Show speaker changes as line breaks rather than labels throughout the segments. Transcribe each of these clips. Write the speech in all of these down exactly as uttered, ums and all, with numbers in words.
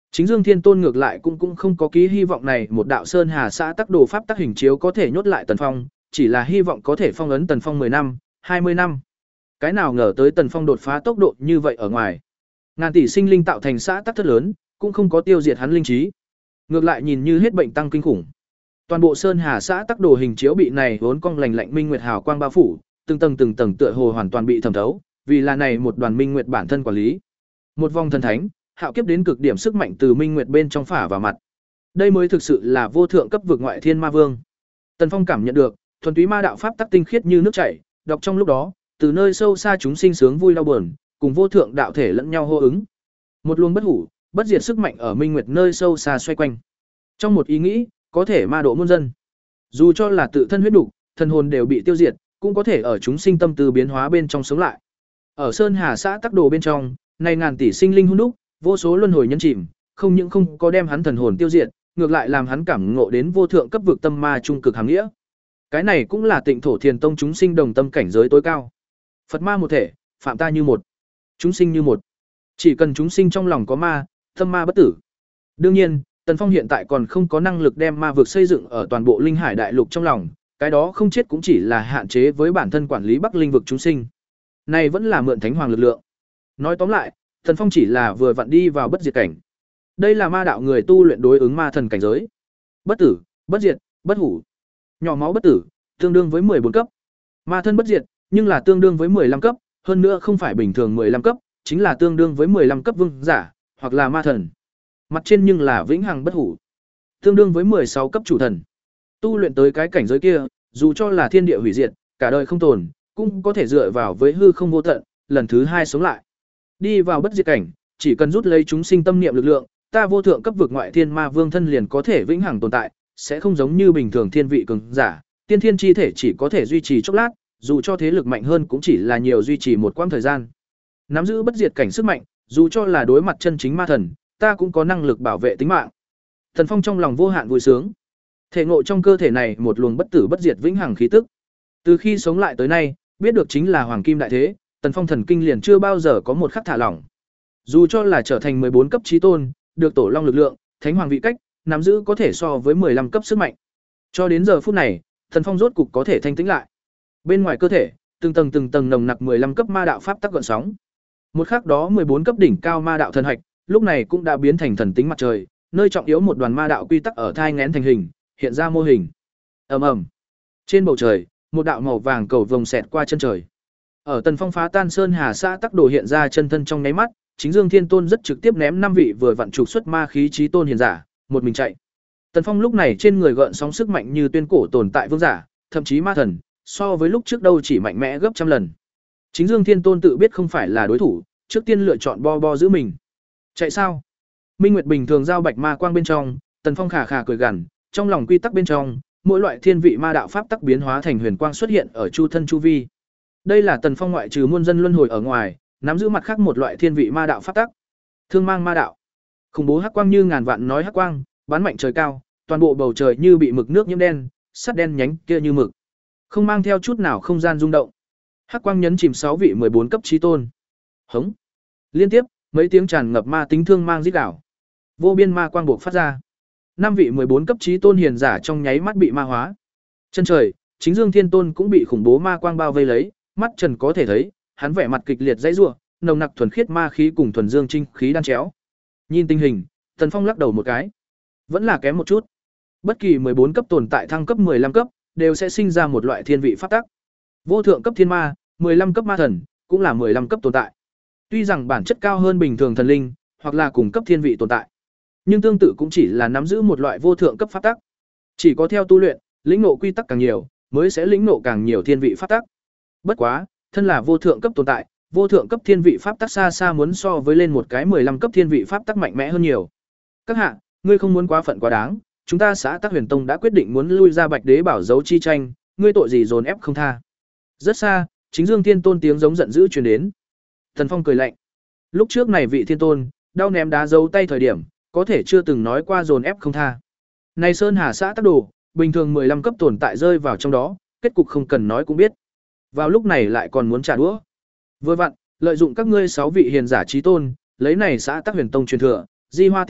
Chính Dương Thiên Tôn ngược lại cũng cũng không có ký hy vọng này một đạo sơn hà xã tắc đồ pháp tắc hình chiếu có thể nhốt lại Tần Phong, chỉ là hy vọng có thể phong ấn Tần Phong mười năm, hai mươi năm. Cái nào ngờ tới Tần Phong đột phá tốc độ như vậy ở ngoài. Ngàn tỷ sinh linh tạo thành xã tắc thất lớn, cũng không có tiêu diệt hắn linh trí. Ngược lại nhìn như hết bệnh tăng kinh khủng. Toàn bộ sơn hà xã tắc đồ hình chiếu bị này vốn cong lành lạnh minh nguyệt hào quang bao phủ, từng tầng từng tầng tựa hồ hoàn toàn bị thẩm thấu, vì là này một đoàn minh nguyệt bản thân quản lý. Một vòng thần thánh, hạo kiếp đến cực điểm sức mạnh từ minh nguyệt bên trong phả vào mặt. Đây mới thực sự là vô thượng cấp vực ngoại thiên ma vương. Tần Phong cảm nhận được, thuần túy ma đạo pháp tắc tinh khiết như nước chảy, đọc trong lúc đó, từ nơi sâu xa chúng sinh sướng vui đau buồn, cùng vô thượng đạo thể lẫn nhau hô ứng. Một luồng bất hủ, bất diệt sức mạnh ở minh nguyệt nơi sâu xa xoay quanh. Trong một ý nghĩ, có thể ma độ muôn dân. Dù cho là tự thân huyết đủ, thần hồn đều bị tiêu diệt, cũng có thể ở chúng sinh tâm tư biến hóa bên trong sống lại. Ở Sơn Hà xã tắc đồ bên trong, này ngàn tỷ sinh linh hun đúc, vô số luân hồi nhân chìm, không những không có đem hắn thần hồn tiêu diệt, ngược lại làm hắn cảm ngộ đến vô thượng cấp vực tâm ma trung cực hàm nghĩa. Cái này cũng là Tịnh Thổ Thiền Tông chúng sinh đồng tâm cảnh giới tối cao. Phật ma một thể, phạm ta như một, chúng sinh như một. Chỉ cần chúng sinh trong lòng có ma, tâm ma bất tử. Đương nhiên, Tần Phong hiện tại còn không có năng lực đem ma vực xây dựng ở toàn bộ linh hải đại lục trong lòng, cái đó không chết cũng chỉ là hạn chế với bản thân quản lý Bắc linh vực chúng sinh. Này vẫn là mượn thánh hoàng lực lượng. Nói tóm lại, Tần Phong chỉ là vừa vặn đi vào bất diệt cảnh. Đây là ma đạo người tu luyện đối ứng ma thần cảnh giới. Bất tử, bất diệt, bất hủ. Nhỏ máu bất tử, tương đương với mười bốn cấp. Ma thân bất diệt, nhưng là tương đương với mười lăm cấp, hơn nữa không phải bình thường mười lăm cấp, chính là tương đương với mười lăm cấp vương giả, hoặc là ma thần. Mặt trên nhưng là vĩnh hằng bất hủ, tương đương với mười sáu cấp chủ thần. Tu luyện tới cái cảnh giới kia, dù cho là thiên địa hủy diệt, cả đời không tồn, cũng có thể dựa vào với hư không vô tận, lần thứ hai sống lại. Đi vào bất diệt cảnh, chỉ cần rút lấy chúng sinh tâm niệm lực lượng, ta vô thượng cấp vực ngoại thiên ma vương thân liền có thể vĩnh hằng tồn tại, sẽ không giống như bình thường thiên vị cường giả, tiên thiên chi thể chỉ có thể duy trì chốc lát, dù cho thế lực mạnh hơn cũng chỉ là nhiều duy trì một quãng thời gian. Nắm giữ bất diệt cảnh sức mạnh, dù cho là đối mặt chân chính ma thần, ta cũng có năng lực bảo vệ tính mạng. Thần Phong trong lòng vô hạn vui sướng. Thể ngộ trong cơ thể này một luồng bất tử bất diệt vĩnh hằng khí tức. Từ khi sống lại tới nay, biết được chính là hoàng kim đại thế, Tần Phong thần kinh liền chưa bao giờ có một khắc thả lỏng. Dù cho là trở thành mười bốn cấp chí tôn, được tổ long lực lượng, thánh hoàng vị cách, nắm giữ có thể so với mười lăm cấp sức mạnh. Cho đến giờ phút này, Tần Phong rốt cục có thể thanh tĩnh lại. Bên ngoài cơ thể, từng tầng từng tầng nồng nặc mười lăm cấp ma đạo pháp tắc gợn sóng. Một khắc đó mười bốn cấp đỉnh cao ma đạo thần hạch, lúc này cũng đã biến thành thần tính mặt trời, nơi trọng yếu một đoàn ma đạo quy tắc ở thai nghén thành hình, hiện ra mô hình. Ầm ầm. Trên bầu trời, một đạo màu vàng cầu vồng xẹt qua chân trời. Ở Tần Phong phá tan sơn hà xã tắc đồ hiện ra chân thân trong nháy mắt, chính Dương Thiên Tôn rất trực tiếp ném năm vị vừa vặn trục xuất ma khí chí tôn hiền giả, một mình chạy. Tần Phong lúc này trên người gợn sóng sức mạnh như tuyên cổ tồn tại vương giả, thậm chí ma thần, so với lúc trước đâu chỉ mạnh mẽ gấp trăm lần. Chính Dương Thiên Tôn tự biết không phải là đối thủ, trước tiên lựa chọn bo bo giữ mình. Chạy sao? Minh Nguyệt bình thường giao bạch ma quang bên trong, Tần Phong khà khà cười gằn, trong lòng quy tắc bên trong, mỗi loại thiên vị ma đạo pháp tắc biến hóa thành huyền quang xuất hiện ở chu thân chu vi. Đây là Tần Phong ngoại trừ muôn dân luân hồi ở ngoài, nắm giữ mặt khác một loại thiên vị ma đạo pháp tắc. Thương mang ma đạo. Khủng bố hắc quang như ngàn vạn nói hắc quang, bắn mạnh trời cao, toàn bộ bầu trời như bị mực nước nhiễm đen, sắt đen nhánh kia như mực. Không mang theo chút nào không gian rung động. Hắc quang nhấn chìm sáu vị mười bốn cấp chí tôn. Hống. Liên tiếp, mấy tiếng tràn ngập ma tính thương mang rít đảo. Vô biên ma quang buộc phát ra. Năm vị mười bốn cấp chí tôn hiền giả trong nháy mắt bị ma hóa. Chân trời, chính Dương Thiên Tôn cũng bị khủng bố ma quang bao vây lấy, mắt trần có thể thấy, hắn vẻ mặt kịch liệt dãy rủa, nồng nặc thuần khiết ma khí cùng thuần dương trinh khí đan chéo. Nhìn tình hình, Tần Phong lắc đầu một cái, vẫn là kém một chút. Bất kỳ mười bốn cấp tồn tại thăng cấp mười lăm cấp, đều sẽ sinh ra một loại thiên vị pháp tắc. Vô thượng cấp thiên ma, mười lăm cấp ma thần, cũng là mười lăm cấp tồn tại. Tuy rằng bản chất cao hơn bình thường thần linh, hoặc là cùng cấp thiên vị tồn tại, nhưng tương tự cũng chỉ là nắm giữ một loại vô thượng cấp pháp tắc. Chỉ có theo tu luyện, lĩnh ngộ quy tắc càng nhiều, mới sẽ lĩnh ngộ càng nhiều thiên vị pháp tắc. Bất quá, thân là vô thượng cấp tồn tại, vô thượng cấp thiên vị pháp tắc xa xa muốn so với lên một cái mười lăm cấp thiên vị pháp tắc mạnh mẽ hơn nhiều. Các hạ, ngươi không muốn quá phận quá đáng, chúng ta xã Tắc Huyền Tông đã quyết định muốn lui ra Bạch Đế bảo dấu chi tranh, ngươi tội gì dồn ép không tha. Rất xa, chính Dương Thiên Tôn tiếng giống giận dữ truyền đến. Thần Phong cười lạnh. Lúc trước này vị thiên tôn, đau ném đá dấu tay thời điểm, có thể chưa từng nói qua dồn ép không tha. Này Sơn Hà xã Tắc Đồ, bình thường mười lăm cấp tồn tại rơi vào trong đó, kết cục không cần nói cũng biết. Vào lúc này lại còn muốn trả đũa. Vừa vặn, lợi dụng các ngươi sáu vị hiền giả chí tôn, lấy này xã Tắc Huyền Tông truyền thừa, di hoa tiếp mục,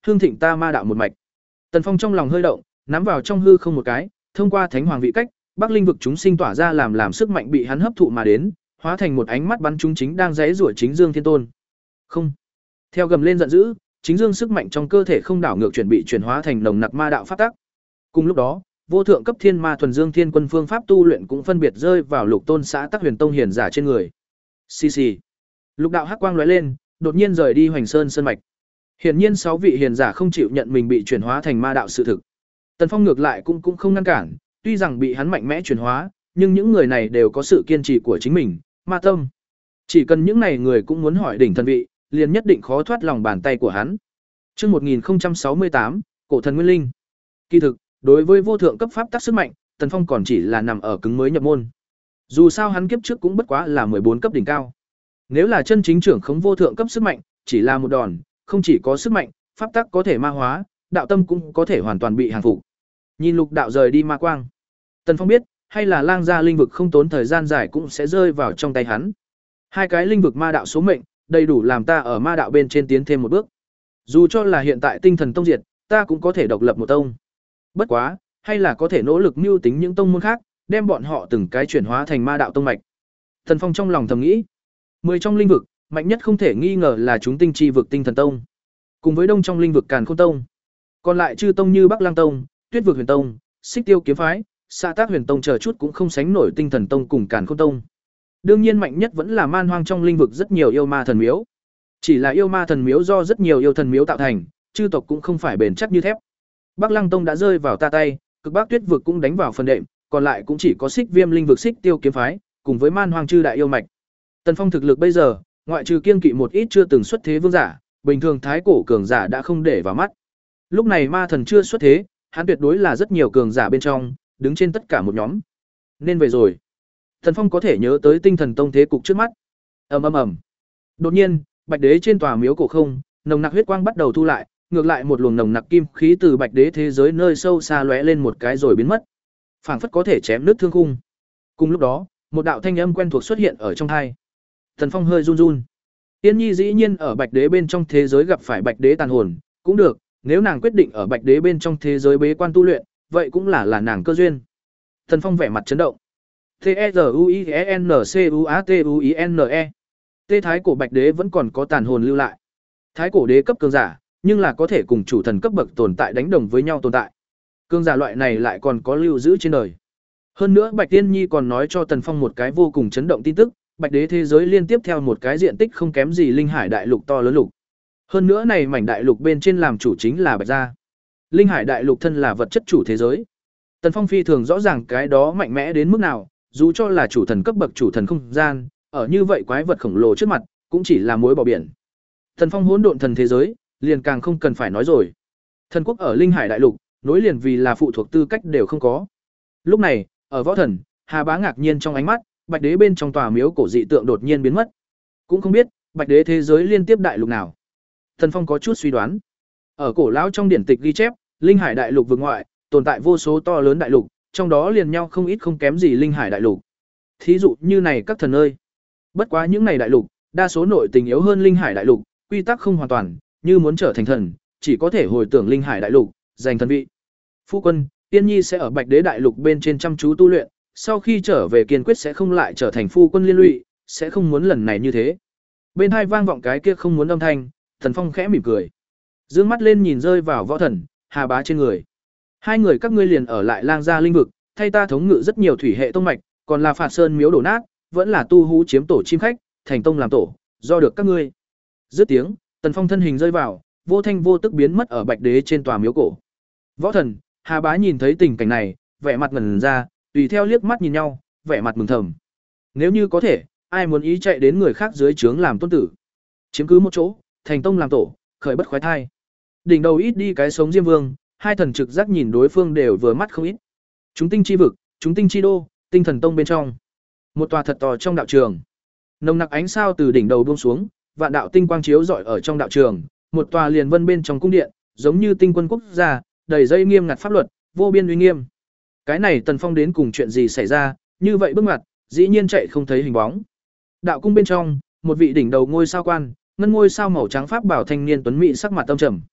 hương thịnh ta ma đạo một mạch. Tần Phong trong lòng hơi động, nắm vào trong hư không một cái, thông qua thánh hoàng vị cách, Bắc Linh vực chúng sinh tỏa ra làm làm sức mạnh bị hắn hấp thụ mà đến, hóa thành một ánh mắt bắn chúng chính đang giãy giụa chính Dương Thiên Tôn. Không. Theo gầm lên giận dữ, chính Dương sức mạnh trong cơ thể không đảo ngược chuyển bị chuyển hóa thành nồng nặc ma đạo pháp tắc. Cùng lúc đó, vô thượng cấp thiên ma thuần Dương Thiên Quân phương pháp tu luyện cũng phân biệt rơi vào Lục Tôn xã Tắc Huyền Tông hiển giả trên người. Xì xì. Lục đạo hắc quang lóe lên, đột nhiên rời đi Hoành Sơn sơn mạch. Hiển nhiên sáu vị hiền giả không chịu nhận mình bị chuyển hóa thành ma đạo sự thực. Tần Phong ngược lại cũng cũng không ngăn cản, tuy rằng bị hắn mạnh mẽ chuyển hóa, nhưng những người này đều có sự kiên trì của chính mình, ma tâm. Chỉ cần những này người cũng muốn hỏi đỉnh thần vị, liền nhất định khó thoát lòng bàn tay của hắn. Chương một nghìn không trăm sáu mươi tám, Cổ thần Nguyên Linh. Kỳ thực, đối với vô thượng cấp pháp tắc sức mạnh, Tần Phong còn chỉ là nằm ở cứng mới nhập môn. Dù sao hắn kiếp trước cũng bất quá là mười bốn cấp đỉnh cao. Nếu là chân chính trưởng khống vô thượng cấp sức mạnh, chỉ là một đòn, không chỉ có sức mạnh, pháp tắc có thể ma hóa, đạo tâm cũng có thể hoàn toàn bị hàng phục. Nhìn Lục đạo rời đi ma quang, Tần Phong biết, hay là lang gia linh vực không tốn thời gian dài cũng sẽ rơi vào trong tay hắn. Hai cái linh vực ma đạo số mệnh, đầy đủ làm ta ở ma đạo bên trên tiến thêm một bước. Dù cho là hiện tại tinh thần tông diệt, ta cũng có thể độc lập một tông. Bất quá, hay là có thể nỗ lực mưu tính những tông môn khác, đem bọn họ từng cái chuyển hóa thành ma đạo tông mạch. Tần Phong trong lòng thầm nghĩ, mười trong linh vực, mạnh nhất không thể nghi ngờ là chúng tinh chi vực Tinh Thần Tông, cùng với đông trong linh vực Càn Khôn Tông. Còn lại chư tông như Bắc Lang Tông, Tuyết Vực Huyền Tông, Xích Tiêu Kiếm Phái, Sa Tác Huyền Tông chờ chút cũng không sánh nổi Tinh Thần Tông cùng Càn Khôn Tông. Đương nhiên mạnh nhất vẫn là man hoang trong linh vực rất nhiều yêu ma thần miếu. Chỉ là yêu ma thần miếu do rất nhiều yêu thần miếu tạo thành, chư tộc cũng không phải bền chắc như thép. Bắc Lăng Tông đã rơi vào ta tay, Cực Bắc Tuyết vực cũng đánh vào phần đệm, còn lại cũng chỉ có Xích Viêm linh vực Xích Tiêu Kiếm Phái, cùng với man hoang chư đại yêu mạch. Tần Phong thực lực bây giờ, ngoại trừ kiên kỵ một ít chưa từng xuất thế vương giả, bình thường thái cổ cường giả đã không để vào mắt. Lúc này ma thần chưa xuất thế, hắn tuyệt đối là rất nhiều cường giả bên trong, đứng trên tất cả một nhóm. Nên về rồi. Tần Phong có thể nhớ tới Tinh Thần Tông thế cục trước mắt. Ầm ầm ầm. Đột nhiên, Bạch Đế trên tòa miếu cổ không, nồng nặc huyết quang bắt đầu thu lại, ngược lại một luồng nồng nặc kim khí từ Bạch Đế thế giới nơi sâu xa lóe lên một cái rồi biến mất. Phảng phất có thể chém nứt thương khung. Cùng lúc đó, một đạo thanh âm quen thuộc xuất hiện ở trong tai. Tần Phong hơi run run. Tiên Nhi dĩ nhiên ở Bạch Đế bên trong thế giới gặp phải Bạch Đế tàn hồn, cũng được, nếu nàng quyết định ở Bạch Đế bên trong thế giới bế quan tu luyện, vậy cũng là là nàng cơ duyên. Tần Phong vẻ mặt chấn động. T E R U I E N C U A T U I N E. Tê thái cổ Bạch Đế vẫn còn có tàn hồn lưu lại. Thái cổ đế cấp cường giả, nhưng là có thể cùng chủ thần cấp bậc tồn tại đánh đồng với nhau tồn tại. Cường giả loại này lại còn có lưu giữ trên đời. Hơn nữa Bạch Tiên Nhi còn nói cho Tần Phong một cái vô cùng chấn động tin tức, Bạch Đế thế giới liên tiếp theo một cái diện tích không kém gì Linh Hải đại lục to lớn lục. Hơn nữa này mảnh đại lục bên trên làm chủ chính là Bạch gia. Linh Hải đại lục thân là vật chất chủ thế giới. Tần Phong phi thường rõ ràng cái đó mạnh mẽ đến mức nào, dù cho là chủ thần cấp bậc chủ thần không gian, ở như vậy quái vật khổng lồ trước mặt, cũng chỉ là muối bỏ biển. Tần Phong hỗn độn thần thế giới, liền càng không cần phải nói rồi. Thần quốc ở Linh Hải đại lục, nối liền vì là phụ thuộc tư cách đều không có. Lúc này, ở Võ Thần, Hà Bá ngạc nhiên trong ánh mắt, Bạch Đế bên trong tòa miếu cổ dị tượng đột nhiên biến mất. Cũng không biết, Bạch Đế thế giới liên tiếp đại lục nào. Tần Phong có chút suy đoán. Ở cổ lão trong điển tịch ghi chép, Linh Hải đại lục vực ngoại, tồn tại vô số to lớn đại lục, trong đó liền nhau không ít không kém gì Linh Hải đại lục. Thí dụ như này các thần ơi. Bất quá những này đại lục, đa số nội tình yếu hơn Linh Hải đại lục, quy tắc không hoàn toàn, như muốn trở thành thần, chỉ có thể hồi tưởng Linh Hải đại lục, giành thần vị. Phu quân, Tiên Nhi sẽ ở Bạch Đế đại lục bên trên chăm chú tu luyện, sau khi trở về kiên quyết sẽ không lại trở thành phu quân liên lụy, sẽ không muốn lần này như thế. Bên hai vang vọng cái kia không muốn âm thanh, Thần Phong khẽ mỉm cười. Dương mắt lên nhìn rơi vào Võ Thần, Hà Bá trên người. Hai người các ngươi liền ở lại Lang gia linh vực, thay ta thống ngự rất nhiều thủy hệ tông mạch, còn là phạt sơn miếu đổ nát, vẫn là tu hú chiếm tổ chim khách, thành tông làm tổ, do được các ngươi. Dứt tiếng, Tần Phong thân hình rơi vào, vô thanh vô tức biến mất ở Bạch Đế trên tòa miếu cổ. Võ Thần, Hà Bá nhìn thấy tình cảnh này, vẻ mặt ngẩn ra, tùy theo liếc mắt nhìn nhau, vẻ mặt mừng thầm. Nếu như có thể, ai muốn ý chạy đến người khác dưới trướng làm tôn tử, chiếm cứ một chỗ, thành tông làm tổ, khởi bất khoái thai. Đỉnh đầu ít đi cái sống Diêm Vương, hai thần trực giác nhìn đối phương đều vừa mắt không ít. Chúng tinh chi vực, chúng tinh chi đô, Tinh Thần Tông bên trong. Một tòa thật to trong đạo trường. Nồng nặc ánh sao từ đỉnh đầu buông xuống, vạn đạo tinh quang chiếu rọi ở trong đạo trường, một tòa liền vân bên trong cung điện, giống như tinh quân quốc gia, đầy dây nghiêm ngặt pháp luật, vô biên uy nghiêm. Cái này Tần Phong đến cùng chuyện gì xảy ra, như vậy bước ngoặt, dĩ nhiên chạy không thấy hình bóng. Đạo cung bên trong, một vị đỉnh đầu ngôi sao quan, ngân ngôi sao màu trắng pháp bảo thanh niên tuấn mỹ sắc mặt tâm trầm.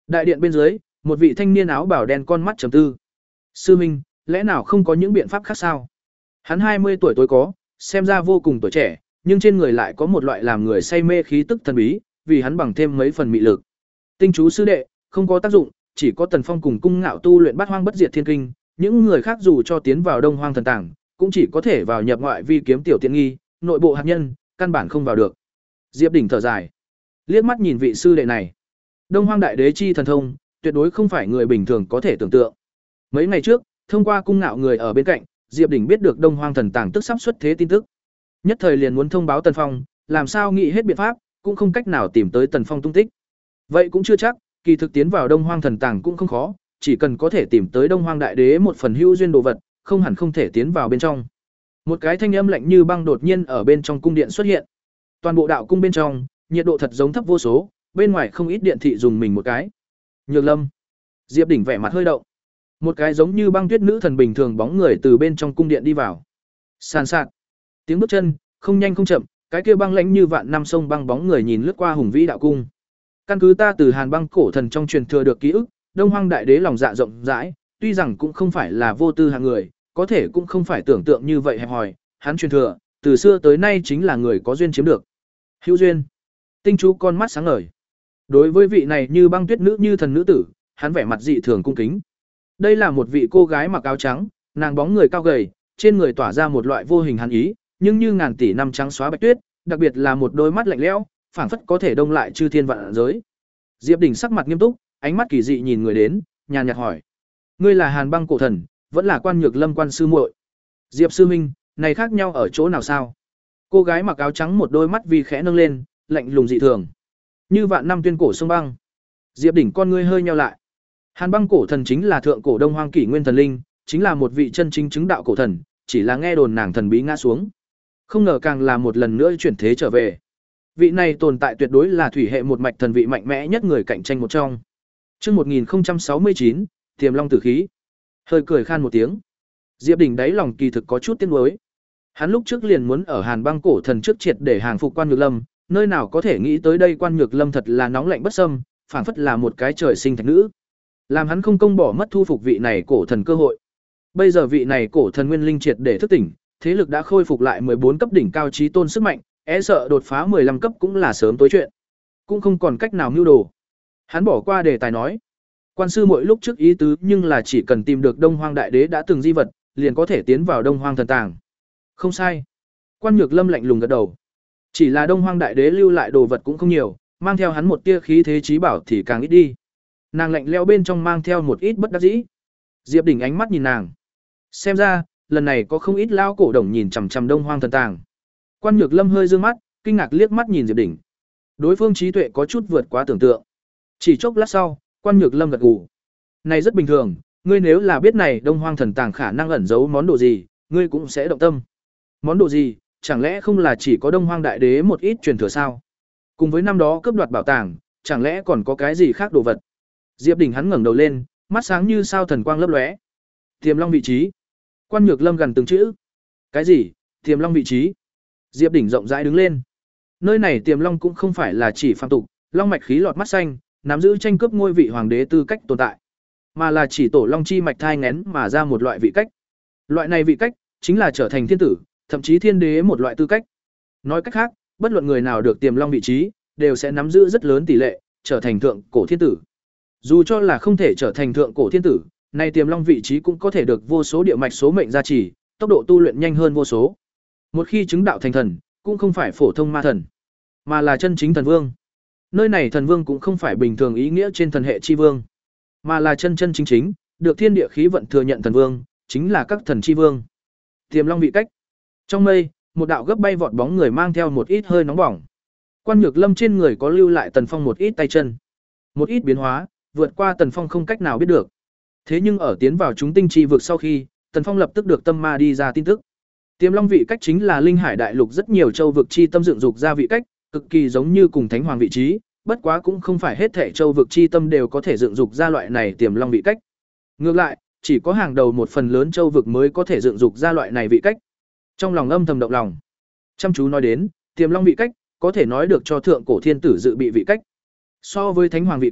Đại điện bên dưới, một vị thanh niên áo bảo đen con mắt trầm tư. Sư huynh, lẽ nào không có những biện pháp khác sao? Hắn hai mươi tuổi tối có, xem ra vô cùng tuổi trẻ, nhưng trên người lại có một loại làm người say mê khí tức thần bí, vì hắn bằng thêm mấy phần mị lực. Tinh chú sư đệ, không có tác dụng, chỉ có Tần Phong cùng Cung Ngạo tu luyện Bát Hoang Bất Diệt Thiên Kinh, những người khác dù cho tiến vào Đông Hoang thần tàng, cũng chỉ có thể vào nhập ngoại vi kiếm tiểu tiện nghi, nội bộ hạt nhân, căn bản không vào được. Diệp Đỉnh thở dài, liếc mắt nhìn vị sư đệ này. Đông Hoang Đại Đế chi thần thông, tuyệt đối không phải người bình thường có thể tưởng tượng. Mấy ngày trước, thông qua Cung Ngạo người ở bên cạnh, Diệp Đỉnh biết được Đông Hoang thần tàng tức sắp xuất thế tin tức. Nhất thời liền muốn thông báo Tần Phong, làm sao nghĩ hết biện pháp, cũng không cách nào tìm tới Tần Phong tung tích. Vậy cũng chưa chắc, kỳ thực tiến vào Đông Hoang thần tàng cũng không khó, chỉ cần có thể tìm tới Đông Hoang Đại Đế một phần hữu duyên đồ vật, không hẳn không thể tiến vào bên trong. Một cái thanh âm lạnh như băng đột nhiên ở bên trong cung điện xuất hiện. Toàn bộ đạo cung bên trong, nhiệt độ thật giống thấp vô số, bên ngoài không ít điện thị dùng mình một cái. Nhược Lâm. Diệp Đỉnh vẻ mặt hơi động. Một cái giống như băng tuyết nữ thần bình thường bóng người từ bên trong cung điện đi vào. Sàn sạt. Tiếng bước chân, không nhanh không chậm, cái kia băng lãnh như vạn năm sông băng bóng người nhìn lướt qua hùng vĩ đạo cung. Căn cứ ta từ Hàn Băng cổ thần trong truyền thừa được ký ức, Đông Hoang Đại Đế lòng dạ rộng rãi, tuy rằng cũng không phải là vô tư hạng người, có thể cũng không phải tưởng tượng như vậy hẹp hòi, hắn truyền thừa, từ xưa tới nay chính là người có duyên chiếm được. Hữu duyên. Tinh chú con mắt sáng ngời. Đối với vị này như băng tuyết nữ như thần nữ tử, hắn vẻ mặt dị thường cung kính. Đây là một vị cô gái mặc áo trắng, nàng bóng người cao gầy, trên người tỏa ra một loại vô hình hàn ý, nhưng như ngàn tỷ năm trắng xóa bạch tuyết, đặc biệt là một đôi mắt lạnh lẽo, phảng phất có thể đông lại chư thiên vạn giới. Diệp Đỉnh sắc mặt nghiêm túc, ánh mắt kỳ dị nhìn người đến, nhàn nhạt hỏi: "Ngươi là Hàn Băng cổ thần, vẫn là Quan Nhược Lâm quan sư muội?" "Diệp sư huynh, này khác nhau ở chỗ nào sao?" Cô gái mặc áo trắng một đôi mắt vì khẽ nâng lên, lạnh lùng dị thường. Như vạn năm tuyên cổ sông băng. Diệp Đỉnh con ngươi hơi nheo lại. Hàn Băng cổ thần chính là thượng cổ Đông Hoang kỷ nguyên thần linh, chính là một vị chân chính chứng đạo cổ thần, chỉ là nghe đồn nàng thần bí ngã xuống. Không ngờ càng là một lần nữa chuyển thế trở về. Vị này tồn tại tuyệt đối là thủy hệ một mạch thần vị mạnh mẽ nhất người cạnh tranh một trong. Chương một nghìn không trăm sáu mươi chín, Tiềm Long tử khí. Hơi cười khan một tiếng. Diệp Đỉnh đáy lòng kỳ thực có chút tiếc nuối. Hắn lúc trước liền muốn ở Hàn Băng cổ thần trước triệt để hàng phục Quan Nhược Lâm, nơi nào có thể nghĩ tới đây Quan Nhược Lâm thật là nóng lạnh bất xâm, phảng phất là một cái trời sinh thạch nữ. Làm hắn không công bỏ mất thu phục vị này cổ thần cơ hội. Bây giờ vị này cổ thần nguyên linh triệt để thức tỉnh, thế lực đã khôi phục lại mười bốn cấp đỉnh cao chí tôn sức mạnh, e sợ đột phá mười lăm cấp cũng là sớm tối chuyện. Cũng không còn cách nào mưu đồ. Hắn bỏ qua đề tài nói. Quan sư mỗi lúc trước ý tứ nhưng là chỉ cần tìm được Đông Hoang Đại Đế đã từng di vật, liền có thể tiến vào Đông Hoang thần tàng. Không sai. Quan Nhược Lâm lạnh lùng gật đầu. Chỉ là Đông Hoang Đại Đế lưu lại đồ vật cũng không nhiều, mang theo hắn một tia khí thế trí bảo thì càng ít đi. Nàng lạnh lẽo bên trong mang theo một ít bất đắc dĩ. Diệp Đỉnh ánh mắt nhìn nàng. Xem ra, lần này có không ít lao cổ đồng nhìn chằm chằm Đông Hoang thần tàng. Quan Nhược Lâm hơi dương mắt, kinh ngạc liếc mắt nhìn Diệp Đỉnh. Đối phương trí tuệ có chút vượt quá tưởng tượng. Chỉ chốc lát sau, Quan Nhược Lâm gật gù. Này rất bình thường, ngươi nếu là biết này Đông Hoang thần tàng khả năng ẩn giấu món đồ gì, ngươi cũng sẽ động tâm. Món đồ gì, chẳng lẽ không là chỉ có Đông Hoang Đại Đế một ít truyền thừa sao? Cùng với năm đó cướp đoạt bảo tàng, chẳng lẽ còn có cái gì khác đồ vật? Diệp Đỉnh hắn ngẩng đầu lên, mắt sáng như sao thần quang lấp lóe. Tiềm Long vị trí. Quan Nhược Lâm gần từng chữ. Cái gì? Tiềm Long vị trí? Diệp Đỉnh rộng rãi đứng lên. Nơi này Tiềm Long cũng không phải là chỉ phàm tục, long mạch khí lọt mắt xanh, nắm giữ tranh cướp ngôi vị hoàng đế tư cách tồn tại, mà là chỉ tổ long chi mạch thai nghén mà ra một loại vị cách. Loại này vị cách chính là trở thành thiên tử, thậm chí thiên đế một loại tư cách. Nói cách khác, bất luận người nào được Tiềm Long vị trí, đều sẽ nắm giữ rất lớn tỷ lệ trở thành thượng cổ thiên tử. Dù cho là không thể trở thành thượng cổ thiên tử, nay Tiềm Long vị trí cũng có thể được vô số địa mạch số mệnh gia trì, tốc độ tu luyện nhanh hơn vô số. Một khi chứng đạo thành thần, cũng không phải phổ thông ma thần, mà là chân chính thần vương. Nơi này thần vương cũng không phải bình thường ý nghĩa trên thần hệ chi vương, mà là chân chân chính chính, được thiên địa khí vận thừa nhận thần vương, chính là các thần chi vương. Tiềm Long vị cách. Trong mây, một đạo gấp bay vọt bóng người mang theo một ít hơi nóng bỏng. Quan Nhược Lâm trên người có lưu lại Tần Phong một ít tay chân, một ít biến hóa, vượt qua Tần Phong không cách nào biết được. Thế nhưng ở tiến vào chúng tinh chi vực sau khi, Tần Phong lập tức được tâm ma đi ra tin tức. Tiềm Long vị cách chính là linh hải đại lục rất nhiều châu vực chi tâm dựng dục ra vị cách, cực kỳ giống như cùng Thánh Hoàng vị trí, bất quá cũng không phải hết thảy châu vực chi tâm đều có thể dựng dục ra loại này Tiềm Long vị cách. Ngược lại, chỉ có hàng đầu một phần lớn châu vực mới có thể dựng dục ra loại này vị cách. Trong lòng âm thầm động lòng, chăm chú nói đến, Tiềm Long vị cách có thể nói được cho thượng cổ thiên tử dự bị vị cách. So với Thánh Hoàng vị cách,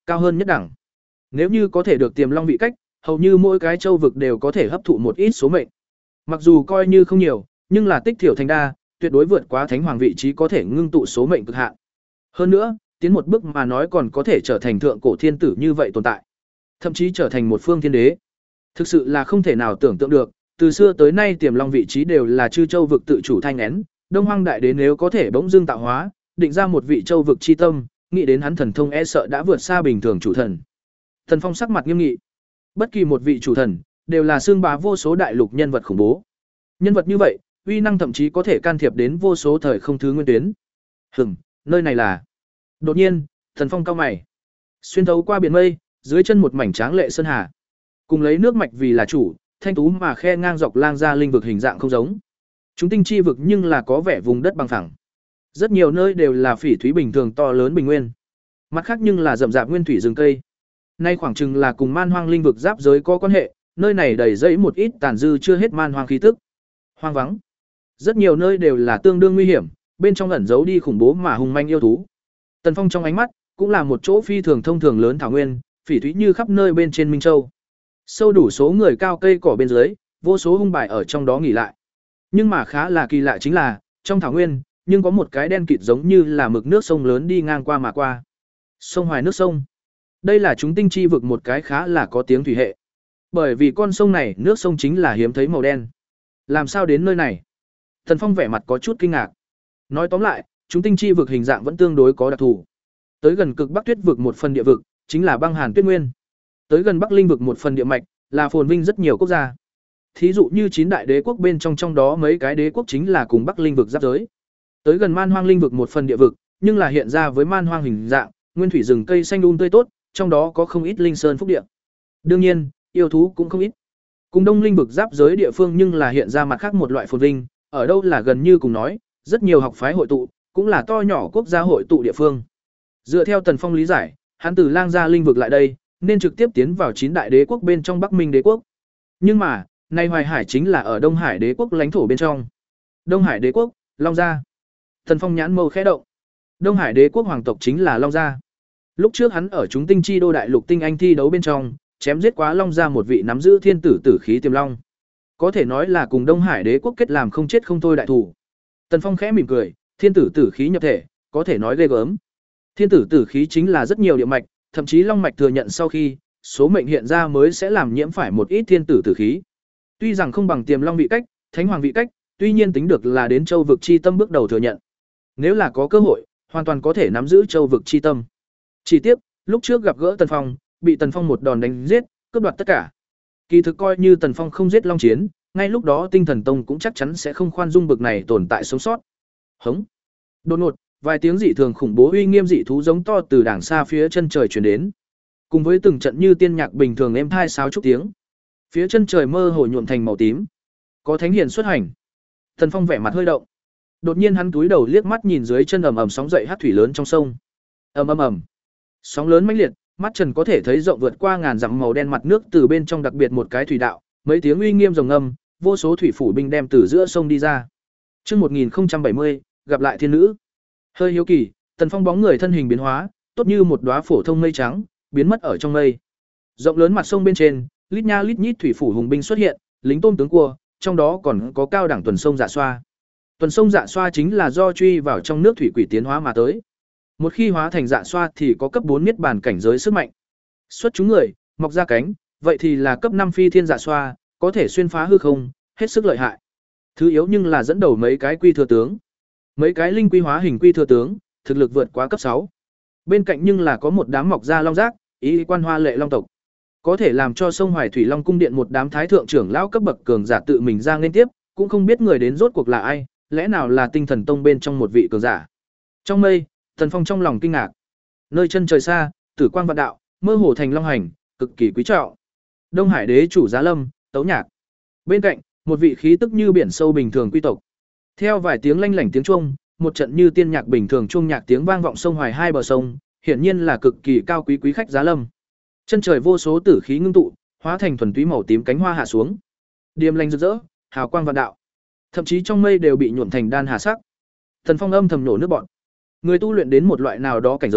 cao hơn nhất đẳng. Nếu như có thể được tiềm long vị cách, hầu như mỗi cái châu vực đều có thể hấp thụ một ít số mệnh. Mặc dù coi như không nhiều, nhưng là tích thiểu thành đa, tuyệt đối vượt quá thánh hoàng vị trí có thể ngưng tụ số mệnh cực hạn. Hơn nữa, tiến một bước mà nói còn có thể trở thành thượng cổ thiên tử như vậy tồn tại, thậm chí trở thành một phương thiên đế. Thực sự là không thể nào tưởng tượng được, từ xưa tới nay tiềm long vị trí đều là chư châu vực tự chủ thanh nén, Đông Hoang đại đế nếu có thể bỗng dưng tạo hóa, định ra một vị châu vực chi tâm, nghĩ đến hắn thần thông e sợ đã vượt xa bình thường chủ thần. Thần Phong sắc mặt nghiêm nghị. Bất kỳ một vị chủ thần đều là xương bá vô số đại lục nhân vật khủng bố. Nhân vật như vậy, uy năng thậm chí có thể can thiệp đến vô số thời không thứ nguyên tuyến. Hừm, nơi này là. Đột nhiên, Thần Phong cao mày. Xuyên thấu qua biển mây, dưới chân một mảnh tráng lệ sơn hà. Cùng lấy nước mạch vì là chủ, thanh tú mà khe ngang dọc lang ra linh vực hình dạng không giống. Chúng tinh chi vực nhưng là có vẻ vùng đất bằng phẳng. Rất nhiều nơi đều là phỉ thúy bình thường to lớn bình nguyên. Mặt khác nhưng là rậm rạp nguyên thủy rừng cây. Nay khoảng chừng là cùng man hoang linh vực giáp giới có quan hệ, nơi này đầy dẫy một ít tàn dư chưa hết man hoang khí tức. Hoang vắng. Rất nhiều nơi đều là tương đương nguy hiểm, bên trong ẩn giấu đi khủng bố mà hung manh yêu thú. Tần Phong trong ánh mắt cũng là một chỗ phi thường thông thường lớn thảo nguyên, phỉ thúy như khắp nơi bên trên Minh Châu. Sâu đủ số người cao cây cỏ bên dưới, vô số hung bài ở trong đó nghỉ lại. Nhưng mà khá là kỳ lạ chính là, trong thảo nguyên, nhưng có một cái đen kịt giống như là mực nước sông lớn đi ngang qua mà qua. Sông Hoài nước sông. Đây là chúng tinh chi vực một cái khá là có tiếng thủy hệ. Bởi vì con sông này, nước sông chính là hiếm thấy màu đen. Làm sao đến nơi này? Thần Phong vẻ mặt có chút kinh ngạc. Nói tóm lại, chúng tinh chi vực hình dạng vẫn tương đối có đặc thù. Tới gần cực Bắc Tuyết vực một phần địa vực, chính là băng hàn tuyết nguyên. Tới gần Bắc Linh vực một phần địa mạch, là phồn vinh rất nhiều quốc gia. Thí dụ như chín đại đế quốc bên trong trong đó mấy cái đế quốc chính là cùng Bắc Linh vực giáp giới. Tới gần Man Hoang Linh vực một phần địa vực, nhưng là hiện ra với man hoang hình dạng, nguyên thủy rừng cây xanh um tươi tốt, trong đó có không ít linh sơn phúc địa. Đương nhiên, yêu thú cũng không ít. Cùng Đông Linh vực giáp giới địa phương nhưng là hiện ra mặt khác một loại phồn vinh, ở đâu là gần như cùng nói, rất nhiều học phái hội tụ, cũng là to nhỏ quốc gia hội tụ địa phương. Dựa theo Tần Phong lý giải, hắn từ Lang Gia Linh vực lại đây, nên trực tiếp tiến vào chín đại đế quốc bên trong Bắc Minh đế quốc. Nhưng mà, nay Hoài Hải chính là ở Đông Hải đế quốc lãnh thổ bên trong. Đông Hải đế quốc, Long Gia. Tần Phong nhãn mâu khẽ động. Đông Hải đế quốc hoàng tộc chính là Long Gia. Lúc trước hắn ở chúng tinh chi đô đại lục tinh anh thi đấu bên trong, chém giết quá Long Gia một vị nắm giữ thiên tử tử khí tiềm long. Có thể nói là cùng Đông Hải đế quốc kết làm không chết không thôi đại thủ. Tần Phong khẽ mỉm cười, thiên tử tử khí nhập thể, có thể nói ghê gớm. Thiên tử tử khí chính là rất nhiều địa mạch, thậm chí long mạch thừa nhận sau khi số mệnh hiện ra mới sẽ làm nhiễm phải một ít thiên tử tử khí. Tuy rằng không bằng tiềm long vị cách, thánh hoàng vị cách, tuy nhiên tính được là đến châu vực chi tâm bước đầu thừa nhận. Nếu là có cơ hội, hoàn toàn có thể nắm giữ châu vực chi tâm. Chỉ tiếc, lúc trước gặp gỡ Tần Phong, bị Tần Phong một đòn đánh giết, cướp đoạt tất cả. Kỳ thực coi như Tần Phong không giết Long Chiến, ngay lúc đó Tinh Thần Tông cũng chắc chắn sẽ không khoan dung bực này tồn tại sống sót. Hống. Đột ngột, vài tiếng dị thường khủng bố uy nghiêm dị thú giống to từ đàng xa phía chân trời truyền đến. Cùng với từng trận như tiên nhạc bình thường êm thai sáo trúc tiếng. Phía chân trời mơ hồ nhuộm thành màu tím. Có thánh hiền xuất hành. Tần Phong vẻ mặt hơi động. Đột nhiên hắn cúi đầu liếc mắt nhìn dưới chân ầm ầm sóng dậy hát thủy lớn trong sông. Ầm ầm ầm. Sóng lớn mãnh liệt, mắt trần có thể thấy rộng vượt qua ngàn dặm màu đen mặt nước từ bên trong đặc biệt một cái thủy đạo, mấy tiếng uy nghiêm rồng ngâm, vô số thủy phủ binh đem từ giữa sông đi ra. Chương một nghìn không trăm bảy mươi, gặp lại thiên nữ. Hơi hiếu kỳ, Tần Phong bóng người thân hình biến hóa, tốt như một đóa phổ thông mây trắng, biến mất ở trong mây. Rộng lớn mặt sông bên trên, lít nha lít nhít thủy phủ hùng binh xuất hiện, lính tôm tướng cua, trong đó còn có cao đẳng tuần sông Dạ Xoa. Tuần sông Dạ Xoa chính là do truy vào trong nước thủy quỷ tiến hóa mà tới. Một khi hóa thành Dạ Xoa thì có cấp bốn niết bàn cảnh giới sức mạnh. Xuất chúng người, mọc ra cánh, vậy thì là cấp năm phi thiên Dạ Xoa, có thể xuyên phá hư không, hết sức lợi hại. Thứ yếu nhưng là dẫn đầu mấy cái quy thừa tướng. Mấy cái linh quy hóa hình quy thừa tướng, thực lực vượt quá cấp sáu. Bên cạnh nhưng là có một đám mọc ra long giác, ý quan hoa lệ long tộc. Có thể làm cho sông Hoài Thủy Long cung điện một đám thái thượng trưởng lão cấp bậc cường giả tự mình ra liên tiếp, cũng không biết người đến rốt cuộc là ai, lẽ nào là Tinh Thần Tông bên trong một vị cường giả. Trong mây, Tần Phong trong lòng kinh ngạc. Nơi chân trời xa, tử quang vạn đạo, mơ hồ thành long hành, cực kỳ quý trọng. Đông Hải đế chủ Giá Lâm, tấu nhạc. Bên cạnh, một vị khí tức như biển sâu bình thường quy tộc. Theo vài tiếng lanh lảnh tiếng chuông, một trận như tiên nhạc bình thường chuông nhạc tiếng vang vọng sông Hoài hai bờ sông, hiển nhiên là cực kỳ cao quý quý khách Giá Lâm. Chân trời vô số tử khí ngưng tụ, hóa thành thuần túy màu tím cánh hoa hạ xuống. Điềm lành rực rỡ, hào quang vạn đạo. Thậm chí trong mây đều bị nhuộm thành đan hà sắc. Thần Phong âm thầm nổ nước bọn. Người tu luyện đến một loại nào đó cảnh giới,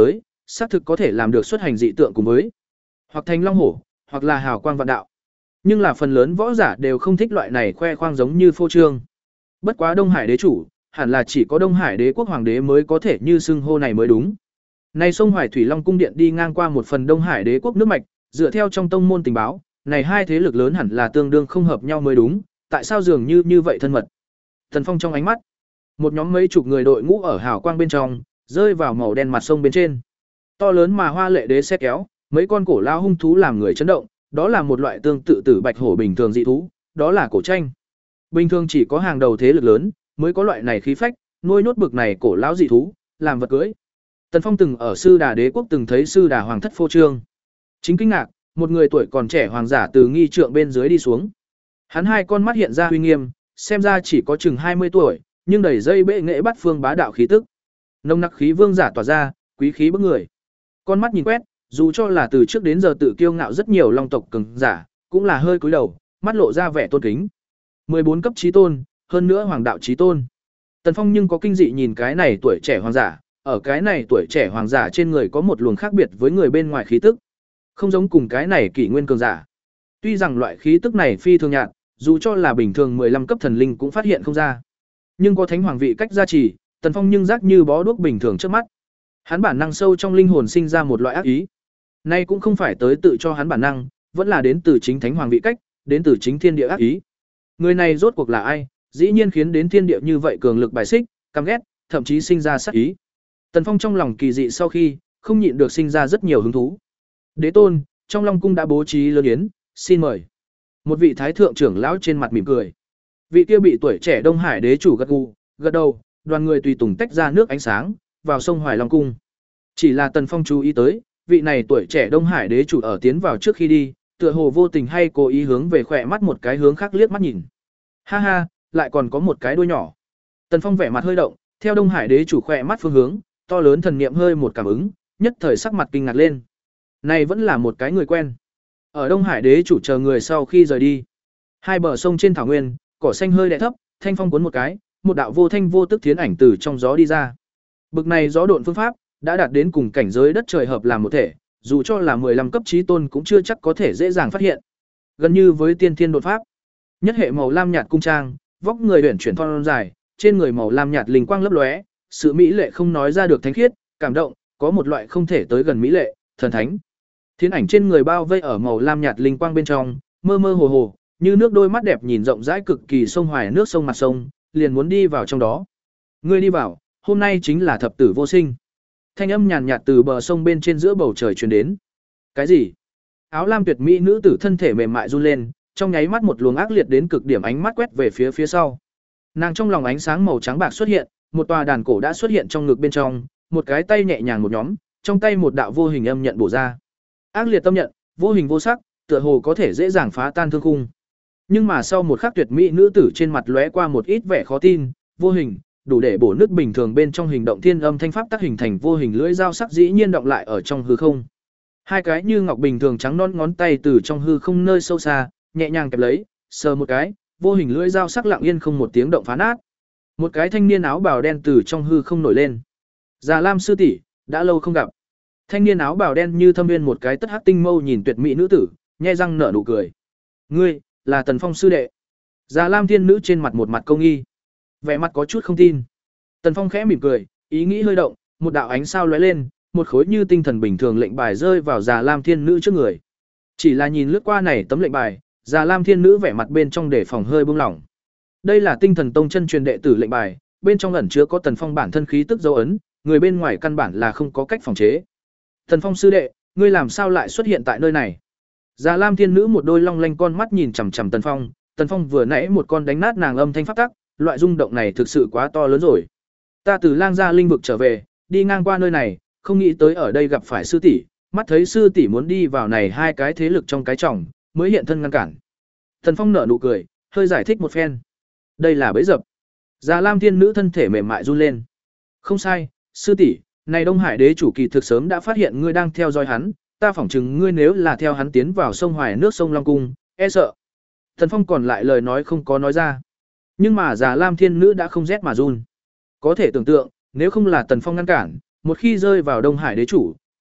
xác thực có thể làm được xuất hành dị tượng cùng với hoặc thành long hổ, hoặc là hào quang vạn đạo. Nhưng là phần lớn võ giả đều không thích loại này khoe khoang giống như phô trương. Bất quá Đông Hải đế chủ, hẳn là chỉ có Đông Hải đế quốc hoàng đế mới có thể như xưng hô này mới đúng. Này sông Hoài Thủy Long cung điện đi ngang qua một phần Đông Hải đế quốc nước mạch, dựa theo trong tông môn tình báo, này hai thế lực lớn hẳn là tương đương không hợp nhau mới đúng, tại sao dường như như vậy thân mật. Tần Phong trong ánh mắt, một nhóm mấy chục người đội ngũ ở hào quang bên trong, rơi vào màu đen mặt sông bên trên. To lớn mà hoa lệ đế xe kéo, mấy con cổ lao hung thú làm người chấn động, đó là một loại tương tự tử bạch hổ bình thường dị thú, đó là cổ tranh. Bình thường chỉ có hàng đầu thế lực lớn mới có loại này khí phách, nuôi nốt bực này cổ lão dị thú, làm vật cưới. Tần Phong từng ở Sư Đà Đế quốc từng thấy Sư Đà hoàng thất phô trương. Chính kinh ngạc, một người tuổi còn trẻ hoàng giả từ nghi trượng bên dưới đi xuống. Hắn hai con mắt hiện ra uy nghiêm, xem ra chỉ có chừng hai mươi tuổi, nhưng đầy dây bệ nghệ bắt phương bá đạo khí tức. Nồng nặc khí vương giả tỏa ra, quý khí bức người. Con mắt nhìn quét, dù cho là từ trước đến giờ tự kiêu ngạo rất nhiều long tộc cường giả, cũng là hơi cúi đầu, mắt lộ ra vẻ tôn kính. mười bốn cấp chí tôn, hơn nữa hoàng đạo chí tôn. Tần Phong nhưng có kinh dị nhìn cái này tuổi trẻ hoàng giả, ở cái này tuổi trẻ hoàng giả trên người có một luồng khác biệt với người bên ngoài khí tức, không giống cùng cái này kỷ nguyên cường giả. Tuy rằng loại khí tức này phi thường nhạt, dù cho là bình thường mười lăm cấp thần linh cũng phát hiện không ra. Nhưng có thánh hoàng vị cách gia trì, Tần Phong nhưng giác như bó đuốc bình thường trước mắt. Hắn bản năng sâu trong linh hồn sinh ra một loại ác ý. Nay cũng không phải tới tự cho hắn bản năng, vẫn là đến từ chính thánh hoàng vị cách, đến từ chính thiên địa ác ý. Người này rốt cuộc là ai, dĩ nhiên khiến đến thiên địa như vậy cường lực bài xích, căm ghét, thậm chí sinh ra sát ý. Tần Phong trong lòng kỳ dị sau khi, không nhịn được sinh ra rất nhiều hứng thú. Đế tôn, trong Long cung đã bố trí lớn yến, xin mời. Một vị thái thượng trưởng lão trên mặt mỉm cười. Vị kia bị tuổi trẻ Đông Hải đế chủ gật gù, gật đầu, đoàn người tùy tùng tách ra nước ánh sáng, vào sông Hoài Long cung. Chỉ là Tần Phong chú ý tới, vị này tuổi trẻ Đông Hải đế chủ ở tiến vào trước khi đi, tựa hồ vô tình hay cố ý hướng về khỏe mắt một cái hướng khác liếc mắt nhìn. Ha ha, lại còn có một cái đuôi nhỏ. Tần Phong vẻ mặt hơi động, theo Đông Hải đế chủ khỏe mắt phương hướng, to lớn thần niệm hơi một cảm ứng, nhất thời sắc mặt kinh ngạc lên. Này vẫn là một cái người quen. Ở Đông Hải đế chủ chờ người sau khi rời đi, hai bờ sông trên thảo nguyên, cỏ xanh hơi đè thấp, thanh phong cuốn một cái, một đạo vô thanh vô tức thiến ảnh từ trong gió đi ra. Bực này gió độn phương pháp đã đạt đến cùng cảnh giới đất trời hợp làm một thể, dù cho là mười lăm cấp chí tôn cũng chưa chắc có thể dễ dàng phát hiện. Gần như với tiên thiên đột pháp. Nhất hệ màu lam nhạt cung trang, vóc người uyển chuyển thon dài, trên người màu lam nhạt linh quang lấp lóe, sự mỹ lệ không nói ra được thánh khiết, cảm động, có một loại không thể tới gần mỹ lệ, thần thánh. Thiến ảnh trên người bao vây ở màu lam nhạt linh quang bên trong, mơ mơ hồ hồ, như nước đôi mắt đẹp nhìn rộng rãi cực kỳ sông Hoài nước sông mặt sông, liền muốn đi vào trong đó. Ngươi đi vào, hôm nay chính là thập tử vô sinh. Thanh âm nhàn nhạt từ bờ sông bên trên giữa bầu trời truyền đến. Cái gì? Áo lam tuyệt mỹ nữ tử thân thể mềm mại run lên, trong nháy mắt một luồng ác liệt đến cực điểm ánh mắt quét về phía phía sau. Nàng trong lòng ánh sáng màu trắng bạc xuất hiện, một tòa đàn cổ đã xuất hiện trong ngực bên trong, một cái tay nhẹ nhàng một nhóm, trong tay một đạo vô hình âm nhận bổ ra. Ác liệt tâm nhận, vô hình vô sắc, tựa hồ có thể dễ dàng phá tan thương khung. Nhưng mà sau một khắc tuyệt mỹ nữ tử trên mặt lóe qua một ít vẻ khó tin, vô hình, đủ để bổ nước bình thường bên trong hình động thiên âm thanh pháp tác hình thành vô hình lưỡi dao sắc dĩ nhiên động lại ở trong hư không. Hai cái như ngọc bình thường trắng non ngón tay từ trong hư không nơi sâu xa, nhẹ nhàng kẹp lấy, sờ một cái, vô hình lưỡi dao sắc lặng yên không một tiếng động phá nát. Một cái thanh niên áo bào đen từ trong hư không nổi lên. Già Lam sư tỷ, đã lâu không gặp. Thanh niên áo bào đen như thâm viên một cái tất hắc tinh mâu nhìn tuyệt mỹ nữ tử, nhe răng nở nụ cười. Ngươi, là Tần Phong sư đệ. Già Lam thiên nữ trên mặt một mặt câu nghi, vẻ mặt có chút không tin. Tần Phong khẽ mỉm cười, ý nghĩ hơi động, một đạo ánh sao lóe lên, một khối như tinh thần bình thường lệnh bài rơi vào Già Lam thiên nữ trước người. Chỉ là nhìn lướt qua này tấm lệnh bài, Già Lam thiên nữ vẻ mặt bên trong để phòng hơi buông lỏng. Đây là Tinh Thần Tông chân truyền đệ tử lệnh bài, bên trong ẩn chứa có Tần Phong bản thân khí tức dấu ấn, người bên ngoài căn bản là không có cách phòng chế. Tần Phong sư đệ, ngươi làm sao lại xuất hiện tại nơi này? Già Lam thiên nữ một đôi long lanh con mắt nhìn chằm chằm Tần Phong, Tần Phong vừa nãy một con đánh nát nàng âm thanh pháp tắc, loại rung động này thực sự quá to lớn rồi. Ta từ Lang Gia linh vực trở về, đi ngang qua nơi này, không nghĩ tới ở đây gặp phải sư tỷ, mắt thấy sư tỷ muốn đi vào này hai cái thế lực trong cái chồng, mới hiện thân ngăn cản. Tần Phong nở nụ cười, hơi giải thích một phen. Đây là bẫy dập. Già Lam thiên nữ thân thể mềm mại run lên. Không sai, sư tỷ, này Đông Hải đế chủ kỳ thực sớm đã phát hiện ngươi đang theo dõi hắn, ta phỏng chừng ngươi nếu là theo hắn tiến vào sông Hoài nước sông Long cung, e sợ. Tần Phong còn lại lời nói không có nói ra. Nhưng mà Già Lam thiên nữ đã không rét mà run. Có thể tưởng tượng, nếu không là Tần Phong ngăn cản, một khi rơi vào Đông Hải đế chủ,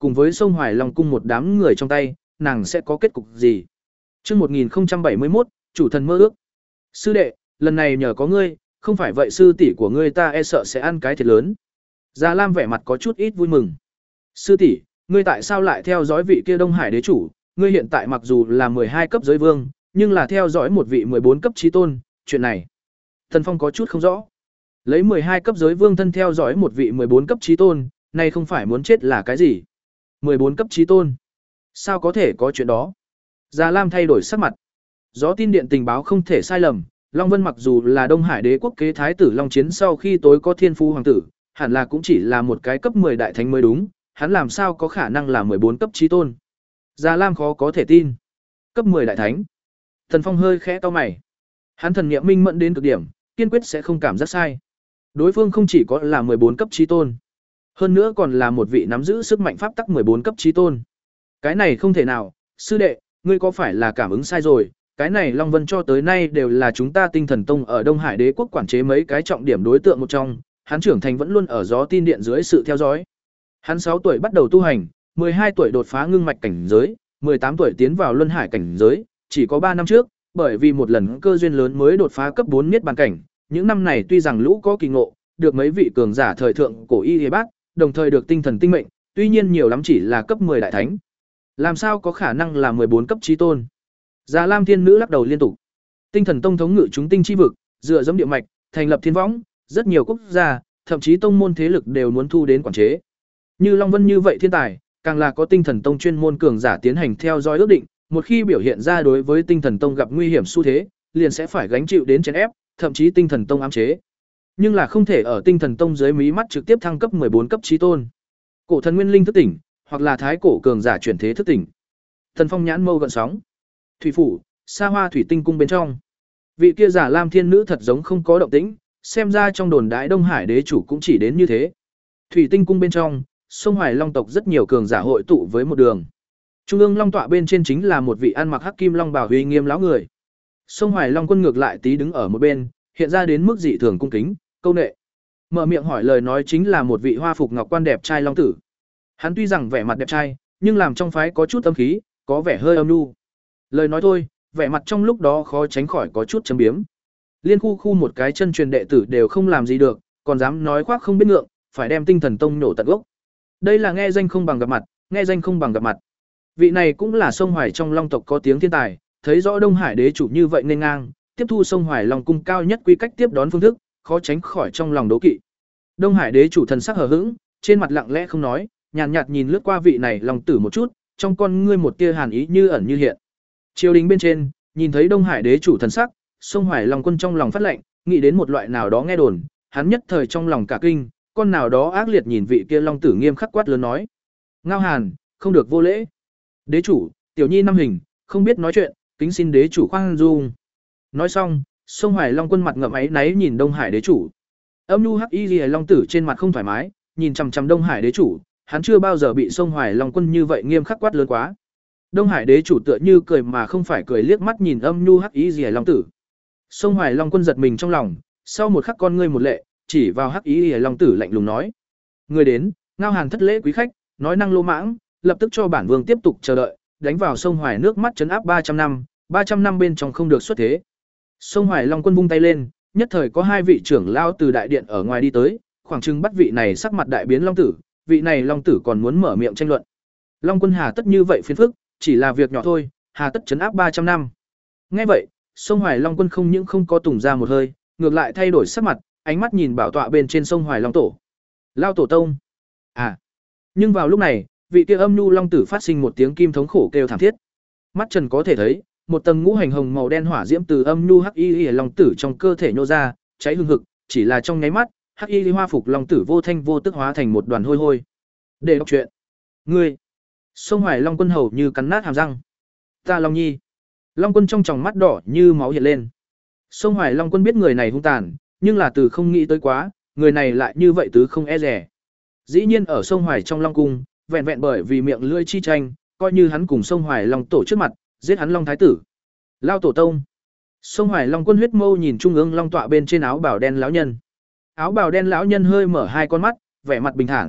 cùng với sông Hoài Long cung một đám người trong tay, nàng sẽ có kết cục gì. Chương một nghìn không trăm bảy mươi mốt, chủ thần mơ ước. Sư đệ, lần này nhờ có ngươi, không phải vậy sư tỷ của ngươi ta e sợ sẽ ăn cái thiệt lớn. Già Lam vẻ mặt có chút ít vui mừng. Sư tỷ, ngươi tại sao lại theo dõi vị kia Đông Hải đế chủ? Ngươi hiện tại mặc dù là mười hai cấp giới vương, nhưng là theo dõi một vị mười bốn cấp chí tôn, chuyện này. Thần Phong có chút không rõ. Lấy mười hai cấp giới vương thân theo dõi một vị mười bốn cấp chí tôn, này không phải muốn chết là cái gì? mười bốn cấp chí tôn? Sao có thể có chuyện đó? Già Lam thay đổi sắc mặt. Gió tin điện tình báo không thể sai lầm, Long Vân mặc dù là Đông Hải đế quốc kế thái tử Long Chiến sau khi tối có thiên phú hoàng tử, hẳn là cũng chỉ là một cái cấp mười đại thánh mới đúng, hắn làm sao có khả năng là mười bốn cấp chí tôn? Già Lam khó có thể tin. Cấp mười đại thánh? Thần Phong hơi khẽ cau mày. Hắn thần niệm minh mẫn đến cực điểm, kiên quyết sẽ không cảm giác sai. Đối phương không chỉ có là mười bốn cấp chí tôn, hơn nữa còn là một vị nắm giữ sức mạnh pháp tắc mười bốn cấp chí tôn. Cái này không thể nào, sư đệ, ngươi có phải là cảm ứng sai rồi? Cái này Long Vân cho tới nay đều là chúng ta Tinh Thần Tông ở Đông Hải đế quốc quản chế mấy cái trọng điểm đối tượng một trong, hắn trưởng thành vẫn luôn ở gió tin điện dưới sự theo dõi. Hắn sáu tuổi bắt đầu tu hành, mười hai tuổi đột phá ngưng mạch cảnh giới, mười tám tuổi tiến vào luân hải cảnh giới, chỉ có ba năm trước, bởi vì một lần cơ duyên lớn mới đột phá cấp bốn niết bàn cảnh. Những năm này tuy rằng lũ có kỳ ngộ, được mấy vị cường giả thời thượng cổ y y bác, đồng thời được tinh thần tinh mệnh, tuy nhiên nhiều lắm chỉ là cấp mười đại thánh. Làm sao có khả năng là mười bốn cấp chí tôn? Già Lam Thiên Nữ lắc đầu liên tục. Tinh Thần Tông thống ngự chúng tinh chi vực, dựa dẫm địa mạch, thành lập thiên võng, rất nhiều quốc gia, thậm chí tông môn thế lực đều muốn thu đến quản chế. Như Long Vân như vậy thiên tài, càng là có Tinh Thần Tông chuyên môn cường giả tiến hành theo dõi ước định, một khi biểu hiện ra đối với Tinh Thần Tông gặp nguy hiểm xu thế, liền sẽ phải gánh chịu đến chèn ép, thậm chí Tinh Thần Tông ám chế. Nhưng là không thể ở Tinh Thần Tông dưới mí mắt trực tiếp thăng cấp mười bốn cấp chí tôn. Cổ thần nguyên linh thức tỉnh, hoặc là thái cổ cường giả chuyển thế thức tỉnh. Thần Phong nhãn mâu gợn sóng. Thủy phủ, xa hoa thủy tinh cung bên trong. Vị kia giả Lam Thiên Nữ thật giống không có động tĩnh, xem ra trong đồn đại Đông Hải đế chủ cũng chỉ đến như thế. Thủy tinh cung bên trong, sông Hoài Long tộc rất nhiều cường giả hội tụ với một đường. Trung ương long tọa bên trên chính là một vị ăn mặc hắc kim long bào uy nghiêm lão người. Sông Hoài Long quân ngược lại tí đứng ở một bên, hiện ra đến mức dị thường cung kính, câu nệ. Mở miệng hỏi lời nói chính là một vị hoa phục ngọc quan đẹp trai long tử. Hắn tuy rằng vẻ mặt đẹp trai, nhưng làm trong phái có chút âm khí, có vẻ hơi âm nhu. Lời nói thôi, vẻ mặt trong lúc đó khó tránh khỏi có chút châm biếm. Liên khu khu một cái chân truyền đệ tử đều không làm gì được, còn dám nói khoác không biết ngượng, phải đem Tinh Thần Tông nổ tận gốc. Đây là nghe danh không bằng gặp mặt, nghe danh không bằng gặp mặt. Vị này cũng là sông Hoài trong long tộc có tiếng thiên tài, thấy rõ Đông Hải đế chủ như vậy nên ngang, tiếp thu sông Hoài Long cung cao nhất quy cách tiếp đón phương thức, khó tránh khỏi trong lòng đố kỵ. Đông Hải đế chủ thần sắc hờ hững, trên mặt lặng lẽ không nói, nhàn nhạt, nhạt nhìn lướt qua vị này long tử một chút, trong con ngươi một tia hàn ý như ẩn như hiện. Triều đình bên trên, nhìn thấy Đông Hải đế chủ thần sắc, sông Hoài Long quân trong lòng phát lệnh, nghĩ đến một loại nào đó nghe đồn, hắn nhất thời trong lòng cả kinh, con nào đó ác liệt nhìn vị kia long tử nghiêm khắc quát lớn nói: "Ngao Hàn, không được vô lễ. Đế chủ, tiểu nhi năm hình, không biết nói chuyện, kính xin đế chủ khoan dung." Nói xong, sông Hoài Long quân mặt ngậm áy náy nhìn Đông Hải đế chủ. Âm nhu hắc y liễu long tử trên mặt không thoải mái, nhìn chằm chằm Đông Hải đế chủ, hắn chưa bao giờ bị sông Hoài Long quân như vậy nghiêm khắc quát lớn quá. Đông Hải đế chủ tựa như cười mà không phải cười liếc mắt nhìn âm nhu hắc ý liễu long tử. Sông Hoài Long quân giật mình trong lòng, sau một khắc con ngươi một lệ, chỉ vào hắc ý liễu long tử lạnh lùng nói: "Người đến, Ngao Hàn thất lễ quý khách, nói năng lô mãng, lập tức cho bản vương tiếp tục chờ đợi, đánh vào sông Hoài nước mắt trấn áp ba trăm năm, ba trăm năm bên trong không được xuất thế." Sông Hoài Long quân vung tay lên, nhất thời có hai vị trưởng lao từ đại điện ở ngoài đi tới, khoảng chừng bắt vị này sắc mặt đại biến long tử, vị này long tử còn muốn mở miệng tranh luận. Long quân hà tất như vậy phiền phức, chỉ là việc nhỏ thôi, hà tất trấn áp ba trăm năm. Nghe vậy, sông Hoài Long quân không những không có tùng ra một hơi, ngược lại thay đổi sắc mặt, ánh mắt nhìn bảo tọa bên trên sông Hoài Long tổ. Lao tổ tông. À. Nhưng vào lúc này, vị kia âm nhu long tử phát sinh một tiếng kim thống khổ kêu thảm thiết. Mắt Trần có thể thấy, một tầng ngũ hành hồng màu đen hỏa diễm từ âm nhu hắc y y long tử trong cơ thể nhô ra, cháy hừng hực, chỉ là trong nháy mắt, hắc y hoa phục long tử vô thanh vô tức hóa thành một đoàn hôi hôi. Để đọc chuyện. Ngươi. Sông Hoài Long quân hầu như cắn nát hàm răng. Ta Long Nhi. Long quân trong tròng mắt đỏ như máu hiện lên. Sông Hoài Long quân biết người này hung tàn, nhưng là từ không nghĩ tới quá, người này lại như vậy tứ không e rẻ. Dĩ nhiên ở sông Hoài trong Long cung, vẹn vẹn bởi vì miệng lưỡi chi tranh, coi như hắn cùng sông Hoài Long tổ trước mặt, giết hắn Long thái tử. Lao tổ tông. Sông Hoài Long quân huyết mâu nhìn trung ương long tọa bên trên áo bào đen lão nhân. Áo bào đen lão nhân hơi mở hai con mắt, vẻ mặt bình thản,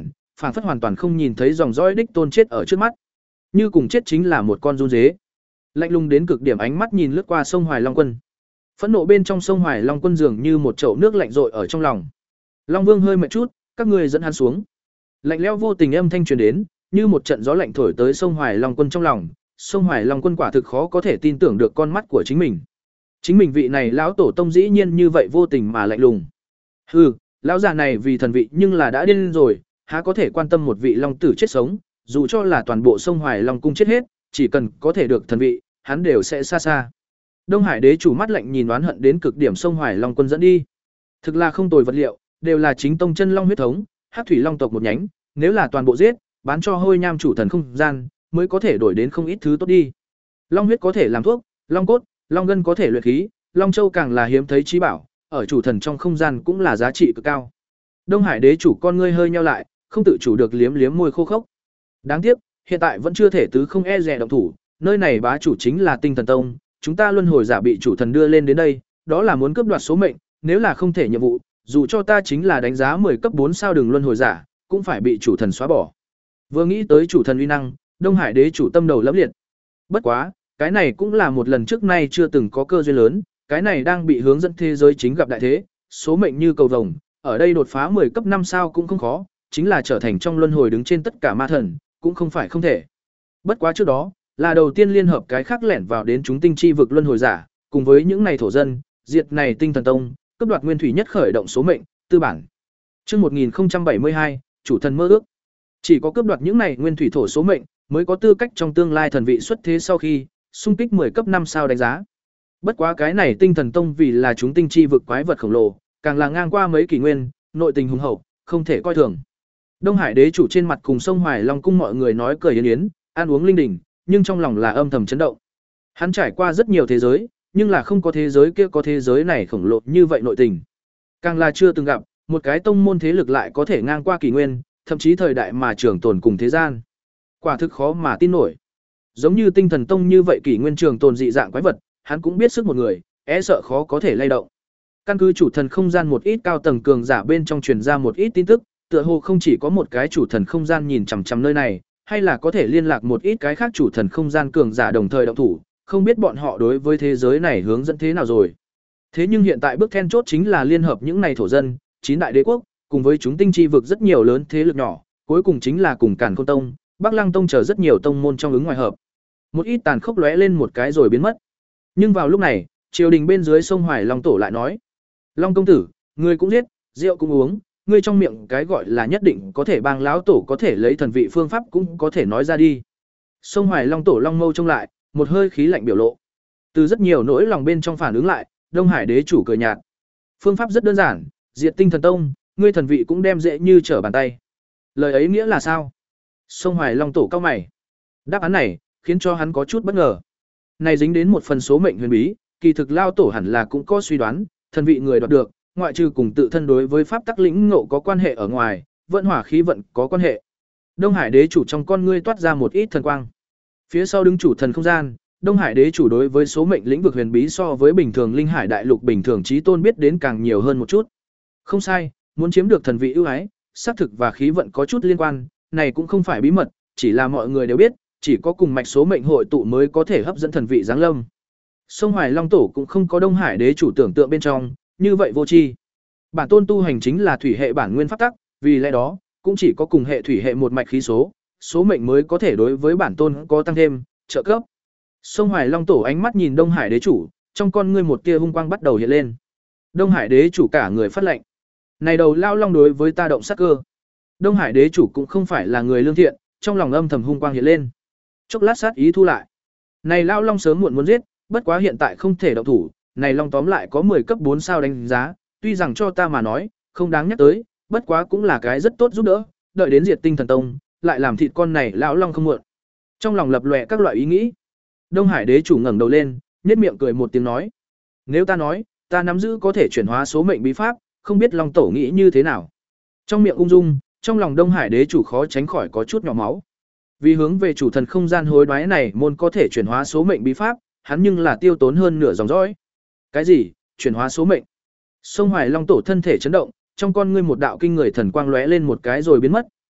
phảng phất hoàn toàn không nhìn thấy dòng dõi đích tôn chết ở trước mắt. Như cùng chết chính là một con run dế. Lạnh lùng đến cực điểm ánh mắt nhìn lướt qua sông Hoài Long Quân. Phẫn nộ bên trong sông Hoài Long Quân dường như một chậu nước lạnh rội ở trong lòng. Long Vương hơi mệt chút, các ngươi dẫn hắn xuống. Lạnh lẽo vô tình âm thanh truyền đến, như một trận gió lạnh thổi tới sông Hoài Long Quân trong lòng. Sông Hoài Long Quân quả thực khó có thể tin tưởng được con mắt của chính mình. Chính mình vị này lão tổ tông dĩ nhiên như vậy vô tình mà lạnh lùng. Hừ, lão già này vì thần vị nhưng là đã điên rồi, há có thể quan tâm một vị long tử chết sống, dù cho là toàn bộ sông Hoài Long cung chết hết, chỉ cần có thể được thần vị, hắn đều sẽ xa xa. Đông Hải đế chủ mắt lạnh nhìn oán hận đến cực điểm sông Hoài Long Quân dẫn đi. Thực là không tồi vật liệu, đều là chính tông chân long huyết thống, Hắc thủy long tộc một nhánh, nếu là toàn bộ giết, bán cho Hôi Nham chủ thần không gian, mới có thể đổi đến không ít thứ tốt đi. Long huyết có thể làm thuốc, long cốt, long gân có thể luyện khí, long châu càng là hiếm thấy trí bảo, ở chủ thần trong không gian cũng là giá trị cực cao. Đông Hải đế chủ con ngươi hơi nheo lại, không tự chủ được liếm liếm môi khô khốc. Đáng tiếc, hiện tại vẫn chưa thể tứ không e dè động thủ, nơi này bá chủ chính là Tinh Thần Tông, chúng ta luân hồi giả bị chủ thần đưa lên đến đây, đó là muốn cướp đoạt số mệnh, nếu là không thể nhiệm vụ, dù cho ta chính là đánh giá mười cấp bốn sao đường luân hồi giả, cũng phải bị chủ thần xóa bỏ. Vừa nghĩ tới chủ thần uy năng, Đông Hải đế chủ tâm đầu lẫm liệt. Bất quá, cái này cũng là một lần trước nay chưa từng có cơ duyên lớn, cái này đang bị hướng dẫn thế giới chính gặp đại thế, số mệnh như cầu vồng, ở đây đột phá mười cấp năm sao cũng không khó, chính là trở thành trong luân hồi đứng trên tất cả ma thần, cũng không phải không thể. Bất quá trước đó, là đầu tiên liên hợp cái khác lẻn vào đến chúng tinh chi vực luân hồi giả, cùng với những này thổ dân, diệt này Tinh Thần Tông, cấp đoạt nguyên thủy nhất khởi động số mệnh, tư bản. Chương một nghìn không trăm bảy mươi hai, chủ thần mơ ước. Chỉ có cướp đoạt những này nguyên thủy thổ số mệnh, mới có tư cách trong tương lai thần vị xuất thế sau khi xung kích mười cấp năm sao đánh giá. Bất quá cái này Tinh Thần Tông vì là chúng tinh chi vực quái vật khổng lồ, càng là ngang qua mấy kỷ nguyên, nội tình hùng hậu, không thể coi thường. Đông Hải đế chủ trên mặt cùng sông Hoài Long cung mọi người nói cười yến yến, ăn uống linh đình, nhưng trong lòng là âm thầm chấn động. Hắn trải qua rất nhiều thế giới, nhưng là không có thế giới kia có thế giới này khổng lồ như vậy nội tình. Càng là chưa từng gặp, một cái tông môn thế lực lại có thể ngang qua kỷ nguyên, thậm chí thời đại mà trường tồn cùng thế gian. Quả thực khó mà tin nổi. Giống như Tinh Thần Tông như vậy kỷ nguyên trường tồn dị dạng quái vật, hắn cũng biết sức một người, e sợ khó có thể lay động. Căn cứ chủ thần không gian một ít cao tầng cường giả bên trong truyền ra một ít tin tức, tựa hồ không chỉ có một cái chủ thần không gian nhìn chằm chằm nơi này, hay là có thể liên lạc một ít cái khác chủ thần không gian cường giả đồng thời động thủ, không biết bọn họ đối với thế giới này hướng dẫn thế nào rồi. Thế nhưng hiện tại bước then chốt chính là liên hợp những này thổ dân, chín đại đế quốc, cùng với chúng tinh chi vực rất nhiều lớn thế lực nhỏ, cuối cùng chính là cùng Càn Khôn Tông, Bắc Lăng Tông chờ rất nhiều tông môn trong ứng ngoài hợp. Một ít tàn khốc lóe lên một cái rồi biến mất. Nhưng vào lúc này, triều đình bên dưới sông Hoài Long tổ lại nói: "Long công tử, ngươi cũng giết, rượu cũng uống, ngươi trong miệng cái gọi là nhất định có thể bang lão tổ có thể lấy thần vị phương pháp cũng có thể nói ra đi." Sông Hoài Long tổ Long Mâu trông lại, một hơi khí lạnh biểu lộ. Từ rất nhiều nỗi lòng bên trong phản ứng lại, Đông Hải đế chủ cười nhạt: "Phương pháp rất đơn giản, diệt Tinh Thần Tông, ngươi thần vị cũng đem dễ như trở bàn tay." Lời ấy nghĩa là sao? Sông Hoài Long tổ cao mày. Đáp án này khiến cho hắn có chút bất ngờ. Này dính đến một phần số mệnh huyền bí, kỳ thực lao tổ hẳn là cũng có suy đoán, thần vị người đoạt được, ngoại trừ cùng tự thân đối với pháp tắc lĩnh ngộ có quan hệ ở ngoài, vận hỏa khí vận có quan hệ. Đông Hải đế chủ trong con ngươi toát ra một ít thần quang. Phía sau đứng chủ thần không gian, Đông Hải đế chủ đối với số mệnh lĩnh vực huyền bí so với bình thường linh hải đại lục bình thường chí tôn biết đến càng nhiều hơn một chút. Không sai, muốn chiếm được thần vị ưu ái, xác thực và khí vận có chút liên quan, này cũng không phải bí mật, chỉ là mọi người đều biết, chỉ có cùng mạch số mệnh hội tụ mới có thể hấp dẫn thần vị giáng lâm. Sông Hoài Long tổ cũng không có Đông Hải đế chủ tưởng tượng bên trong, như vậy vô tri. Bản tôn tu hành chính là thủy hệ bản nguyên pháp tắc, vì lẽ đó, cũng chỉ có cùng hệ thủy hệ một mạch khí số, số mệnh mới có thể đối với bản tôn có tăng thêm, trợ cấp. Sông Hoài Long tổ ánh mắt nhìn Đông Hải đế chủ, trong con ngươi một tia hung quang bắt đầu hiện lên. Đông Hải đế chủ cả người phát lệnh. Này đầu lao long đối với ta động sát cơ. Đông Hải đế chủ cũng không phải là người lương thiện, trong lòng âm thầm hung quang hiện lên. Chốc lát sát ý thu lại. Này lao long sớm muộn muốn giết, bất quá hiện tại không thể động thủ, này long tóm lại có mười cấp bốn sao đánh giá, tuy rằng cho ta mà nói, không đáng nhắc tới, bất quá cũng là cái rất tốt giúp đỡ, đợi đến diệt Tinh Thần Tông, lại làm thịt con này lão long không muộn. Trong lòng lập lòe các loại ý nghĩ. Đông Hải đế chủ ngẩng đầu lên, nhếch miệng cười một tiếng nói: "Nếu ta nói, ta nắm giữ có thể chuyển hóa số mệnh bí pháp, không biết Long tổ nghĩ như thế nào?" Trong miệng ung dung, trong lòng Đông Hải đế chủ khó tránh khỏi có chút nhỏ máu. Vì hướng về chủ thần không gian hối đoái này môn có thể chuyển hóa số mệnh bí pháp, hắn nhưng là tiêu tốn hơn nửa dòng dõi. Cái gì? Chuyển hóa số mệnh? Sông Hoài Long tổ thân thể chấn động, trong con ngươi một đạo kinh người thần quang lóe lên một cái rồi biến mất,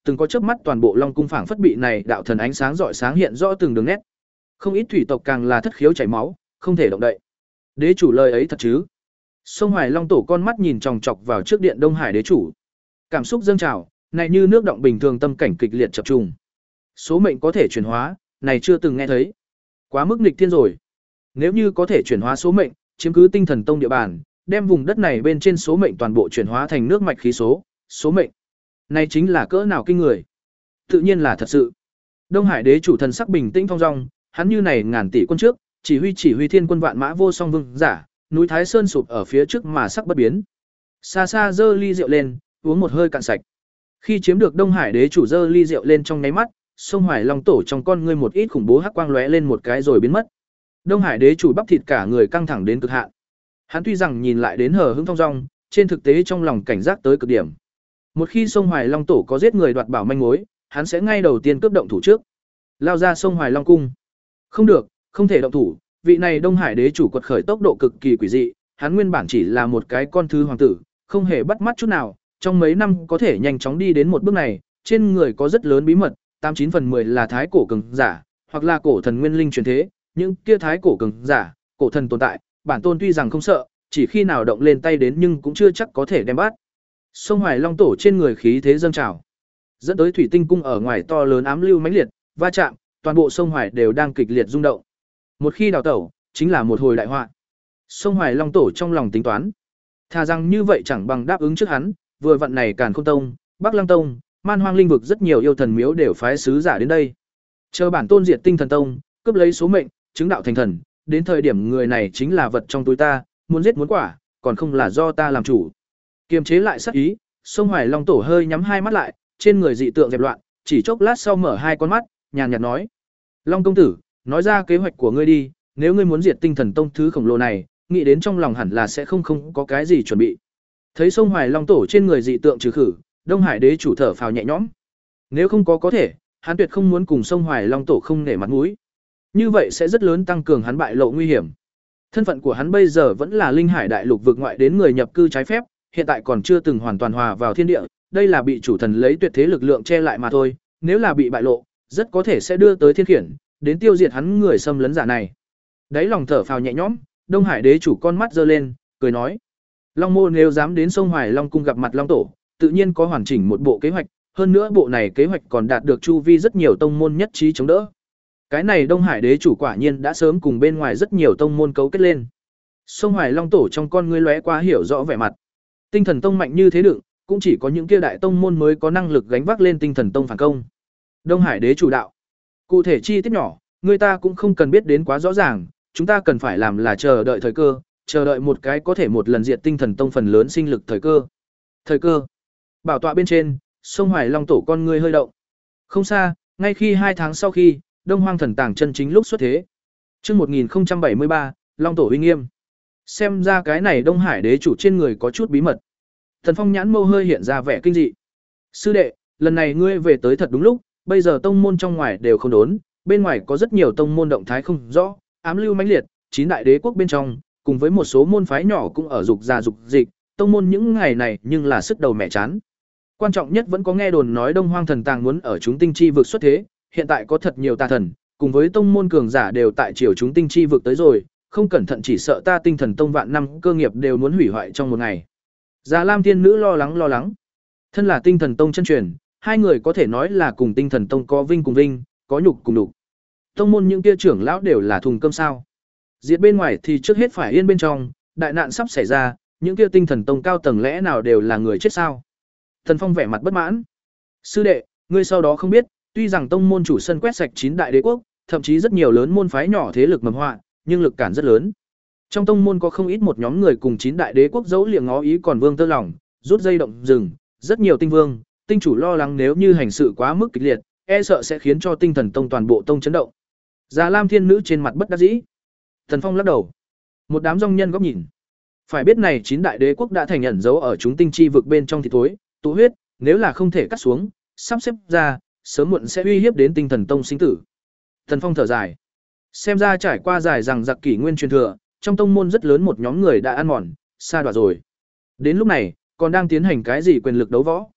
từng có chớp mắt toàn bộ Long cung phảng phất bị này đạo thần ánh sáng rọi sáng hiện rõ từng đường nét. Không ít thủy tộc càng là thất khiếu chảy máu, không thể động đậy. Đế chủ lời ấy thật chứ? Sông Hoài Long tổ con mắt nhìn chòng chọc vào trước điện Đông Hải đế chủ. Cảm xúc dâng trào, này như nước động bình thường, tâm cảnh kịch liệt chập trùng. Số mệnh có thể chuyển hóa, này chưa từng nghe thấy. Quá mức nghịch thiên rồi. Nếu như có thể chuyển hóa số mệnh, chiếm cứ Tinh Thần Tông địa bàn, đem vùng đất này bên trên số mệnh toàn bộ chuyển hóa thành nước mạch khí số, số mệnh. Này chính là cỡ nào kinh người. Tự nhiên là thật sự. Đông Hải đế chủ thần sắc bình tĩnh thong dong, hắn như này ngàn tỷ quân trước, chỉ huy chỉ huy thiên quân vạn mã vô song vương giả, núi Thái Sơn sụp ở phía trước mà sắc bất biến. Xa xa giơ ly rượu lên, uống một hơi cạn sạch. Khi chiếm được Đông Hải đế chủ giơ ly rượu lên trong nháy mắt, sông Hoài Long tổ trong con ngươi một ít khủng bố hắc quang lóe lên một cái rồi biến mất. Đông Hải đế chủ bắp thịt cả người căng thẳng đến cực hạn. Hắn tuy rằng nhìn lại đến hờ hững thong dong, trên thực tế trong lòng cảnh giác tới cực điểm. Một khi sông Hoài Long tổ có giết người đoạt bảo manh mối, hắn sẽ ngay đầu tiên cướp động thủ trước, lao ra sông Hoài Long cung. Không được, không thể động thủ, vị này Đông Hải đế chủ quật khởi tốc độ cực kỳ quỷ dị, hắn nguyên bản chỉ là một cái con thứ hoàng tử, không hề bắt mắt chút nào, trong mấy năm có thể nhanh chóng đi đến một bước này, trên người có rất lớn bí mật, tám chín phần mười là thái cổ cường giả, hoặc là cổ thần nguyên linh truyền thế, những kia thái cổ cường giả, cổ thần tồn tại, bản tôn tuy rằng không sợ, chỉ khi nào động lên tay đến nhưng cũng chưa chắc có thể đem bắt. Sông Hoài Long tổ trên người khí thế dâng trào, dẫn tới thủy tinh cung ở ngoài to lớn ám lưu mãnh liệt, va chạm, toàn bộ sông Hoài đều đang kịch liệt rung động. Một khi đào tẩu, chính là một hồi đại họa. Sông Hoài Long tổ trong lòng tính toán, thà rằng như vậy chẳng bằng đáp ứng trước hắn, vừa vặn này Càn Khôn Tông, Bắc Lăng Tông, Man Hoang Linh vực rất nhiều yêu thần miếu đều phái sứ giả đến đây. Chờ bản tôn diệt Tinh Thần Tông, cướp lấy số mệnh, chứng đạo thành thần, đến thời điểm người này chính là vật trong túi ta, muốn giết muốn quả, còn không là do ta làm chủ. Kiềm chế lại sát ý, sông Hoài Long tổ hơi nhắm hai mắt lại, trên người dị tượng dẹp loạn, chỉ chốc lát sau mở hai con mắt, nhàn nhạt nói: "Long công tử, nói ra kế hoạch của ngươi đi, nếu ngươi muốn diệt Tinh Thần Tông thứ khổng lồ này, nghĩ đến trong lòng hẳn là sẽ không không có cái gì chuẩn bị." Thấy sông Hoài Long tổ trên người dị tượng trừ khử, Đông Hải đế chủ thở phào nhẹ nhõm. Nếu không có có thể, hắn tuyệt không muốn cùng sông Hoài Long tổ không nể mặt mũi. Như vậy sẽ rất lớn tăng cường hắn bại lộ nguy hiểm. Thân phận của hắn bây giờ vẫn là Linh Hải đại lục vực ngoại đến người nhập cư trái phép, hiện tại còn chưa từng hoàn toàn hòa vào thiên địa, đây là bị chủ thần lấy tuyệt thế lực lượng che lại mà thôi, nếu là bị bại lộ, rất có thể sẽ đưa tới thiên khiển, đến tiêu diệt hắn người xâm lấn giả này. Đấy lòng thở phào nhẹ nhõm, Đông Hải đế chủ con mắt giơ lên, cười nói: "Long mô nếu dám đến sông Hoài Long cung gặp mặt Long tổ, tự nhiên có hoàn chỉnh một bộ kế hoạch, hơn nữa bộ này kế hoạch còn đạt được chu vi rất nhiều tông môn nhất trí chống đỡ." Cái này Đông Hải đế chủ quả nhiên đã sớm cùng bên ngoài rất nhiều tông môn cấu kết lên. Sông Hoài Long tổ trong con ngươi lóe qua hiểu rõ vẻ mặt. Tinh Thần Tông mạnh như thế đựng, cũng chỉ có những kia đại tông môn mới có năng lực gánh vác lên Tinh Thần Tông phản công. Đông Hải đế chủ đạo: "Cụ thể chi tiết nhỏ, người ta cũng không cần biết đến quá rõ ràng, chúng ta cần phải làm là chờ đợi thời cơ, chờ đợi một cái có thể một lần diệt Tinh Thần Tông phần lớn sinh lực thời cơ." Thời cơ? Bảo tọa bên trên, sông Hoài Long tổ con ngươi hơi động. Không xa, ngay khi hai tháng sau khi Đông Hoang Thần Tàng chân chính lúc xuất thế. Chương một nghìn không trăm bảy mươi ba, Long tổ uy nghiêm. Xem ra cái này Đông Hải đế chủ trên người có chút bí mật. Thần Phong nhãn mâu hơi hiện ra vẻ kinh dị. "Sư đệ, lần này ngươi về tới thật đúng lúc, bây giờ tông môn trong ngoài đều không đốn, bên ngoài có rất nhiều tông môn động thái không rõ, ám lưu mãnh liệt, chín đại đế quốc bên trong, cùng với một số môn phái nhỏ cũng ở dục già dục dịch, tông môn những ngày này nhưng là sức đầu mẹ chán. Quan trọng nhất vẫn có nghe đồn nói Đông Hoang Thần Tàng muốn ở chúng tinh chi vực xuất thế, hiện tại có thật nhiều tà thần, cùng với tông môn cường giả đều tại chiều chúng tinh chi vực tới rồi, không cẩn thận chỉ sợ ta Tinh Thần Tông vạn năm cơ nghiệp đều muốn hủy hoại trong một ngày." Già Lam Thiên Nữ lo lắng lo lắng. Thân là Tinh Thần Tông chân truyền, hai người có thể nói là cùng Tinh Thần Tông có vinh cùng vinh, có nhục cùng nhục. Tông môn những kia trưởng lão đều là thùng cơm sao? Diệt bên ngoài thì trước hết phải yên bên trong, đại nạn sắp xảy ra, những kia Tinh Thần Tông cao tầng lẽ nào đều là người chết sao? Thần Phong vẻ mặt bất mãn. "Sư đệ, ngươi sau đó không biết, tuy rằng tông môn chủ sân quét sạch chín đại đế quốc, thậm chí rất nhiều lớn môn phái nhỏ thế lực mầm họa, nhưng lực cản rất lớn. Trong tông môn có không ít một nhóm người cùng chín đại đế quốc giấu liệng ngó ý còn vương tơ lòng, rút dây động rừng, rất nhiều tinh vương, tinh chủ lo lắng nếu như hành sự quá mức kịch liệt, e sợ sẽ khiến cho Tinh Thần Tông toàn bộ tông chấn động." Già Lam Thiên Nữ trên mặt bất đắc dĩ. Thần Phong lắc đầu. Một đám dòng nhân góc nhìn. Phải biết này chín đại đế quốc đã thành ẩn giấu ở chúng tinh chi vực bên trong thì tối, tụ huyết, nếu là không thể cắt xuống, sắp xếp ra, sớm muộn sẽ uy hiếp đến Tinh Thần Tông sinh tử. Thần Phong thở dài. Xem ra trải qua dài rằng giặc kỷ nguyên truyền thừa, trong tông môn rất lớn một nhóm người đã ăn mòn, sa đọa rồi. Đến lúc này, còn đang tiến hành cái gì quyền lực đấu võ?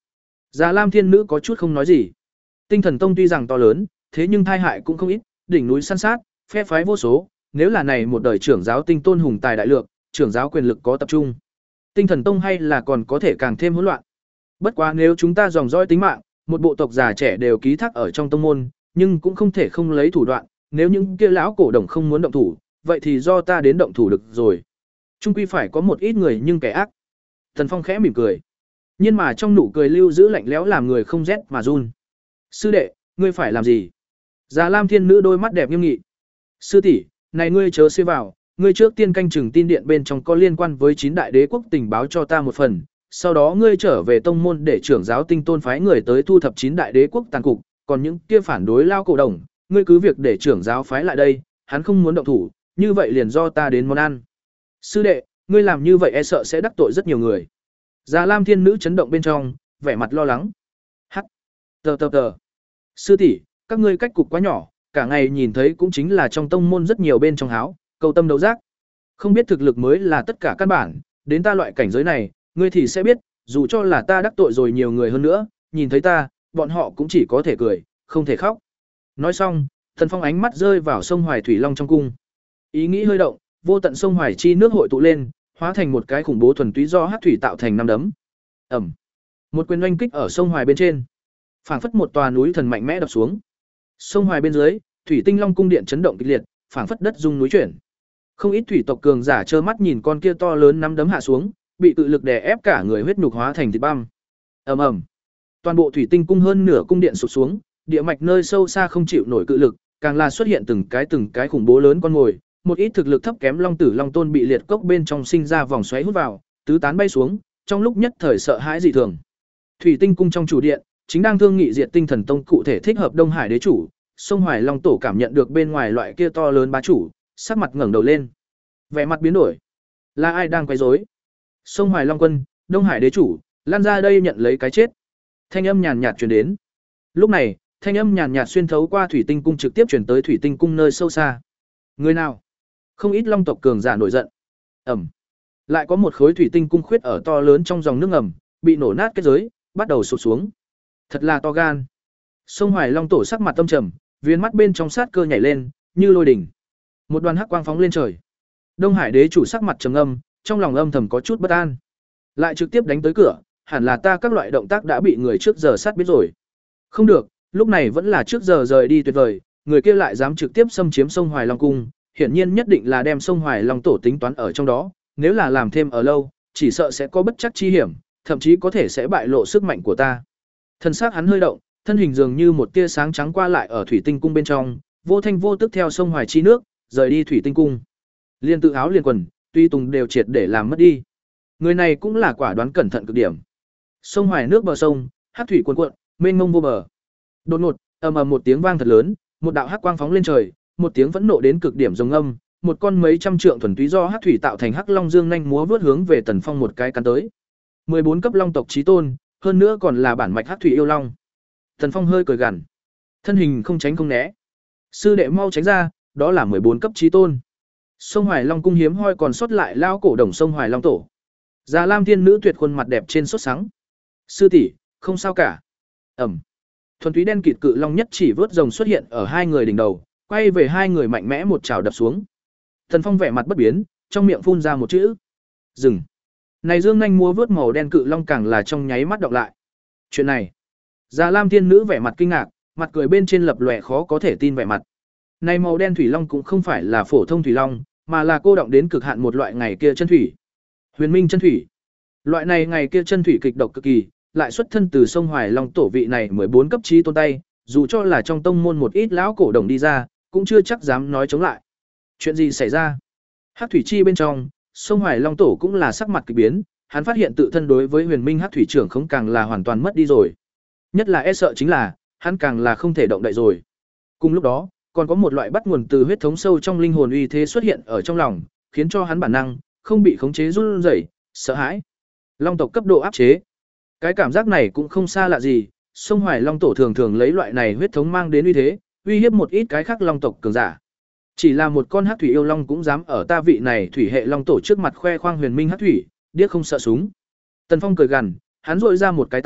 Già Lam Thiên Nữ có chút không nói gì. Tinh Thần Tông tuy rằng to lớn, thế nhưng tai hại cũng không ít, đỉnh núi san sát, phe phái vô số, nếu là này một đời trưởng giáo tinh tôn hùng tài đại lượng, trưởng giáo quyền lực có tập trung. Tinh Thần Tông hay là còn có thể càng thêm hỗn loạn. Bất quá nếu chúng ta dòng dõi tính mạng, một bộ tộc già trẻ đều ký thác ở trong tông môn, nhưng cũng không thể không lấy thủ đoạn, nếu những kia lão cổ đồng không muốn động thủ, vậy thì do ta đến động thủ được rồi. Chung quy phải có một ít người nhưng kẻ ác. Thần Phong khẽ mỉm cười. Nhưng mà trong nụ cười lưu giữ lạnh lẽo làm người không rét mà run. Sư đệ, ngươi phải làm gì? Già Lam Thiên Nữ đôi mắt đẹp nghiêm nghị. Sư tỷ, này ngươi chớ xê vào, ngươi trước tiên canh chừng tin điện bên trong có liên quan với chín đại đế quốc tình báo cho ta một phần, sau đó ngươi trở về tông môn để trưởng giáo tinh tôn phái người tới thu thập chín đại đế quốc tàn cục, còn những kia phản đối lao cổ đồng, ngươi cứ việc để trưởng giáo phái lại đây, hắn không muốn động thủ, như vậy liền do ta đến món ăn. Sư đệ, ngươi làm như vậy e sợ sẽ đắc tội rất nhiều người. Già Lam Thiên Nữ chấn động bên trong, vẻ mặt lo lắng. Hắc, tờ tờ tờ. Sư tỷ, các ngươi cách cục quá nhỏ, cả ngày nhìn thấy cũng chính là trong tông môn rất nhiều bên trong háo, cầu tâm đấu giác. Không biết thực lực mới là tất cả căn bản, đến ta loại cảnh giới này, ngươi thì sẽ biết, dù cho là ta đắc tội rồi nhiều người hơn nữa, nhìn thấy ta, bọn họ cũng chỉ có thể cười, không thể khóc. Nói xong, Thần Phong ánh mắt rơi vào sông Hoài Thủy Long trong cung. Ý nghĩ hơi động, vô tận sông Hoài chi nước hội tụ lên, hóa thành một cái khủng bố thuần túy do hắc thủy tạo thành năm đấm. Ầm. Một quyền oanh kích ở sông Hoài bên trên, phảng phất một tòa núi thần mạnh mẽ đập xuống. Sông Hoài bên dưới, Thủy Tinh Long cung điện chấn động kịch liệt, phảng phất đất rung núi chuyển. Không ít thủy tộc cường giả trơ mắt nhìn con kia to lớn năm đấm hạ xuống, bị tự lực đè ép cả người huyết nhục hóa thành thịt băm. Ầm ầm. Toàn bộ Thủy Tinh cung hơn nửa cung điện sụp xuống, địa mạch nơi sâu xa không chịu nổi cự lực, càng là xuất hiện từng cái từng cái khủng bố lớn con ngồi, một ít thực lực thấp kém long tử long tôn bị liệt cốc bên trong sinh ra vòng xoáy hút vào, tứ tán bay xuống, trong lúc nhất thời sợ hãi dị thường. Thủy Tinh cung trong chủ điện, chính đang thương nghị diệt Tinh Thần Tông cụ thể thích hợp Đông Hải đế chủ, Sông Hoài Long tổ cảm nhận được bên ngoài loại kia to lớn bá chủ, sắc mặt ngẩng đầu lên, vẻ mặt biến đổi. Là ai đang quấy rối? Sông Hoài Long quân, Đông Hải đế chủ, lan ra đây nhận lấy cái chết. Thanh âm nhàn nhạt truyền đến. Lúc này, thanh âm nhàn nhạt xuyên thấu qua Thủy Tinh cung trực tiếp truyền tới Thủy Tinh cung nơi sâu xa. Người nào? Không ít long tộc cường giả nổi giận. Ẩm. Lại có một khối Thủy Tinh cung khuyết ở to lớn trong dòng nước ngầm, bị nổ nát kết giới, bắt đầu sụp xuống. Thật là to gan. Sông Hoài Long tổ sắc mặt tâm trầm, viên mắt bên trong sát cơ nhảy lên, như lôi đỉnh. Một đoàn hắc quang phóng lên trời. Đông Hải đế chủ sắc mặt trầm ngâm, trong lòng âm thầm có chút bất an. Lại trực tiếp đánh tới cửa, hẳn là ta các loại động tác đã bị người trước giờ sát biết rồi. Không được, lúc này vẫn là trước giờ rời đi tuyệt vời, người kia lại dám trực tiếp xâm chiếm sông Hoài Long cung, hiển nhiên nhất định là đem sông Hoài Long tổ tính toán ở trong đó, nếu là làm thêm ở lâu, chỉ sợ sẽ có bất chắc chi hiểm, thậm chí có thể sẽ bại lộ sức mạnh của ta. Thân xác hắn hơi động, thân hình dường như một tia sáng trắng qua lại ở Thủy Tinh cung bên trong, vô thanh vô tức theo sông Hoài chi nước, rời đi Thủy Tinh cung. Liên tự áo liền quần, tuy tùng đều triệt để làm mất đi. Người này cũng là quả đoán cẩn thận cực điểm. Sông Hoài nước bờ sông, hắc thủy cuồn cuộn, mênh mông vô bờ. Đột ngột, ầm ầm một tiếng vang thật lớn, một đạo hắc quang phóng lên trời, một tiếng phẫn nộ đến cực điểm rồng âm, một con mấy trăm trượng thuần túy do hắc thủy tạo thành hắc long dương nhanh múa vớt hướng về Tần Phong một cái cắn tới. mười bốn cấp long tộc chí tôn, hơn nữa còn là bản mạch hắc thủy yêu long. Tần Phong hơi cười gằn, thân hình không tránh không né. Sư đệ mau tránh ra, đó là mười bốn cấp chí tôn. Sông Hoài Long cung hiếm hoi còn sót lại lao cổ đồng sông Hoài Long tổ. Già Lam Thiên Nữ tuyệt khuôn mặt đẹp trên sốt sắng. Sư tỷ, không sao cả. Ẩm. Thuần túy đen kịt cự long nhất chỉ vớt rồng xuất hiện ở hai người đỉnh đầu, quay về hai người mạnh mẽ một chảo đập xuống. Thần Phong vẻ mặt bất biến, trong miệng phun ra một chữ: dừng. Này dương nhanh múa vớt màu đen cự long càng là trong nháy mắt đọc lại. Chuyện này, Già Lam Thiên Nữ vẻ mặt kinh ngạc, mặt cười bên trên lập lòe khó có thể tin vẻ mặt. Này màu đen thủy long cũng không phải là phổ thông thủy long, mà là cô động đến cực hạn một loại ngày kia chân thủy. Huyền Minh chân thủy. Loại này ngày kia chân thủy kịch độc cực kỳ, lại xuất thân từ sông Hoài Long tổ vị này mười bốn cấp chí tôn tay, dù cho là trong tông môn một ít lão cổ đồng đi ra, cũng chưa chắc dám nói chống lại. Chuyện gì xảy ra? Hắc thủy chi bên trong, sông Hoài Long tổ cũng là sắc mặt kỳ biến, hắn phát hiện tự thân đối với Huyền Minh Hắc thủy trưởng không càng là hoàn toàn mất đi rồi. Nhất là e sợ chính là, hắn càng là không thể động đậy rồi. Cùng lúc đó, còn có một loại bắt nguồn từ huyết thống sâu trong linh hồn uy thế xuất hiện ở trong lòng, khiến cho hắn bản năng không bị khống chế run rẩy, sợ hãi. Long tộc cấp độ áp chế. Cái cảm giác này cũng không xa lạ gì, sông Hoài Long tổ thường thường lấy loại này huyết thống mang đến uy thế, uy hiếp một ít cái khác long tộc cường giả. Chỉ là một con hắc thủy yêu long cũng dám ở ta vị này thủy hệ long tổ trước mặt khoe khoang Huyền Minh Hắc thủy, điếc không sợ súng. Tần Phong cười gằn, hắn rỗi ra một cái tay,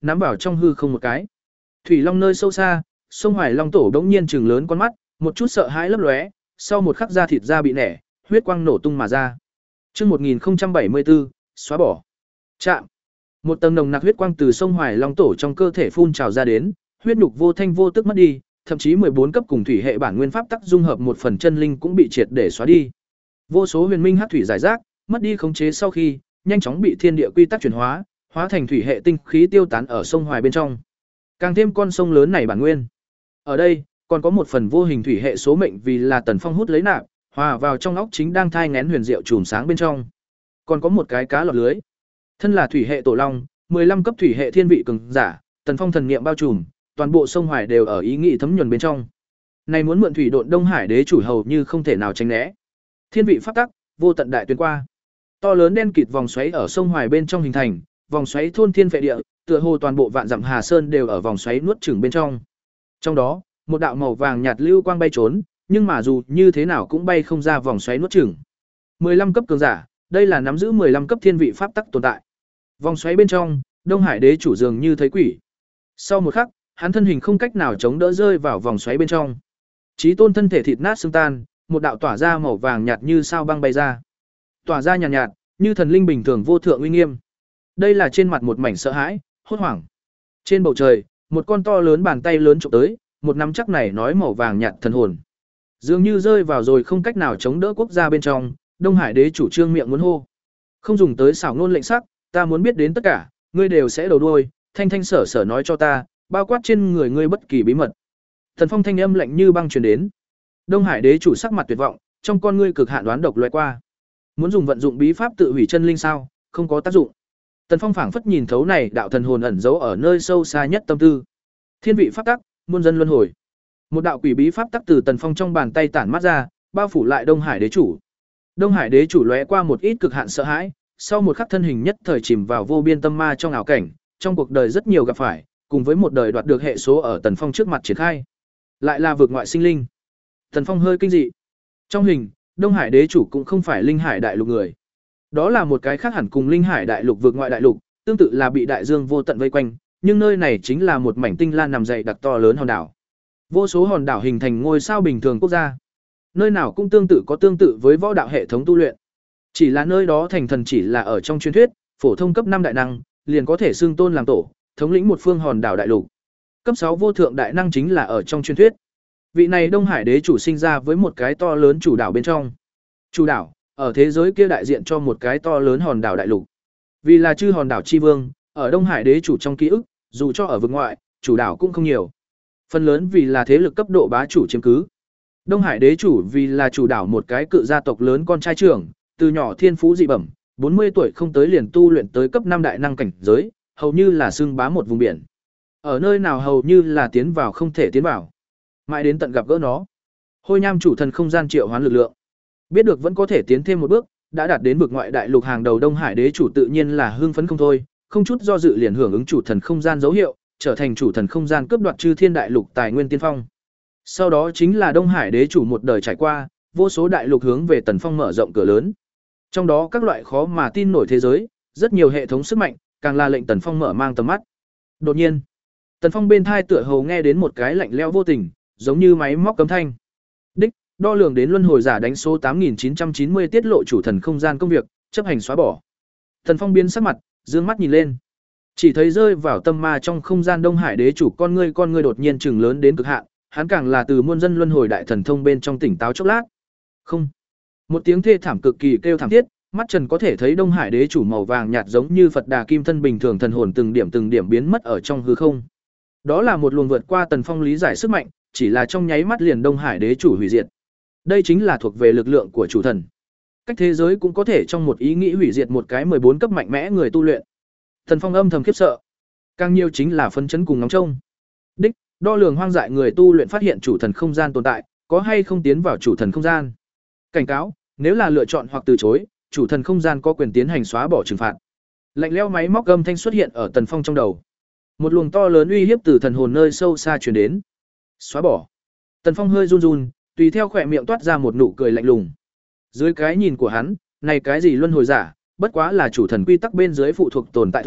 nắm vào trong hư không một cái. Thủy Long nơi sâu xa, sông Hoài Long tổ đống nhiên trừng lớn con mắt, một chút sợ hãi lấp lóe, sau một khắc da thịt da bị nẻ, huyết quang nổ tung mà ra. Chương một nghìn không trăm bảy mươi tư, xóa bỏ. Chạm. Một tầng nồng nặc huyết quang từ sông Hoài Long tổ trong cơ thể phun trào ra đến, huyết nhục vô thanh vô tức mất đi, thậm chí mười bốn cấp cùng thủy hệ bản nguyên pháp tắc dung hợp một phần chân linh cũng bị triệt để xóa đi. Vô số huyền minh hắc thủy giải rác, mất đi khống chế sau khi, nhanh chóng bị thiên địa quy tắc chuyển hóa, hóa thành thủy hệ tinh khí tiêu tán ở sông Hoài bên trong. Càng thêm con sông lớn này bản nguyên. Ở đây, còn có một phần vô hình thủy hệ số mệnh vì là Tần Phong hút lấy nạp, hòa vào trong óc chính đang thai nghén huyền diệu chùm sáng bên trong. Còn có một cái cá lọt lưới. Thân là thủy hệ tổ long, mười lăm cấp thủy hệ thiên vị cường giả, Tần Phong thần niệm bao trùm, toàn bộ sông Hoài đều ở ý nghĩ thấm nhuần bên trong. Này muốn mượn thủy độn Đông Hải đế chủ hầu như không thể nào tránh né. Thiên vị pháp tắc, vô tận đại tuyến qua. To lớn đen kịt vòng xoáy ở sông Hoài bên trong hình thành, vòng xoáy thôn thiên phệ địa, tựa hồ toàn bộ vạn dặm Hà Sơn đều ở vòng xoáy nuốt chửng bên trong. Trong đó, một đạo màu vàng nhạt lưu quang bay trốn, nhưng mà dù như thế nào cũng bay không ra vòng xoáy nuốt chửng. mười lăm cấp cường giả, đây là nắm giữ mười lăm cấp thiên vị pháp tắc tồn tại. Vòng xoáy bên trong, Đông Hải đế chủ dường như thấy quỷ. Sau một khắc, hắn thân hình không cách nào chống đỡ rơi vào vòng xoáy bên trong. Chí tôn thân thể thịt nát xương tan, một đạo tỏa ra màu vàng nhạt như sao băng bay ra. Tỏa ra nhàn nhạt, nhạt, như thần linh bình thường vô thượng uy nghiêm. Đây là trên mặt một mảnh sợ hãi, hốt hoảng. Trên bầu trời, một con to lớn bàn tay lớn chụp tới, một nắm chắc này nói màu vàng nhạt thần hồn. Dường như rơi vào rồi không cách nào chống đỡ quốc gia bên trong, Đông Hải đế chủ trương miệng muốn hô. Không dùng tới xảo ngôn lệnh sắc, ta muốn biết đến tất cả, ngươi đều sẽ đầu đuôi, thanh thanh sở sở nói cho ta, bao quát trên người ngươi bất kỳ bí mật. Thần Phong thanh âm lạnh như băng truyền đến. Đông Hải đế chủ sắc mặt tuyệt vọng, trong con ngươi cực hạn đoán độc lóe qua. Muốn dùng vận dụng bí pháp tự hủy chân linh sao? Không có tác dụng. Tần Phong phảng phất nhìn thấu này đạo thần hồn ẩn giấu ở nơi sâu xa nhất tâm tư. Thiên vị pháp tắc, muôn dân luân hồi. Một đạo quỷ bí pháp tắc từ Tần Phong trong bàn tay tản mát ra, bao phủ lại Đông Hải đế chủ. Đông Hải đế chủ lóe qua một ít cực hạn sợ hãi, sau một khắc thân hình nhất thời chìm vào vô biên tâm ma trong ảo cảnh, trong cuộc đời rất nhiều gặp phải, cùng với một đời đoạt được hệ số ở Tần Phong trước mặt triển khai. Lại là vực ngoại sinh linh. Tần Phong hơi kinh dị. Trong hình, Đông Hải đế chủ cũng không phải linh hải đại lục người. Đó là một cái khác hẳn cùng linh hải đại lục vực ngoại đại lục, tương tự là bị đại dương vô tận vây quanh, nhưng nơi này chính là một mảnh tinh lan nằm dày đặc to lớn hòn đảo. Vô số hòn đảo hình thành ngôi sao bình thường quốc gia. Nơi nào cũng tương tự có tương tự với võ đạo hệ thống tu luyện. Chỉ là nơi đó thành thần chỉ là ở trong truyền thuyết, phổ thông cấp năm đại năng, liền có thể xưng tôn làm tổ, thống lĩnh một phương hòn đảo đại lục. Cấp sáu vô thượng đại năng chính là ở trong truyền thuyết. Vị này Đông Hải đế chủ sinh ra với một cái to lớn chủ đảo bên trong. Chủ đảo, ở thế giới kia đại diện cho một cái to lớn hòn đảo đại lục. Vì là chư hòn đảo chi vương, ở Đông Hải đế chủ trong ký ức, dù cho ở vực ngoại, chủ đảo cũng không nhiều. Phần lớn vì là thế lực cấp độ bá chủ chiếm cứ. Đông Hải đế chủ vì là chủ đảo một cái cự gia tộc lớn con trai trưởng, từ nhỏ thiên phú dị bẩm, bốn mươi tuổi không tới liền tu luyện tới cấp năm đại năng cảnh giới, hầu như là xưng bá một vùng biển. Ở nơi nào hầu như là tiến vào không thể tiến vào. Mãi đến tận gặp gỡ nó. Hôi Nham chủ thần không gian triệu hoán lực lượng. Biết được vẫn có thể tiến thêm một bước, đã đạt đến vực ngoại đại lục hàng đầu Đông Hải đế chủ tự nhiên là hưng phấn không thôi, không chút do dự liền hưởng ứng chủ thần không gian dấu hiệu, trở thành chủ thần không gian cướp đoạt chư thiên đại lục tài nguyên tiên phong. Sau đó chính là Đông Hải đế chủ một đời trải qua, vô số đại lục hướng về Tần Phong mở rộng cửa lớn. Trong đó các loại khó mà tin nổi thế giới, rất nhiều hệ thống sức mạnh, càng là lệnh Tần Phong mở mang tầm mắt. Đột nhiên, Tần Phong bên thai tựa hồ nghe đến một cái lạnh lẽo vô tình, giống như máy móc cấm thanh. Đích, đo lường đến luân hồi giả đánh số tám nghìn chín trăm chín mươi tiết lộ chủ thần không gian công việc, chấp hành xóa bỏ. Tần Phong biến sắc mặt, dương mắt nhìn lên. Chỉ thấy rơi vào tâm ma trong không gian Đông Hải đế chủ con ngươi con ngươi đột nhiên trừng lớn đến cực hạn, hắn càng là từ muôn dân luân hồi đại thần thông bên trong tỉnh táo chốc lát. Không. Một tiếng thê thảm cực kỳ kêu thảm thiết, mắt Trần có thể thấy Đông Hải đế chủ màu vàng nhạt giống như Phật Đà kim thân bình thường thần hồn từng điểm từng điểm biến mất ở trong hư không. Đó là một luồng vượt qua Tần Phong lý giải sức mạnh, chỉ là trong nháy mắt liền Đông Hải đế chủ hủy diệt. Đây chính là thuộc về lực lượng của chủ thần. Cách thế giới cũng có thể trong một ý nghĩ hủy diệt một cái mười bốn cấp mạnh mẽ người tu luyện. Tần Phong âm thầm khiếp sợ. Càng nhiều chính là phấn chấn cùng nóng trông. Đích, đo lường hoang dại người tu luyện phát hiện chủ thần không gian tồn tại, có hay không tiến vào chủ thần không gian. Cảnh cáo, nếu là lựa chọn hoặc từ chối, chủ thần không gian có quyền tiến hành xóa bỏ trừng phạt. Lạnh lẽo máy móc âm thanh xuất hiện ở Tần Phong trong đầu. Một luồng to lớn uy hiếp từ thần hồn nơi sâu xa truyền đến. Xóa bỏ. Tần Phong hơi run run, tùy theo khỏe miệng toát ra một nụ cười lạnh lùng. Dưới cái nhìn của hắn, này cái gì luân hồi giả, bất quá là chủ thần quy tắc bên dưới phụ thuộc tồn tại thôi,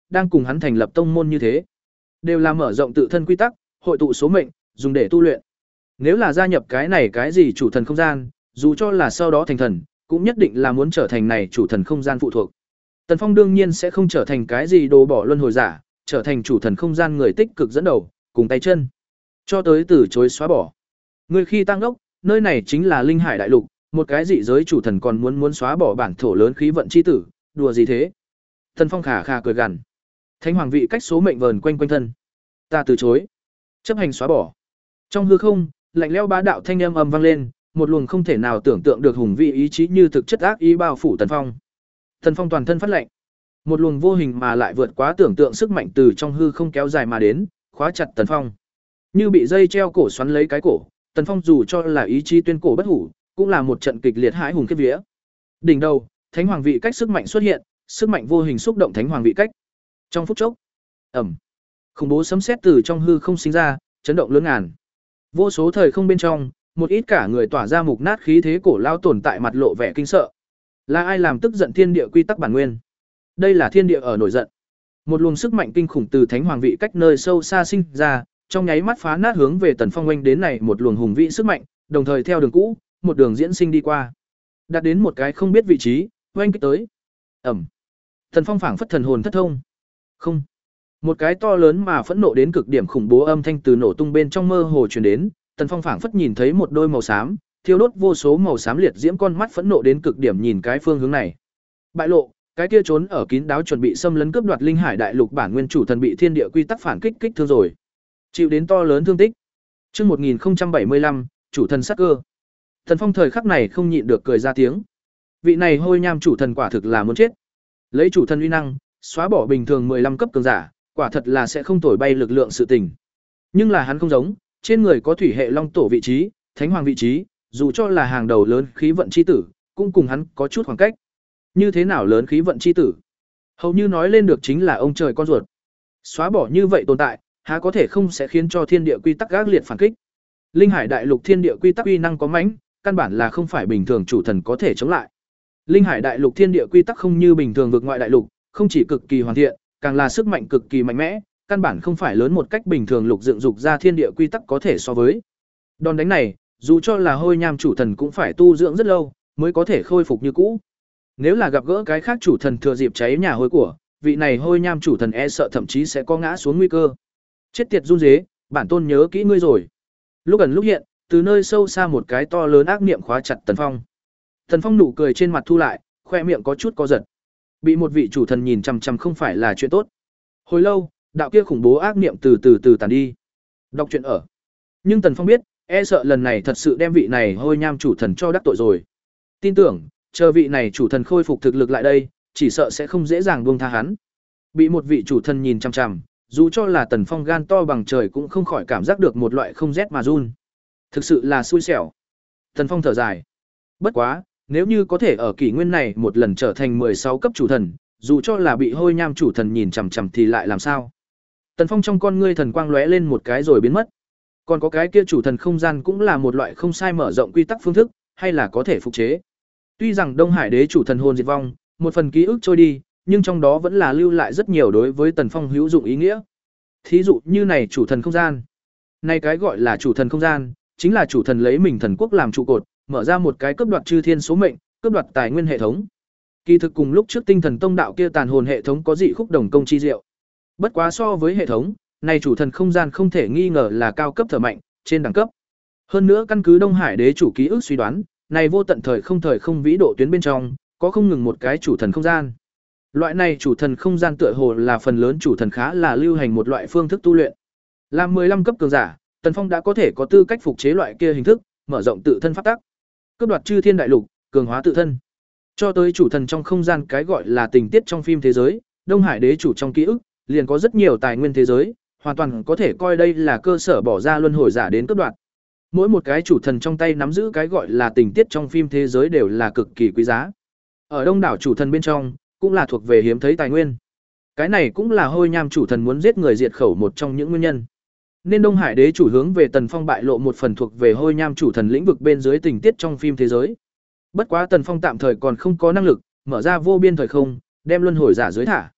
đang cùng hắn thành lập tông môn như thế. Đều là mở rộng tự thân quy tắc, hội tụ số mệnh, dùng để tu luyện. Nếu là gia nhập cái này cái gì chủ thần không gian, dù cho là sau đó thành thần, cũng nhất định là muốn trở thành này chủ thần không gian phụ thuộc. Tần Phong đương nhiên sẽ không trở thành cái gì đồ bỏ luân hồi giả, trở thành chủ thần không gian người tích cực dẫn đầu, cùng tay chân, cho tới từ chối xóa bỏ. Người khi tăng ốc, nơi này chính là Linh Hải đại lục, một cái dị giới chủ thần còn muốn muốn xóa bỏ bản thổ lớn khí vận chi tử, đùa gì thế? Tần Phong khà khà cười gằn. Thánh hoàng vị cách số mệnh vờn quanh quanh thân. Ta từ chối. Chấp hành xóa bỏ. Trong hư không, lạnh lẽo bá đạo thanh âm ầm vang lên, một luồng không thể nào tưởng tượng được hùng vị ý chí như thực chất ác ý bao phủ Tần Phong. Tần Phong toàn thân phát lạnh. Một luồng vô hình mà lại vượt quá tưởng tượng sức mạnh từ trong hư không kéo dài mà đến, khóa chặt Tần Phong. Như bị dây treo cổ xoắn lấy cái cổ, Tần Phong dù cho là ý chí tuyên cổ bất hủ, cũng là một trận kịch liệt hãi hùng khiếp vía. Đỉnh đầu, thánh hoàng vị cách sức mạnh xuất hiện, sức mạnh vô hình xúc động thánh hoàng vị cách. Trong phút chốc, ầm, khủng bố sấm sét từ trong hư không sinh ra, chấn động lớn ngàn. Vô số thời không bên trong, một ít cả người tỏa ra mục nát khí thế cổ lao tồn tại mặt lộ vẻ kinh sợ. Là ai làm tức giận thiên địa quy tắc bản nguyên? Đây là thiên địa ở nổi giận. Một luồng sức mạnh kinh khủng từ thánh hoàng vị cách nơi sâu xa sinh ra, trong nháy mắt phá nát hướng về Tần Phong oanh đến này một luồng hùng vĩ sức mạnh, đồng thời theo đường cũ, một đường diễn sinh đi qua. Đạt đến một cái không biết vị trí, oanh kích tới. Ầm. Tần Phong phảng phất thần hồn thất thông. Không. Một cái to lớn mà phẫn nộ đến cực điểm khủng bố âm thanh từ nổ tung bên trong mơ hồ truyền đến, Tần Phong phảng phất nhìn thấy một đôi màu xám, thiêu đốt vô số màu xám liệt diễm con mắt phẫn nộ đến cực điểm nhìn cái phương hướng này. Bại lộ, cái kia trốn ở kín đáo chuẩn bị xâm lấn cướp đoạt Linh Hải đại lục bản nguyên chủ thần bị thiên địa quy tắc phản kích kích thương rồi. Chịu đến to lớn thương tích. Chương một nghìn không trăm bảy mươi lăm, chủ thần sát cơ. Tần Phong thời khắc này không nhịn được cười ra tiếng. Vị này hôi nham chủ thần quả thực là muốn chết. Lấy chủ thần uy năng, xóa bỏ bình thường mười lăm cấp cường giả, quả thật là sẽ không thổi bay lực lượng sự tình. Nhưng là hắn không giống, trên người có thủy hệ long tổ vị trí, thánh hoàng vị trí, dù cho là hàng đầu lớn khí vận chi tử, cũng cùng hắn có chút khoảng cách. Như thế nào lớn khí vận chi tử? Hầu như nói lên được chính là ông trời con ruột. Xóa bỏ như vậy tồn tại, há có thể không sẽ khiến cho thiên địa quy tắc gác liệt phản kích. Linh Hải đại lục thiên địa quy tắc uy năng có mãnh, căn bản là không phải bình thường chủ thần có thể chống lại. Linh Hải đại lục thiên địa quy tắc không như bình thường vực ngoại đại lục, không chỉ cực kỳ hoàn thiện, càng là sức mạnh cực kỳ mạnh mẽ, căn bản không phải lớn một cách bình thường lục dựng dục ra thiên địa quy tắc có thể so với. Đòn đánh này, dù cho là hôi nham chủ thần cũng phải tu dưỡng rất lâu mới có thể khôi phục như cũ. Nếu là gặp gỡ cái khác chủ thần thừa dịp cháy nhà hôi của, vị này hôi nham chủ thần e sợ thậm chí sẽ có ngã xuống nguy cơ. Chết tiệt run rế, bản tôn nhớ kỹ ngươi rồi. Lúc ẩn lúc hiện, từ nơi sâu xa một cái to lớn ác niệm khóa chặt Tần Phong. Tần Phong nụ cười trên mặt thu lại, khoe miệng có chút co giật. Bị một vị chủ thần nhìn chằm chằm không phải là chuyện tốt. Hồi lâu, đạo kia khủng bố ác niệm từ từ từ tàn đi. Đọc truyện ở. Nhưng Tần Phong biết, e sợ lần này thật sự đem vị này hôi nham chủ thần cho đắc tội rồi. Tin tưởng, chờ vị này chủ thần khôi phục thực lực lại đây, chỉ sợ sẽ không dễ dàng buông tha hắn. Bị một vị chủ thần nhìn chằm chằm, dù cho là Tần Phong gan to bằng trời cũng không khỏi cảm giác được một loại không rét mà run. Thực sự là xui xẻo. Tần Phong thở dài. Bất quá, nếu như có thể ở kỷ nguyên này một lần trở thành mười sáu cấp chủ thần, dù cho là bị hôi nham chủ thần nhìn chằm chằm thì lại làm sao? Tần Phong trong con ngươi thần quang lóe lên một cái rồi biến mất. Còn có cái kia chủ thần không gian cũng là một loại không sai mở rộng quy tắc phương thức, hay là có thể phục chế. Tuy rằng Đông Hải đế chủ thần hồn diệt vong, một phần ký ức trôi đi, nhưng trong đó vẫn là lưu lại rất nhiều đối với Tần Phong hữu dụng ý nghĩa. Thí dụ như này chủ thần không gian. Này cái gọi là chủ thần không gian, chính là chủ thần lấy mình thần quốc làm trụ cột, mở ra một cái cướp đoạt chư thiên số mệnh, cướp đoạt tài nguyên hệ thống. Kỳ thực cùng lúc trước Tinh Thần Tông đạo kia tàn hồn hệ thống có dị khúc đồng công chi diệu. Bất quá so với hệ thống, này chủ thần không gian không thể nghi ngờ là cao cấp thở mạnh, trên đẳng cấp. Hơn nữa căn cứ Đông Hải đế chủ ký ức suy đoán, này vô tận thời không thời không vĩ độ tuyến bên trong, có không ngừng một cái chủ thần không gian. Loại này chủ thần không gian tựa hồ là phần lớn chủ thần khá là lưu hành một loại phương thức tu luyện. Làm mười lăm cấp cường giả, Tần Phong đã có thể có tư cách phục chế loại kia hình thức, mở rộng tự thân pháp tắc, cướp đoạt chư thiên đại lục, cường hóa tự thân. Cho tới chủ thần trong không gian cái gọi là tình tiết trong phim thế giới, Đông Hải đế chủ trong ký ức, liền có rất nhiều tài nguyên thế giới, hoàn toàn có thể coi đây là cơ sở bỏ ra luân hồi giả đến cướp đoạt. Mỗi một cái chủ thần trong tay nắm giữ cái gọi là tình tiết trong phim thế giới đều là cực kỳ quý giá. Ở đông đảo chủ thần bên trong, cũng là thuộc về hiếm thấy tài nguyên. Cái này cũng là hôi nham chủ thần muốn giết người diệt khẩu một trong những nguyên nhân. Nên Đông Hải đế chủ hướng về Tần Phong bại lộ một phần thuộc về hôi nham chủ thần lĩnh vực bên dưới tình tiết trong phim thế giới. Bất quá Tần Phong tạm thời còn không có năng lực mở ra vô biên thời không, đem luân hồi giả dưới thả.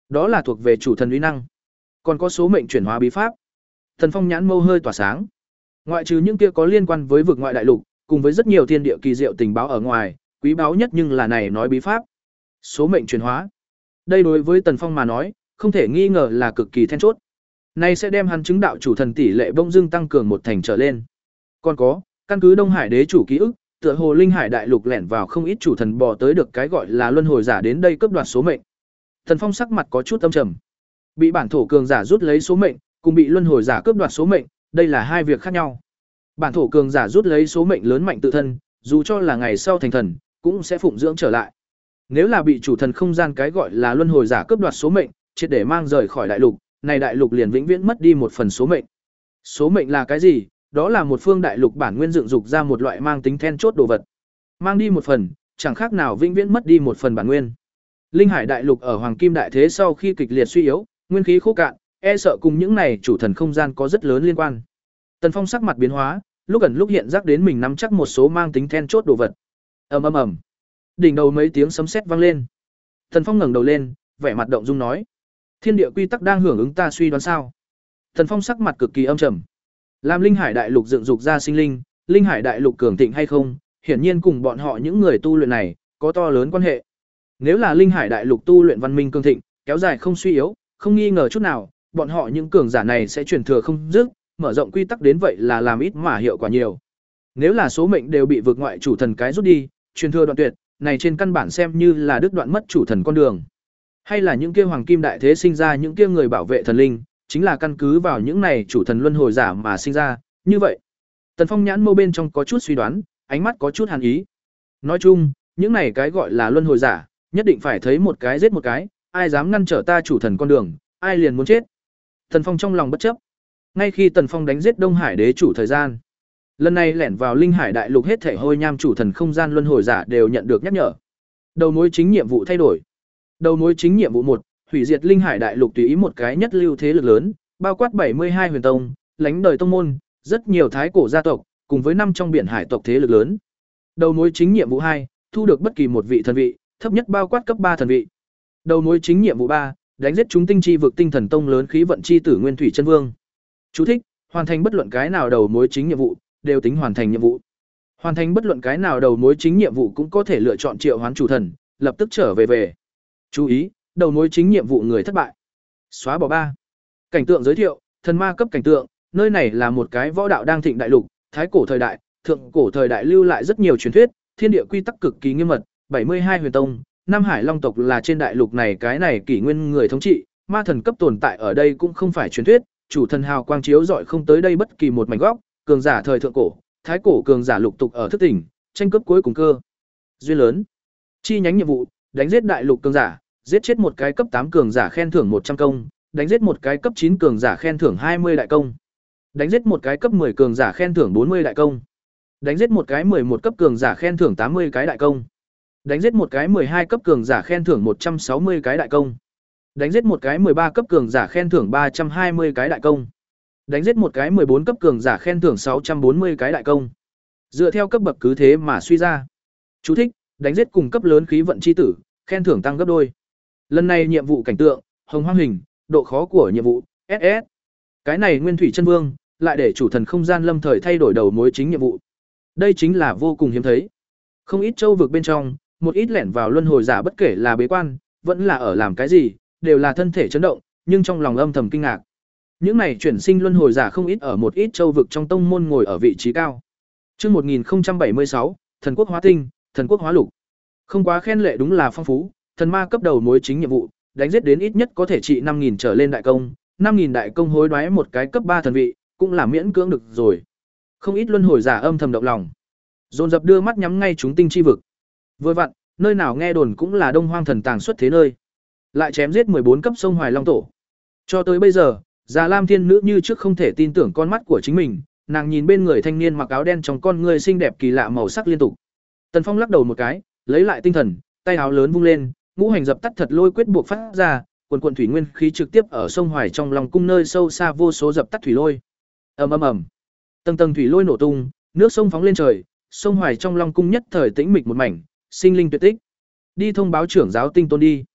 Đó là thuộc về chủ thần uy năng. Còn có số mệnh chuyển hóa bí pháp. Tần Phong nhãn mâu hơi tỏa sáng. Ngoại trừ những kia có liên quan với vực ngoại đại lục, cùng với rất nhiều thiên địa kỳ diệu tình báo ở ngoài, quý báu nhất nhưng là này nói bí pháp. Số mệnh chuyển hóa. Đây đối với Tần Phong mà nói, không thể nghi ngờ là cực kỳ then chốt. Này sẽ đem hắn chứng đạo chủ thần tỷ lệ bông dưng tăng cường một thành trở lên. Còn có, căn cứ Đông Hải đế chủ ký ức, tựa hồ Linh Hải đại lục lẻn vào không ít chủ thần bò tới được cái gọi là luân hồi giả đến đây cướp đoạt số mệnh. Tần Phong sắc mặt có chút âm trầm. Bị bản thổ cường giả rút lấy số mệnh, cùng bị luân hồi giả cướp đoạt số mệnh, đây là hai việc khác nhau. Bản thổ cường giả rút lấy số mệnh lớn mạnh tự thân, dù cho là ngày sau thành thần, cũng sẽ phụng dưỡng trở lại. Nếu là bị chủ thần không gian cái gọi là luân hồi giả cướp đoạt số mệnh, triệt để mang rời khỏi đại lục, này đại lục liền vĩnh viễn mất đi một phần số mệnh. Số mệnh là cái gì? Đó là một phương đại lục bản nguyên dựng dục ra một loại mang tính then chốt đồ vật. Mang đi một phần, chẳng khác nào vĩnh viễn mất đi một phần bản nguyên. Linh Hải đại lục ở Hoàng Kim đại thế sau khi kịch liệt suy yếu, nguyên khí khô cạn, e sợ cùng những này chủ thần không gian có rất lớn liên quan. Tần Phong sắc mặt biến hóa, lúc ẩn lúc hiện giác đến mình nắm chắc một số mang tính then chốt đồ vật. Ầm ầm ầm. Đỉnh đầu mấy tiếng sấm sét vang lên. Tần Phong ngẩng đầu lên, vẻ mặt động dung nói: "Thiên địa quy tắc đang hưởng ứng ta suy đoán sao?" Tần Phong sắc mặt cực kỳ âm trầm. Làm Linh Hải đại lục dựng dục ra sinh linh, Linh Hải đại lục cường thịnh hay không, hiển nhiên cùng bọn họ những người tu luyện này có to lớn quan hệ. Nếu là Linh Hải đại lục tu luyện văn minh cường thịnh, kéo dài không suy yếu, không nghi ngờ chút nào, bọn họ những cường giả này sẽ truyền thừa không dứt, mở rộng quy tắc đến vậy là làm ít mà hiệu quả nhiều. Nếu là số mệnh đều bị vượt ngoại chủ thần cái rút đi, truyền thừa đoạn tuyệt, này trên căn bản xem như là đứt đoạn mất chủ thần con đường. Hay là những kia hoàng kim đại thế sinh ra những kia người bảo vệ thần linh, chính là căn cứ vào những này chủ thần luân hồi giả mà sinh ra, như vậy. Tần Phong nhãn mâu bên trong có chút suy đoán, ánh mắt có chút hàn ý. Nói chung, những này cái gọi là luân hồi giả, nhất định phải thấy một cái giết một cái, ai dám ngăn trở ta chủ thần con đường, ai liền muốn chết. Tần Phong trong lòng bất chấp. Ngay khi Tần Phong đánh giết Đông Hải đế chủ thời gian, lần này lẻn vào Linh Hải đại lục hết thảy hôi nham chủ thần không gian luân hồi giả đều nhận được nhắc nhở. Đầu mối chính nhiệm vụ thay đổi. Đầu mối chính nhiệm vụ một, hủy diệt Linh Hải đại lục tùy ý một cái nhất lưu thế lực lớn, bao quát bảy mươi hai huyền tông, lãnh đời tông môn, rất nhiều thái cổ gia tộc, cùng với năm trong biển hải tộc thế lực lớn. Đầu mối chính nhiệm vụ hai, thu được bất kỳ một vị thần vị, thấp nhất bao quát cấp ba thần vị. Đầu mối chính nhiệm vụ ba, đánh giết chúng tinh chi vực tinh thần tông lớn khí vận chi tử Nguyên Thủy Chân Vương. Chú thích: hoàn thành bất luận cái nào đầu mối chính nhiệm vụ, đều tính hoàn thành nhiệm vụ. Hoàn thành bất luận cái nào đầu mối chính nhiệm vụ cũng có thể lựa chọn triệu hoán chủ thần, lập tức trở về về. Chú ý, đầu mối chính nhiệm vụ người thất bại. Xóa bỏ ba. Cảnh tượng giới thiệu, thần ma cấp cảnh tượng, nơi này là một cái võ đạo đang thịnh đại lục, thái cổ thời đại, thượng cổ thời đại lưu lại rất nhiều truyền thuyết, thiên địa quy tắc cực kỳ nghiêm mật, bảy mươi hai huyền tông, Nam Hải Long tộc là trên đại lục này cái này kỷ nguyên người thống trị, ma thần cấp tồn tại ở đây cũng không phải truyền thuyết, chủ thần hào quang chiếu rọi không tới đây bất kỳ một mảnh góc, cường giả thời thượng cổ, thái cổ cường giả lục tục ở thức tỉnh, tranh cướp cuối cùng cơ. Duyên lớn. Chi nhánh nhiệm vụ, đánh giết đại lục cường giả, giết chết một cái cấp tám cường giả khen thưởng một trăm công, đánh giết một cái cấp chín cường giả khen thưởng hai mươi đại công. Đánh giết một cái cấp mười cường giả khen thưởng bốn mươi đại công. Đánh giết một cái mười một cấp cường giả khen thưởng tám mươi cái đại công. Đánh giết một cái mười hai cấp cường giả khen thưởng một trăm sáu mươi cái đại công. Đánh giết một cái mười ba cấp cường giả khen thưởng ba trăm hai mươi cái đại công. Đánh giết một cái mười bốn cấp cường giả khen thưởng sáu trăm bốn mươi cái đại công. Dựa theo cấp bậc cứ thế mà suy ra. Chú thích: đánh giết cùng cấp lớn khí vận chi tử, khen thưởng tăng gấp đôi. Lần này nhiệm vụ cảnh tượng, hồng hoang hình, độ khó của nhiệm vụ ét ét. Cái này Nguyên Thủy Chân Vương lại để chủ thần không gian lâm thời thay đổi đầu mối chính nhiệm vụ. Đây chính là vô cùng hiếm thấy. Không ít châu vực bên trong, một ít lẻn vào luân hồi giả bất kể là bế quan, vẫn là ở làm cái gì, đều là thân thể chấn động, nhưng trong lòng âm thầm kinh ngạc. Những này chuyển sinh luân hồi giả không ít ở một ít châu vực trong tông môn ngồi ở vị trí cao. Chương một nghìn không trăm bảy mươi sáu, Thần Quốc Hóa Tinh, Thần Quốc Hóa Lục. Không quá khen lệ đúng là phong phú, thần ma cấp đầu mối chính nhiệm vụ, đánh giết đến ít nhất có thể trị năm nghìn trở lên đại công, năm nghìn đại công hối đoái một cái cấp ba thần vị, cũng là miễn cưỡng được rồi. Không ít luân hồi giả âm thầm động lòng, dồn dập đưa mắt nhắm ngay chúng tinh chi vực. Vừa vặn, nơi nào nghe đồn cũng là Đông Hoang thần tàng xuất thế nơi. Lại chém giết mười bốn cấp sông Hoài Long tổ. Cho tới bây giờ, Già Lam Thiên Nữ như trước không thể tin tưởng con mắt của chính mình, nàng nhìn bên người thanh niên mặc áo đen trong con người xinh đẹp kỳ lạ màu sắc liên tục. Tần Phong lắc đầu một cái, lấy lại tinh thần, tay áo lớn vung lên, ngũ hành dập tắt thật lôi quyết buộc phát ra, quần quần thủy nguyên khí trực tiếp ở sông Hoài trong lòng cung nơi sâu xa vô số dập tắt thủy lôi. Ầm ầm ầm. Tầng tầng thủy lôi nổ tung, nước sông phóng lên trời, sông Hoài trong long cung nhất thời tĩnh mịch một mảnh, sinh linh tuyệt tích. Đi thông báo trưởng giáo tinh tôn đi.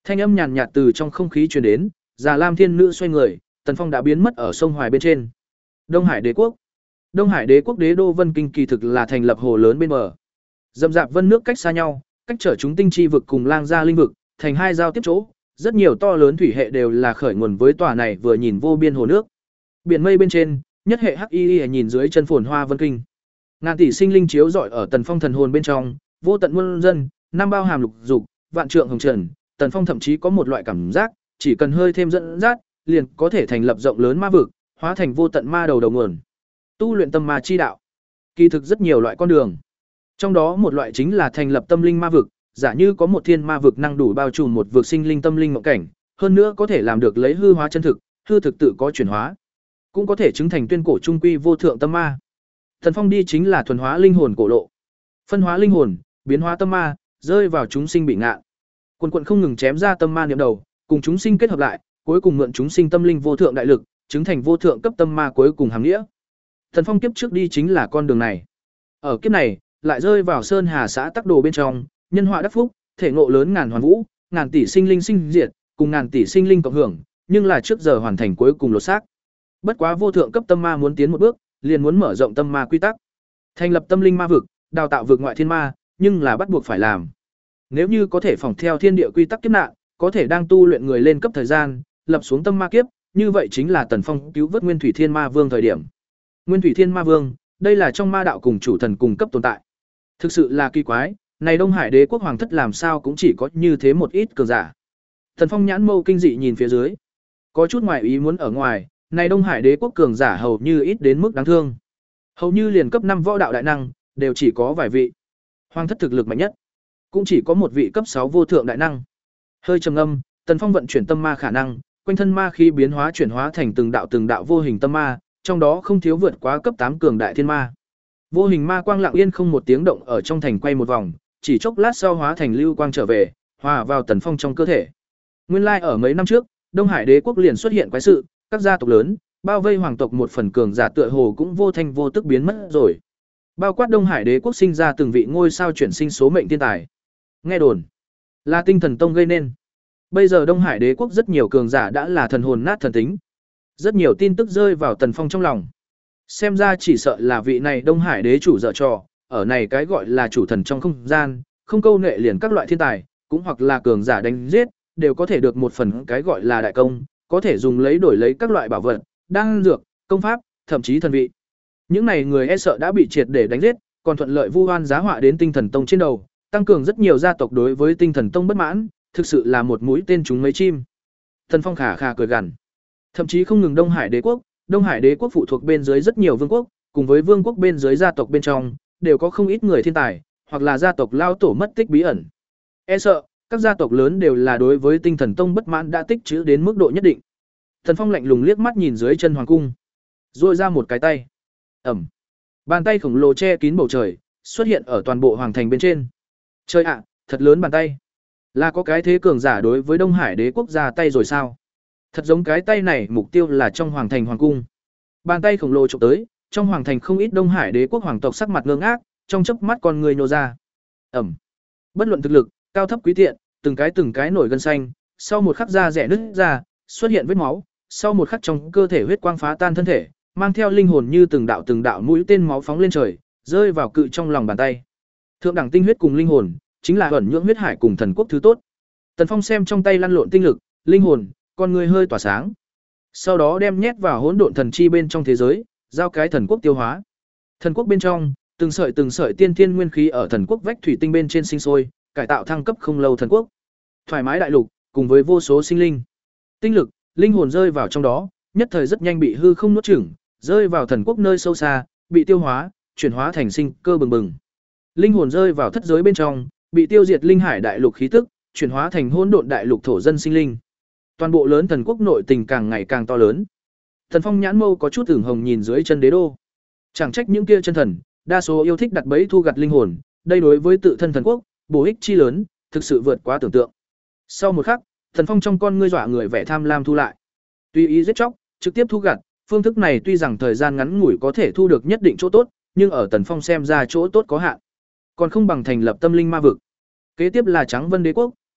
Thanh âm nhàn nhạt từ trong không khí truyền đến, Già Lam Thiên Nữ xoay người, Tần Phong đã biến mất ở sông Hoài bên trên. Đông Hải Đế quốc. Đông Hải Đế quốc đế đô Vân Kinh kỳ thực là thành lập hồ lớn bên bờ. Dầm dạp vân nước cách xa nhau, cách trở chúng tinh chi vực cùng Lang Gia linh vực, thành hai giao tiếp chỗ, rất nhiều to lớn thủy hệ đều là khởi nguồn với tòa này vừa nhìn vô biên hồ nước. Biển mây bên trên, nhất hệ hắc y nhìn dưới chân phồn hoa Vân Kinh. Ngàn tỷ sinh linh chiếu rọi ở Tần Phong thần hồn bên trong, vô tận muôn dân, năm bao hàm lục dục, vạn trượng hồng trần, Tần Phong thậm chí có một loại cảm giác, chỉ cần hơi thêm dẫn dắt, liền có thể thành lập rộng lớn ma vực, hóa thành vô tận ma đầu đầu nguồn. Tu luyện tâm ma chi đạo. Kỳ thực rất nhiều loại con đường. Trong đó một loại chính là thành lập tâm linh ma vực, giả như có một thiên ma vực năng đủ bao trùm một vực sinh linh tâm linh mộng cảnh, hơn nữa có thể làm được lấy hư hóa chân thực, hư thực tự có chuyển hóa, cũng có thể chứng thành tuyên cổ trung quy vô thượng tâm ma. Thần Phong đi chính là thuần hóa linh hồn cổ lộ. Phân hóa linh hồn, biến hóa tâm ma, rơi vào chúng sinh bị ngạ. Quần quần không ngừng chém ra tâm ma niệm đầu, cùng chúng sinh kết hợp lại, cuối cùng mượn chúng sinh tâm linh vô thượng đại lực, chứng thành vô thượng cấp tâm ma cuối cùng hàm nghĩa. Thần Phong kiếp trước đi chính là con đường này. Ở kiếp này, lại rơi vào Sơn Hà xã Tắc Đồ bên trong, nhân họa đắc phúc, thể ngộ lớn ngàn hoàn vũ, ngàn tỷ sinh linh sinh diệt, cùng ngàn tỷ sinh linh cộng hưởng, nhưng là trước giờ hoàn thành cuối cùng lột xác. Bất quá vô thượng cấp tâm ma muốn tiến một bước, liền muốn mở rộng tâm ma quy tắc, thành lập tâm linh ma vực, đào tạo vực ngoại thiên ma, nhưng là bắt buộc phải làm. Nếu như có thể phỏng theo thiên địa quy tắc kiếp nạn, có thể đang tu luyện người lên cấp thời gian, lập xuống tâm ma kiếp, như vậy chính là Tần Phong cứu vớt Nguyên Thủy Thiên Ma Vương thời điểm. Nguyên Thủy Thiên Ma Vương, đây là trong ma đạo cùng chủ thần cùng cấp tồn tại. Thực sự là kỳ quái, này Đông Hải Đế quốc hoàng thất làm sao cũng chỉ có như thế một ít cường giả. Tần Phong nhãn mâu kinh dị nhìn phía dưới, có chút ngoài ý muốn ở ngoài, này Đông Hải Đế quốc cường giả hầu như ít đến mức đáng thương. Hầu như liền cấp năm võ đạo đại năng, đều chỉ có vài vị. Hoàng thất thực lực mạnh nhất, cũng chỉ có một vị cấp sáu vô thượng đại năng. Hơi trầm ngâm, Tần Phong vận chuyển tâm ma khả năng, quanh thân ma khí biến hóa chuyển hóa thành từng đạo từng đạo vô hình tâm ma, trong đó không thiếu vượt quá cấp tám cường đại thiên ma. Vô hình ma quang lặng yên không một tiếng động ở trong thành quay một vòng, chỉ chốc lát sau hóa thành lưu quang trở về, hòa vào Tần Phong trong cơ thể. Nguyên lai ở mấy năm trước, Đông Hải Đế quốc liền xuất hiện quái sự, các gia tộc lớn, bao vây hoàng tộc một phần cường giả tựa hồ cũng vô thanh vô tức biến mất rồi. Bao quát Đông Hải Đế quốc sinh ra từng vị ngôi sao chuyển sinh số mệnh thiên tài. Nghe đồn là Tinh Thần Tông gây nên. Bây giờ Đông Hải Đế quốc rất nhiều cường giả đã là thần hồn nát thần tính. Rất nhiều tin tức rơi vào Tần Phong trong lòng. Xem ra chỉ sợ là vị này Đông Hải Đế chủ dở trò, ở này cái gọi là chủ thần trong không gian, không câu nệ liền các loại thiên tài, cũng hoặc là cường giả đánh giết, đều có thể được một phần cái gọi là đại công, có thể dùng lấy đổi lấy các loại bảo vật, đan dược, công pháp, thậm chí thần vị. Những này người e sợ đã bị triệt để đánh giết, còn thuận lợi vu oan giá họa đến Tinh Thần Tông trên đầu, tăng cường rất nhiều gia tộc đối với Tinh Thần Tông bất mãn, thực sự là một mũi tên trúng mấy chim. Tần Phong khà khà cười gằn. Thậm chí không ngừng Đông Hải Đế quốc, Đông Hải Đế quốc phụ thuộc bên dưới rất nhiều vương quốc, cùng với vương quốc bên dưới gia tộc bên trong, đều có không ít người thiên tài, hoặc là gia tộc lao tổ mất tích bí ẩn. E sợ, các gia tộc lớn đều là đối với Tinh Thần Tông bất mãn đã tích trữ đến mức độ nhất định. Tần Phong lạnh lùng liếc mắt nhìn dưới chân hoàng cung, duỗi ra một cái tay. Ầm. Bàn tay khổng lồ che kín bầu trời, xuất hiện ở toàn bộ hoàng thành bên trên. Trời ạ, thật lớn bàn tay. Là có cái thế cường giả đối với Đông Hải Đế quốc ra tay rồi sao? Thật giống cái tay này mục tiêu là trong hoàng thành hoàng cung. Bàn tay khổng lồ chụp tới, trong hoàng thành không ít Đông Hải Đế quốc hoàng tộc sắc mặt ngơ ngác, trong chớp mắt con người nhô ra. Ầm. Bất luận thực lực, cao thấp quý tiện, từng cái từng cái nổi gân xanh, sau một khắc da rẻ nứt ra, xuất hiện vết máu, sau một khắc trong cơ thể huyết quang phá tan thân thể, mang theo linh hồn như từng đạo từng đạo mũi tên máu phóng lên trời, rơi vào cự trong lòng bàn tay. Thượng đẳng tinh huyết cùng linh hồn, chính là ẩn nhưỡng huyết hải cùng thần quốc thứ tốt. Tần Phong xem trong tay lăn lộn tinh lực, linh hồn, con người hơi tỏa sáng. Sau đó đem nhét vào hỗn độn thần chi bên trong thế giới, giao cái thần quốc tiêu hóa. Thần quốc bên trong, từng sợi từng sợi tiên thiên nguyên khí ở thần quốc vách thủy tinh bên trên sinh sôi, cải tạo thăng cấp không lâu thần quốc. Thoải mái đại lục, cùng với vô số sinh linh. Tinh lực, linh hồn rơi vào trong đó, nhất thời rất nhanh bị hư không nuốt chửng, rơi vào thần quốc nơi sâu xa, bị tiêu hóa, chuyển hóa thành sinh cơ bừng bừng. Linh hồn rơi vào thất giới bên trong, bị tiêu diệt linh hải đại lục khí tức, chuyển hóa thành hỗn độn đại lục thổ dân sinh linh. Toàn bộ lớn thần quốc nội tình càng ngày càng to lớn. Thần Phong nhãn mâu có chút ửng hồng nhìn dưới chân đế đô. Chẳng trách những kia chân thần, đa số yêu thích đặt bẫy thu gặt linh hồn, đây đối với tự thân thần quốc, bổ ích chi lớn, thực sự vượt quá tưởng tượng. Sau một khắc, Thần Phong trong con ngươi dọa người vẻ tham lam thu lại. Tùy ý giết chóc, trực tiếp thu gặt, phương thức này tuy rằng thời gian ngắn ngủi có thể thu được nhất định chỗ tốt, nhưng ở Tần Phong xem ra chỗ tốt có hạn, còn không bằng thành lập tâm linh ma vực. Kế tiếp là Trắng Vân Đế quốc,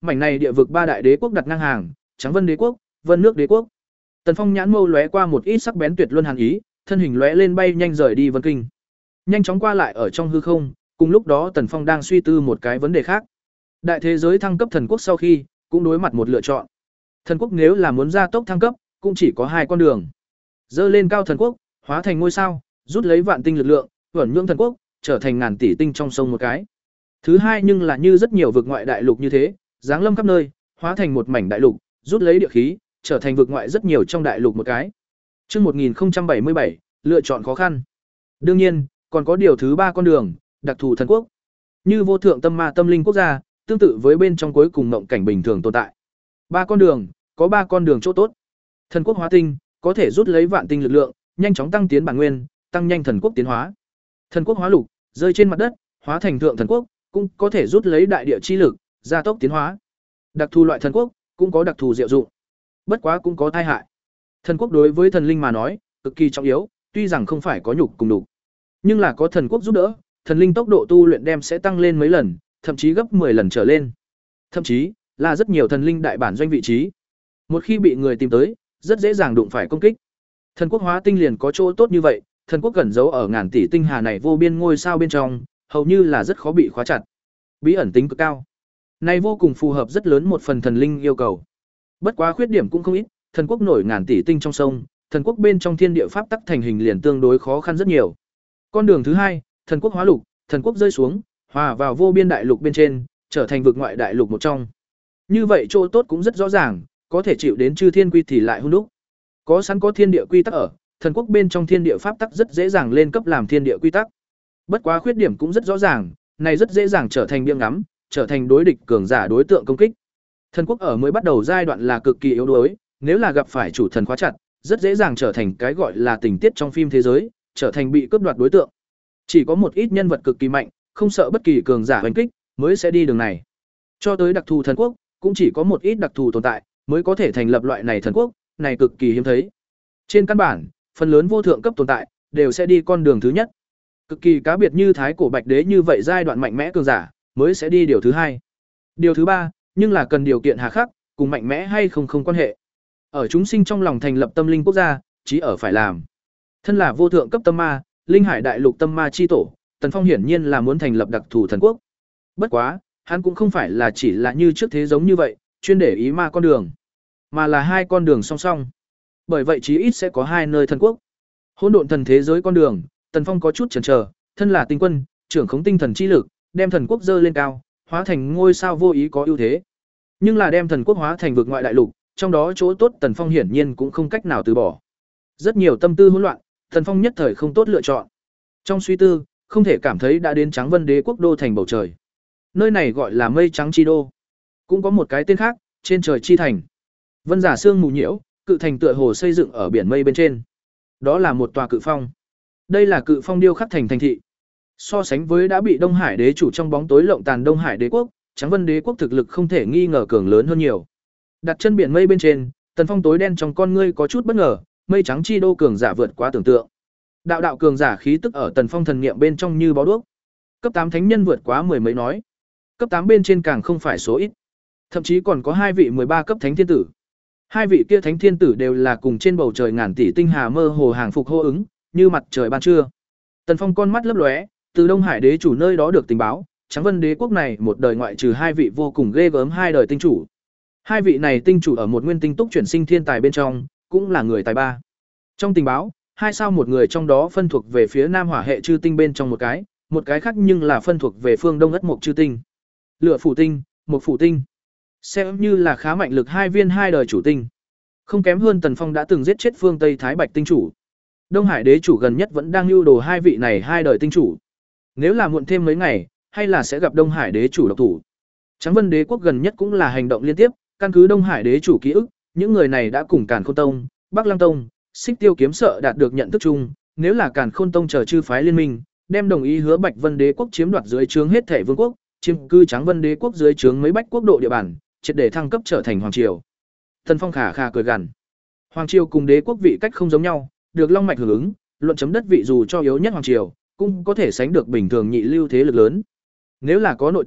mảnh này địa vực ba đại đế quốc đặt ngang hàng, Trắng Vân Đế quốc, Vân Nước Đế quốc. Tần Phong nhãn mâu lóe qua một ít sắc bén tuyệt luân hàn ý, thân hình lóe lên bay nhanh rời đi Vân Kinh. Nhanh chóng qua lại ở trong hư không, cùng lúc đó Tần Phong đang suy tư một cái vấn đề khác. Đại thế giới thăng cấp thần quốc sau khi, cũng đối mặt một lựa chọn. Thần quốc nếu là muốn gia tốc thăng cấp, cũng chỉ có hai con đường. Dơ lên cao thần quốc, hóa thành ngôi sao, rút lấy vạn tinh lực lượng, vẩn nhưỡng thần quốc, trở thành ngàn tỷ tinh trong sông một cái. Thứ hai nhưng là như rất nhiều vực ngoại đại lục như thế, giáng lâm khắp nơi, hóa thành một mảnh đại lục, rút lấy địa khí, trở thành vực ngoại rất nhiều trong đại lục một cái. Chương một nghìn không trăm bảy mươi bảy, lựa chọn khó khăn. Đương nhiên, còn có điều thứ ba con đường, đặc thù thần quốc. Như vô thượng tâm ma tâm linh quốc gia, tương tự với bên trong cuối cùng mộng cảnh bình thường tồn tại. Ba con đường, có ba con đường chỗ tốt. Thần quốc hóa tinh, có thể rút lấy vạn tinh lực lượng, nhanh chóng tăng tiến bản nguyên, tăng nhanh thần quốc tiến hóa. Thần quốc hóa lục, rơi trên mặt đất, hóa thành thượng thần quốc, cũng có thể rút lấy đại địa chi lực, gia tốc tiến hóa. Đặc thù loại thần quốc, cũng có đặc thù diệu dụng. Bất quá cũng có tai hại. Thần quốc đối với thần linh mà nói, cực kỳ trọng yếu, tuy rằng không phải có nhục cùng đục, nhưng là có thần quốc giúp đỡ, thần linh tốc độ tu luyện đem sẽ tăng lên mấy lần, thậm chí gấp mười lần trở lên. Thậm chí là rất nhiều thần linh đại bản doanh vị trí. Một khi bị người tìm tới, rất dễ dàng đụng phải công kích. Thần quốc hóa tinh liền có chỗ tốt như vậy, thần quốc gần giấu ở ngàn tỷ tinh hà này vô biên ngôi sao bên trong, hầu như là rất khó bị khóa chặt. Bí ẩn tính cực cao. Này vô cùng phù hợp rất lớn một phần thần linh yêu cầu. Bất quá khuyết điểm cũng không ít, thần quốc nổi ngàn tỷ tinh trong sông, thần quốc bên trong thiên địa pháp tắc thành hình liền tương đối khó khăn rất nhiều. Con đường thứ hai, thần quốc hóa lục, thần quốc rơi xuống, hòa vào vô biên đại lục bên trên, trở thành vực ngoại đại lục một trong. Như vậy chỗ tốt cũng rất rõ ràng, có thể chịu đến chư thiên quy thì lại hung đúc. Có sẵn có thiên địa quy tắc ở, thần quốc bên trong thiên địa pháp tắc rất dễ dàng lên cấp làm thiên địa quy tắc. Bất quá khuyết điểm cũng rất rõ ràng, này rất dễ dàng trở thành biếng ngắm, trở thành đối địch cường giả đối tượng công kích. Thần quốc ở mới bắt đầu giai đoạn là cực kỳ yếu đuối, nếu là gặp phải chủ thần khóa chặt, rất dễ dàng trở thành cái gọi là tình tiết trong phim thế giới, trở thành bị cướp đoạt đối tượng. Chỉ có một ít nhân vật cực kỳ mạnh, không sợ bất kỳ cường giả hoành kích, mới sẽ đi đường này. Cho tới đặc thù thần quốc, cũng chỉ có một ít đặc thù tồn tại, mới có thể thành lập loại này thần quốc, này cực kỳ hiếm thấy. Trên căn bản, phần lớn vô thượng cấp tồn tại đều sẽ đi con đường thứ nhất. Cực kỳ cá biệt như thái cổ bạch đế như vậy giai đoạn mạnh mẽ cường giả, mới sẽ đi điều thứ hai. Điều thứ ba, nhưng là cần điều kiện hà khắc, cùng mạnh mẽ hay không không quan hệ. Ở chúng sinh trong lòng thành lập tâm linh quốc gia, chí ở phải làm. Thân là vô thượng cấp tâm ma, linh hải đại lục tâm ma chi tổ, Tần Phong hiển nhiên là muốn thành lập đặc thù thần quốc. Bất quá, hắn cũng không phải là chỉ là như trước thế giống như vậy, chuyên để ý ma con đường, mà là hai con đường song song. Bởi vậy chí ít sẽ có hai nơi thần quốc. Hỗn độn thần thế giới con đường, Tần Phong có chút chần chờ, thân là tinh quân, trưởng khống tinh thần chi lực, đem thần quốc dơ lên cao, hóa thành ngôi sao vô ý có ưu thế. Nhưng là đem thần quốc hóa thành vực ngoại đại lục, trong đó chỗ tốt Tần Phong hiển nhiên cũng không cách nào từ bỏ. Rất nhiều tâm tư hỗn loạn, Tần Phong nhất thời không tốt lựa chọn. Trong suy tư, không thể cảm thấy đã đến Trắng Vân Đế quốc đô thành bầu trời. Nơi này gọi là Mây Trắng chi đô, cũng có một cái tên khác, trên trời chi thành. Vân giả sương mù nhiễu, cự thành tựa hồ xây dựng ở biển mây bên trên. Đó là một tòa cự phong. Đây là cự phong điêu khắc thành thành thị. So sánh với đã bị Đông Hải đế chủ trong bóng tối lộng tàn Đông Hải đế quốc, Trắng Vân Đế quốc thực lực không thể nghi ngờ cường lớn hơn nhiều. Đặt chân biển mây bên trên, Tần Phong tối đen trong con ngươi có chút bất ngờ, Mây Trắng chi đô cường giả vượt quá tưởng tượng. Đạo đạo cường giả khí tức ở Tần Phong thần niệm bên trong như bó đuốc. Cấp tám thánh nhân vượt quá mười mấy nói. Cấp tám bên trên càng không phải số ít. Thậm chí còn có hai vị mười ba cấp thánh thiên tử. Hai vị kia thánh thiên tử đều là cùng trên bầu trời ngàn tỷ tinh hà mơ hồ hàng phục hô ứng, như mặt trời ban trưa. Tần Phong con mắt lấp lóe, từ Đông Hải đế chủ nơi đó được tình báo, Trắng Vân Đế quốc này một đời ngoại trừ hai vị vô cùng ghê gớm hai đời tinh chủ. Hai vị này tinh chủ ở một nguyên tinh túc chuyển sinh thiên tài bên trong, cũng là người tài ba. Trong tình báo, hai sao một người trong đó phân thuộc về phía Nam Hỏa hệ chư tinh bên trong một cái, một cái khác nhưng là phân thuộc về phương Đông Ất Mộc chư tinh. Lửa phủ tinh, Mộc phủ tinh. Xem như là khá mạnh lực hai viên hai đời chủ tinh. Không kém hơn Tần Phong đã từng giết chết phương Tây Thái Bạch tinh chủ. Đông Hải đế chủ gần nhất vẫn đang lưu đồ hai vị này hai đời tinh chủ. Nếu là muộn thêm mấy ngày, hay là sẽ gặp Đông Hải đế chủ độc thủ. Trắng Vân Đế quốc gần nhất cũng là hành động liên tiếp, căn cứ Đông Hải đế chủ ký ức, những người này đã cùng Càn Khôn Tông, Bắc Lăng Tông, Xích Tiêu kiếm sợ đạt được nhận thức chung, nếu là Càn Khôn Tông chờ chư phái liên minh, đem đồng ý hứa Bạch Vân Đế quốc chiếm đoạt dưới trướng hết thể vương quốc, chiếm cư Trắng Vân Đế quốc dưới trướng mấy bách quốc độ địa bàn, triệt để thăng cấp trở thành hoàng triều. Tần Phong khả khả cười gằn. Hoàng triều cùng đế quốc vị cách không giống nhau, được long mạch hưởng ứng, luận chấm đất vị dù cho yếu nhất hoàng triều, cũng có thể sánh được bình thường nhị lưu thế lực lớn. Nếu là có nội tình,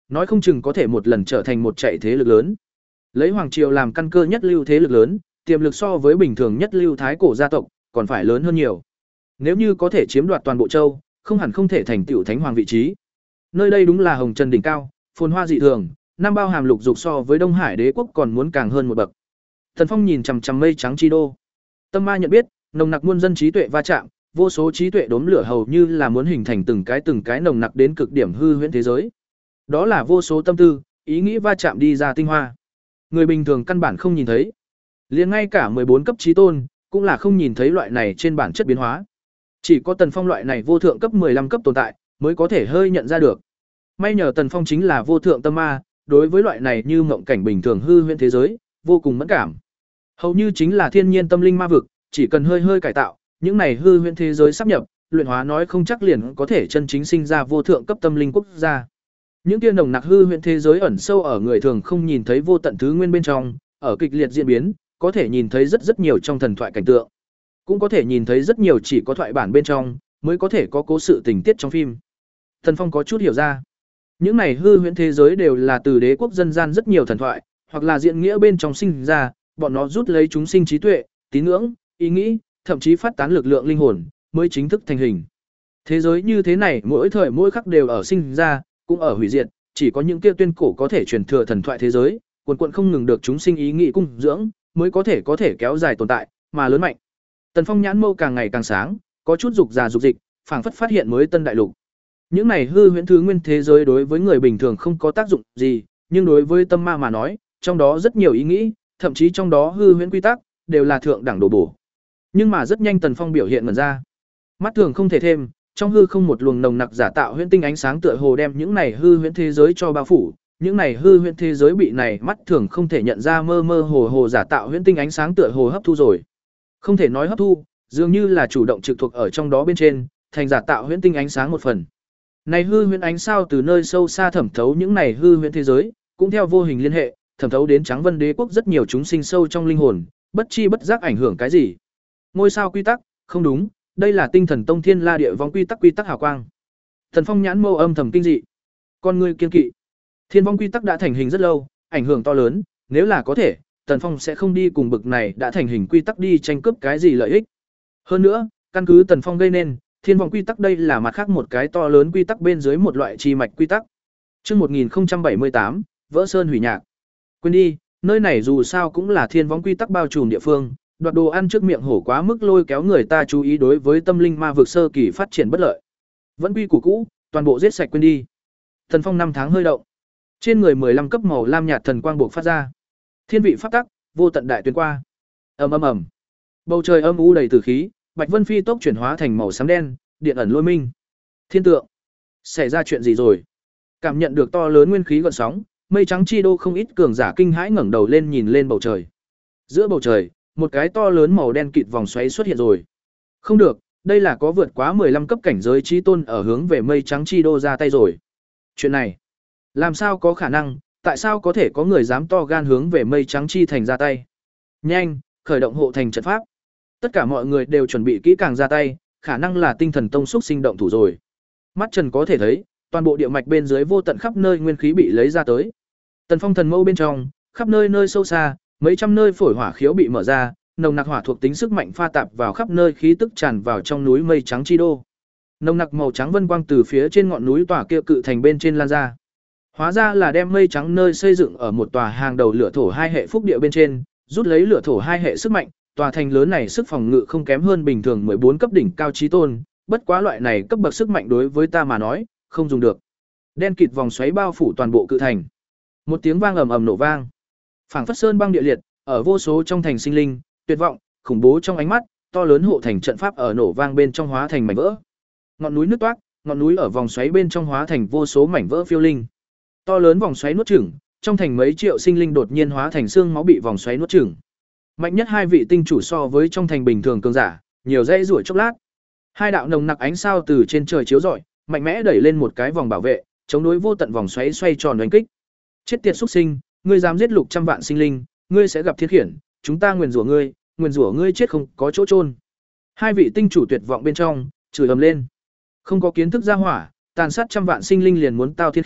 nói không chừng có thể một lần trở thành một chạy thế lực lớn. Lấy hoàng triều làm căn cơ nhất lưu thế lực lớn, tiềm lực so với bình thường nhất lưu thái cổ gia tộc còn phải lớn hơn nhiều. Nếu như có thể chiếm đoạt toàn bộ châu, không hẳn không thể thành tựu thánh hoàng vị trí. Nơi đây đúng là hồng trần đỉnh cao, phồn hoa dị thường, năm bao hàm lục dục so với Đông Hải đế quốc còn muốn càng hơn một bậc. Thần Phong nhìn chằm chằm mây trắng chi đô. Tâm ma nhận biết, nồng nặc muôn dân trí tuệ va chạm, vô số trí tuệ đốm lửa hầu như là muốn hình thành từng cái từng cái nồng nặc đến cực điểm hư huyễn thế giới. Đó là vô số tâm tư, ý nghĩ va chạm đi ra tinh hoa. Người bình thường căn bản không nhìn thấy. Liền ngay cả mười bốn cấp trí tôn, cũng là không nhìn thấy loại này trên bản chất biến hóa. Chỉ có Tần Phong loại này vô thượng cấp mười lăm cấp tồn tại, mới có thể hơi nhận ra được. May nhờ Tần Phong chính là vô thượng tâm ma, đối với loại này như mộng cảnh bình thường hư huyễn thế giới, vô cùng mẫn cảm. Hầu như chính là thiên nhiên tâm linh ma vực, chỉ cần hơi hơi cải tạo, những này hư huyễn thế giới sắp nhập, luyện hóa nói không chắc liền có thể chân chính sinh ra vô thượng cấp tâm linh quốc gia. Những kia nồng nặc hư huyễn thế giới ẩn sâu ở người thường không nhìn thấy vô tận thứ nguyên bên trong, ở kịch liệt diễn biến, có thể nhìn thấy rất rất nhiều trong thần thoại cảnh tượng. Cũng có thể nhìn thấy rất nhiều chỉ có thoại bản bên trong, mới có thể có cố sự tình tiết trong phim. Thần Phong có chút hiểu ra. Những này hư huyễn thế giới đều là từ đế quốc dân gian rất nhiều thần thoại, hoặc là diện nghĩa bên trong sinh ra, bọn nó rút lấy chúng sinh trí tuệ, tín ngưỡng, ý nghĩ, thậm chí phát tán lực lượng linh hồn, mới chính thức thành hình. Thế giới như thế này mỗi thời mỗi khắc đều ở sinh ra, cũng ở hủy diệt, chỉ có những kia tuyên cổ có thể truyền thừa thần thoại thế giới, quần quần không ngừng được chúng sinh ý nghĩ cung dưỡng, mới có thể có thể kéo dài tồn tại, mà lớn mạnh. Tần Phong nhãn mâu càng ngày càng sáng, có chút dục già dục dịch, phảng phất phát hiện mới tân đại lục. Những này hư huyễn thứ nguyên thế giới đối với người bình thường không có tác dụng gì, nhưng đối với tâm ma mà nói, trong đó rất nhiều ý nghĩ, thậm chí trong đó hư huyễn quy tắc đều là thượng đẳng đồ bổ. Nhưng mà rất nhanh Tần Phong biểu hiện mẩn ra. Mắt thường không thể thêm, trong hư không một luồng nồng nặc giả tạo huyễn tinh ánh sáng tựa hồ đem những này hư huyễn thế giới cho bao phủ, những này hư huyễn thế giới bị này mắt thường không thể nhận ra mơ mơ hồ hồ giả tạo huyễn tinh ánh sáng tựa hồ hấp thu rồi. Không thể nói hấp thu, dường như là chủ động trực thuộc ở trong đó bên trên, thành giả tạo huyễn tinh ánh sáng một phần. Này hư huyễn ánh sao từ nơi sâu xa thẩm thấu những này hư huyễn thế giới, cũng theo vô hình liên hệ, thẩm thấu đến Trắng Vân Đế quốc rất nhiều chúng sinh sâu trong linh hồn, bất chi bất giác ảnh hưởng cái gì? Ngôi sao quy tắc, không đúng, đây là Tinh Thần Tông Thiên La Địa Vong quy tắc quy tắc hào quang. Thần Phong nhãn mâu âm thầm kinh dị. Con người kiên kỵ. Thiên Vong quy tắc đã thành hình rất lâu, ảnh hưởng to lớn, nếu là có thể, Tần Phong sẽ không đi cùng bực này đã thành hình quy tắc đi tranh cướp cái gì lợi ích. Hơn nữa, căn cứ Tần Phong gây nên, Thiên Vong quy tắc đây là mặt khác một cái to lớn quy tắc bên dưới một loại chi mạch quy tắc. Chương một nghìn không trăm bảy mươi tám, Vỡ Sơn hủy nhạc. Quên đi, nơi này dù sao cũng là Thiên Vong quy tắc bao trùm địa phương, đoạt đồ ăn trước miệng hổ quá mức lôi kéo người ta chú ý đối với tâm linh ma vực sơ kỳ phát triển bất lợi. Vẫn quy củ cũ, toàn bộ giết sạch quên đi. Thần Phong năm tháng hơi động. Trên người mười lăm cấp màu lam nhạt thần quang bộc phát ra. Thiên vị pháp tắc, vô tận đại tuyến qua. Ầm ầm ầm. Bầu trời âm u đầy tử khí, bạch vân phi tốc chuyển hóa thành màu xám đen, điện ẩn lôi minh. Thiên tượng, xảy ra chuyện gì rồi? Cảm nhận được to lớn nguyên khí gợn sóng, mây trắng chi đô không ít cường giả kinh hãi ngẩng đầu lên nhìn lên bầu trời. Giữa bầu trời, một cái to lớn màu đen kịt vòng xoáy xuất hiện rồi. Không được, đây là có vượt quá mười lăm cấp cảnh giới chí tôn ở hướng về mây trắng chi đô ra tay rồi. Chuyện này, làm sao có khả năng, tại sao có thể có người dám to gan hướng về mây trắng chi thành ra tay? Nhanh, khởi động hộ thành trận pháp. Tất cả mọi người đều chuẩn bị kỹ càng ra tay, khả năng là Tinh Thần Tông xúc sinh động thủ rồi. Mắt Trần có thể thấy, toàn bộ địa mạch bên dưới vô tận khắp nơi nguyên khí bị lấy ra tới. Tần Phong thần mâu bên trong, khắp nơi nơi sâu xa, mấy trăm nơi phổi hỏa khiếu bị mở ra, nồng nặc hỏa thuộc tính sức mạnh pha tạp vào khắp nơi khí tức tràn vào trong núi mây trắng chi đô. Nồng nặc màu trắng vân quang từ phía trên ngọn núi tỏa kia cự thành bên trên lan ra. Hóa ra là đem mây trắng nơi xây dựng ở một tòa hàng đầu lửa thổ hai hệ phúc địa bên trên, rút lấy lửa thổ hai hệ sức mạnh, tòa thành lớn này sức phòng ngự không kém hơn bình thường mười bốn cấp đỉnh cao chí tôn, bất quá loại này cấp bậc sức mạnh đối với ta mà nói, không dùng được. Đen kịt vòng xoáy bao phủ toàn bộ cự thành. Một tiếng vang ầm ầm nổ vang. Phảng phất sơn băng địa liệt, ở vô số trong thành sinh linh, tuyệt vọng, khủng bố trong ánh mắt, to lớn hộ thành trận pháp ở nổ vang bên trong hóa thành mảnh vỡ. Ngọn núi nứt toác, ngọn núi ở vòng xoáy bên trong hóa thành vô số mảnh vỡ phiêu linh. To lớn vòng xoáy nuốt chửng, trong thành mấy triệu sinh linh đột nhiên hóa thành xương máu bị vòng xoáy nuốt chửng. Mạnh nhất hai vị tinh chủ so với trong thành bình thường cường giả, nhiều dây rủi chốc lát. Hai đạo nồng nặc ánh sao từ trên trời chiếu rọi, mạnh mẽ đẩy lên một cái vòng bảo vệ, chống đối vô tận vòng xoáy xoay tròn đánh kích. Chết tiệt xuất sinh, ngươi dám giết lục trăm vạn sinh linh, ngươi sẽ gặp thiên khiển, chúng ta nguyền rủa ngươi, nguyền rủa ngươi chết không có chỗ chôn. Hai vị tinh chủ tuyệt vọng bên trong, chửi ầm lên. Không có kiến thức ra hỏa, tàn sát trăm vạn sinh linh liền muốn tao thiên khiển,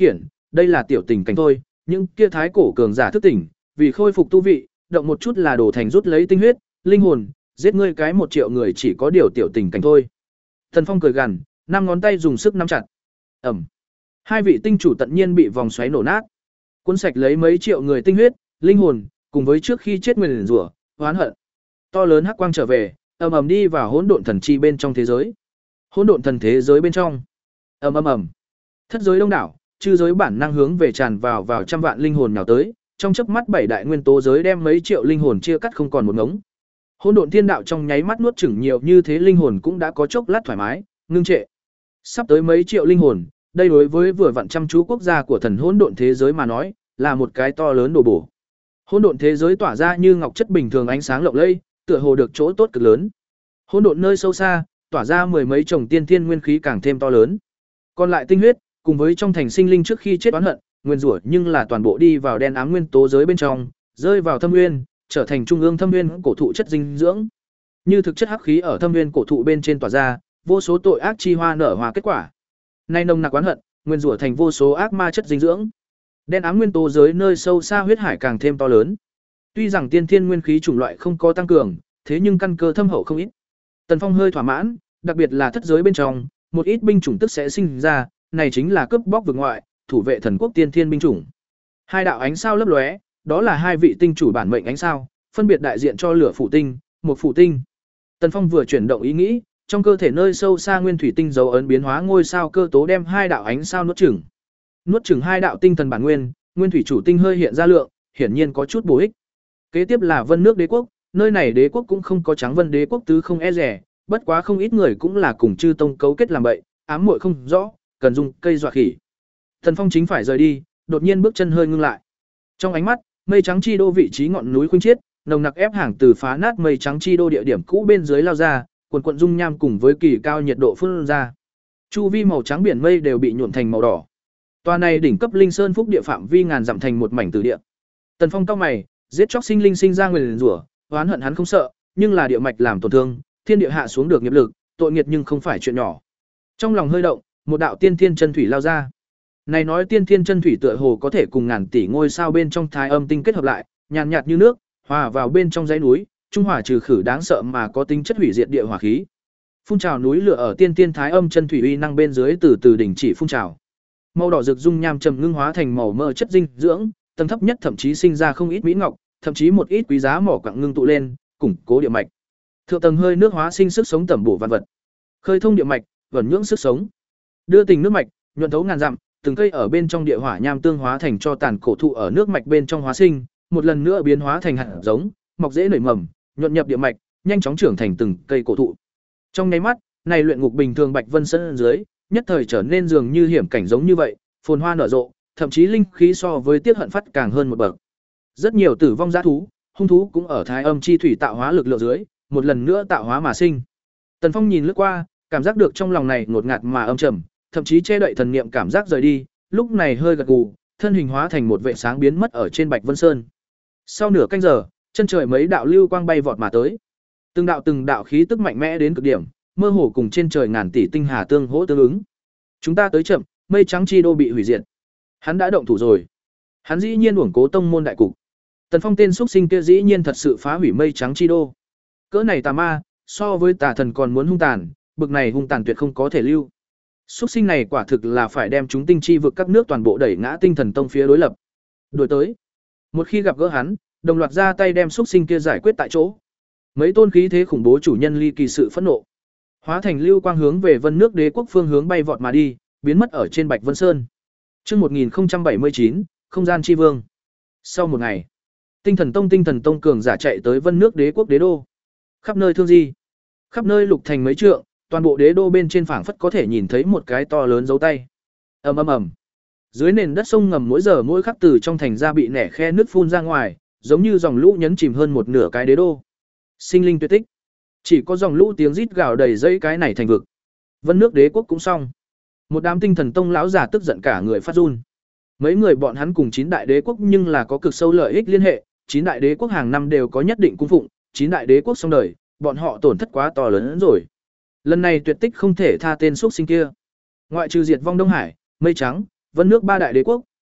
đây là tiểu tình cảnh thôi, những kia thái cổ cường giả thức tỉnh, vì khôi phục tu vị, động một chút là đổ thành rút lấy tinh huyết, linh hồn, giết ngươi cái một triệu người chỉ có điều tiểu tình cảnh thôi. Tần Phong cười gằn, năm ngón tay dùng sức nắm chặt. Ầm. Hai vị tinh chủ tận nhiên bị vòng xoáy nổ nát. Cuốn sạch lấy mấy triệu người tinh huyết, linh hồn, cùng với trước khi chết nguyền rủa, oán hận. To lớn hắc quang trở về, ầm ầm đi vào hỗn độn thần chi bên trong thế giới. Hỗn độn thần thế giới bên trong. Ầm ầm ầm. Thất giới đông đảo, chư giới bản năng hướng về tràn vào vào trăm vạn linh hồn nhào tới, trong chớp mắt bảy đại nguyên tố giới đem mấy triệu linh hồn chia cắt không còn một ngống. Hỗn độn thiên đạo trong nháy mắt nuốt chửng nhiều như thế linh hồn cũng đã có chốc lát thoải mái, ngưng trệ. Sắp tới mấy triệu linh hồn, đây đối với vừa vặn chăm chú quốc gia của thần hỗn độn thế giới mà nói, là một cái to lớn đồ bổ. Hỗn độn thế giới tỏa ra như ngọc chất bình thường ánh sáng lộng lẫy, tựa hồ được chỗ tốt cực lớn. Hỗn độn nơi sâu xa, tỏa ra mười mấy chồng tiên thiên nguyên khí càng thêm to lớn. Còn lại tinh huyết, cùng với trong thành sinh linh trước khi chết oán hận, nguyên rủa nhưng là toàn bộ đi vào đen ám nguyên tố giới bên trong, rơi vào thâm nguyên, trở thành trung ương thâm nguyên cổ thụ chất dinh dưỡng. Như thực chất hắc khí ở thâm nguyên cổ thụ bên trên tỏa ra, vô số tội ác chi hoa nở hoa kết quả. Nay nồng nặc oán hận, nguyên rủa thành vô số ác ma chất dinh dưỡng. Đen ám nguyên tố giới nơi sâu xa huyết hải càng thêm to lớn. Tuy rằng tiên thiên nguyên khí chủng loại không có tăng cường, thế nhưng căn cơ thâm hậu không ít. Tần Phong hơi thỏa mãn, đặc biệt là thất giới bên trong, một ít binh chủng tức sẽ sinh ra, này chính là cướp bóc vực ngoại, thủ vệ thần quốc tiên thiên binh chủng. Hai đạo ánh sao lấp lóe, đó là hai vị tinh chủ bản mệnh ánh sao, phân biệt đại diện cho lửa phụ tinh, một phụ tinh. Tần Phong vừa chuyển động ý nghĩ, trong cơ thể nơi sâu xa nguyên thủy tinh dấu ấn biến hóa ngôi sao cơ tố đem hai đạo ánh sao nuốt chửng. Nuốt chửng hai đạo tinh thần bản nguyên, nguyên thủy chủ tinh hơi hiện ra lượng, hiển nhiên có chút bổ ích. Kế tiếp là Vân nước đế quốc, nơi này đế quốc cũng không có trắng Vân đế quốc tứ không e rẻ, bất quá không ít người cũng là cùng chư tông cấu kết làm bậy, ám muội không rõ, cần dùng cây dọa khỉ. Tần Phong chính phải rời đi, đột nhiên bước chân hơi ngưng lại. Trong ánh mắt, mây trắng chi đô vị trí ngọn núi khuynh chiết, nồng nặc ép hàng từ phá nát mây trắng chi đô địa điểm cũ bên dưới lao ra, quần quần dung nham cùng với kỳ cao nhiệt độ phun ra. Chu vi màu trắng biển mây đều bị nhuộm thành màu đỏ. Tòa này đỉnh cấp linh sơn phúc địa phạm vi ngàn dặm thành một mảnh tử địa. Tần Phong cao mày, giết chóc sinh linh sinh ra nguyền rủa, oán hận hắn không sợ, nhưng là địa mạch làm tổn thương, thiên địa hạ xuống được nghiệp lực, tội nghiệt nhưng không phải chuyện nhỏ. Trong lòng hơi động, một đạo tiên thiên chân thủy lao ra. Này nói tiên thiên chân thủy tựa hồ có thể cùng ngàn tỷ ngôi sao bên trong thái âm tinh kết hợp lại, nhàn nhạt như nước, hòa vào bên trong dãy núi, trung hỏa trừ khử đáng sợ mà có tính chất hủy diệt địa hỏa khí. Phun trào núi lửa ở tiên thiên thái âm chân thủy uy năng bên dưới từ từ đỉnh chỉ phun trào. Màu đỏ rực dung nham trầm ngưng hóa thành màu mỡ chất dinh dưỡng, tầng thấp nhất thậm chí sinh ra không ít mỹ ngọc, thậm chí một ít quý giá mỏ quặng ngưng tụ lên, củng cố địa mạch. Thượng tầng hơi nước hóa sinh sức sống tẩm bổ vạn vật. Khơi thông địa mạch, vẩn nhưỡng sức sống. Đưa tình nước mạch, nhuận thấu ngàn dặm, từng cây ở bên trong địa hỏa nham tương hóa thành cho tàn cổ thụ ở nước mạch bên trong hóa sinh, một lần nữa biến hóa thành hạt giống, mọc rễ nảy mầm, nhuận nhập địa mạch, nhanh chóng trưởng thành từng cây cổ thụ. Trong nháy mắt, này luyện ngục bình thường Bạch Vân Sơn dưới, nhất thời trở nên dường như hiểm cảnh giống như vậy, phồn hoa nở rộ, thậm chí linh khí so với tiết hận phát càng hơn một bậc. Rất nhiều tử vong dã thú, hung thú cũng ở thái âm chi thủy tạo hóa lực lượng dưới, một lần nữa tạo hóa mà sinh. Tần Phong nhìn lướt qua, cảm giác được trong lòng này ngột ngạt mà âm trầm, thậm chí che đậy thần niệm cảm giác rời đi, lúc này hơi gật gù, thân hình hóa thành một vệ sáng biến mất ở trên Bạch Vân Sơn. Sau nửa canh giờ, chân trời mấy đạo lưu quang bay vọt mà tới. Từng đạo từng đạo khí tức mạnh mẽ đến cực điểm, mơ hồ cùng trên trời ngàn tỷ tinh hà tương hỗ tương ứng. Chúng ta tới chậm, mây trắng chi đô bị hủy diệt. Hắn đã động thủ rồi. Hắn dĩ nhiên uổng cố tông môn đại cục. Tần Phong tên xuất sinh kia dĩ nhiên thật sự phá hủy mây trắng chi đô. Cỡ này tà ma, so với tà thần còn muốn hung tàn, bực này hung tàn tuyệt không có thể lưu. Xuất sinh này quả thực là phải đem chúng tinh chi vực các nước toàn bộ đẩy ngã tinh thần tông phía đối lập. Đuổi tới. Một khi gặp gỡ hắn, đồng loạt ra tay đem xuất sinh kia giải quyết tại chỗ. Mấy tôn khí thế khủng bố chủ nhân ly kỳ sự phẫn nộ, hóa thành lưu quang hướng về Vân nước đế quốc phương hướng bay vọt mà đi, biến mất ở trên Bạch Vân Sơn. Chương một nghìn không trăm bảy mươi chín, không gian chi vương. Sau một ngày, Tinh Thần Tông Tinh Thần Tông cường giả chạy tới Vân nước đế quốc đế đô. Khắp nơi thương di, khắp nơi lục thành mấy trượng, toàn bộ đế đô bên trên phảng phất có thể nhìn thấy một cái to lớn dấu tay. Ầm ầm ầm. Dưới nền đất sông ngầm mỗi giờ mỗi khắc từ trong thành ra bị nẻ khe nước phun ra ngoài, giống như dòng lũ nhấn chìm hơn một nửa cái đế đô. Sinh linh tuyệt tích. Chỉ có dòng lũ tiếng rít gào đầy dây cái này thành vực. Vân nước đế quốc cũng xong. Một đám Tinh Thần Tông lão giả tức giận cả người phát run. Mấy người bọn hắn cùng chín đại đế quốc nhưng là có cực sâu lợi ích liên hệ, chín đại đế quốc hàng năm đều có nhất định cung phụng, chín đại đế quốc xong đời, bọn họ tổn thất quá to lớn hơn rồi. Lần này tuyệt tích không thể tha tên xuất sinh kia. Ngoại trừ diệt vong Đông Hải, Mây Trắng, Vân nước ba đại đế quốc,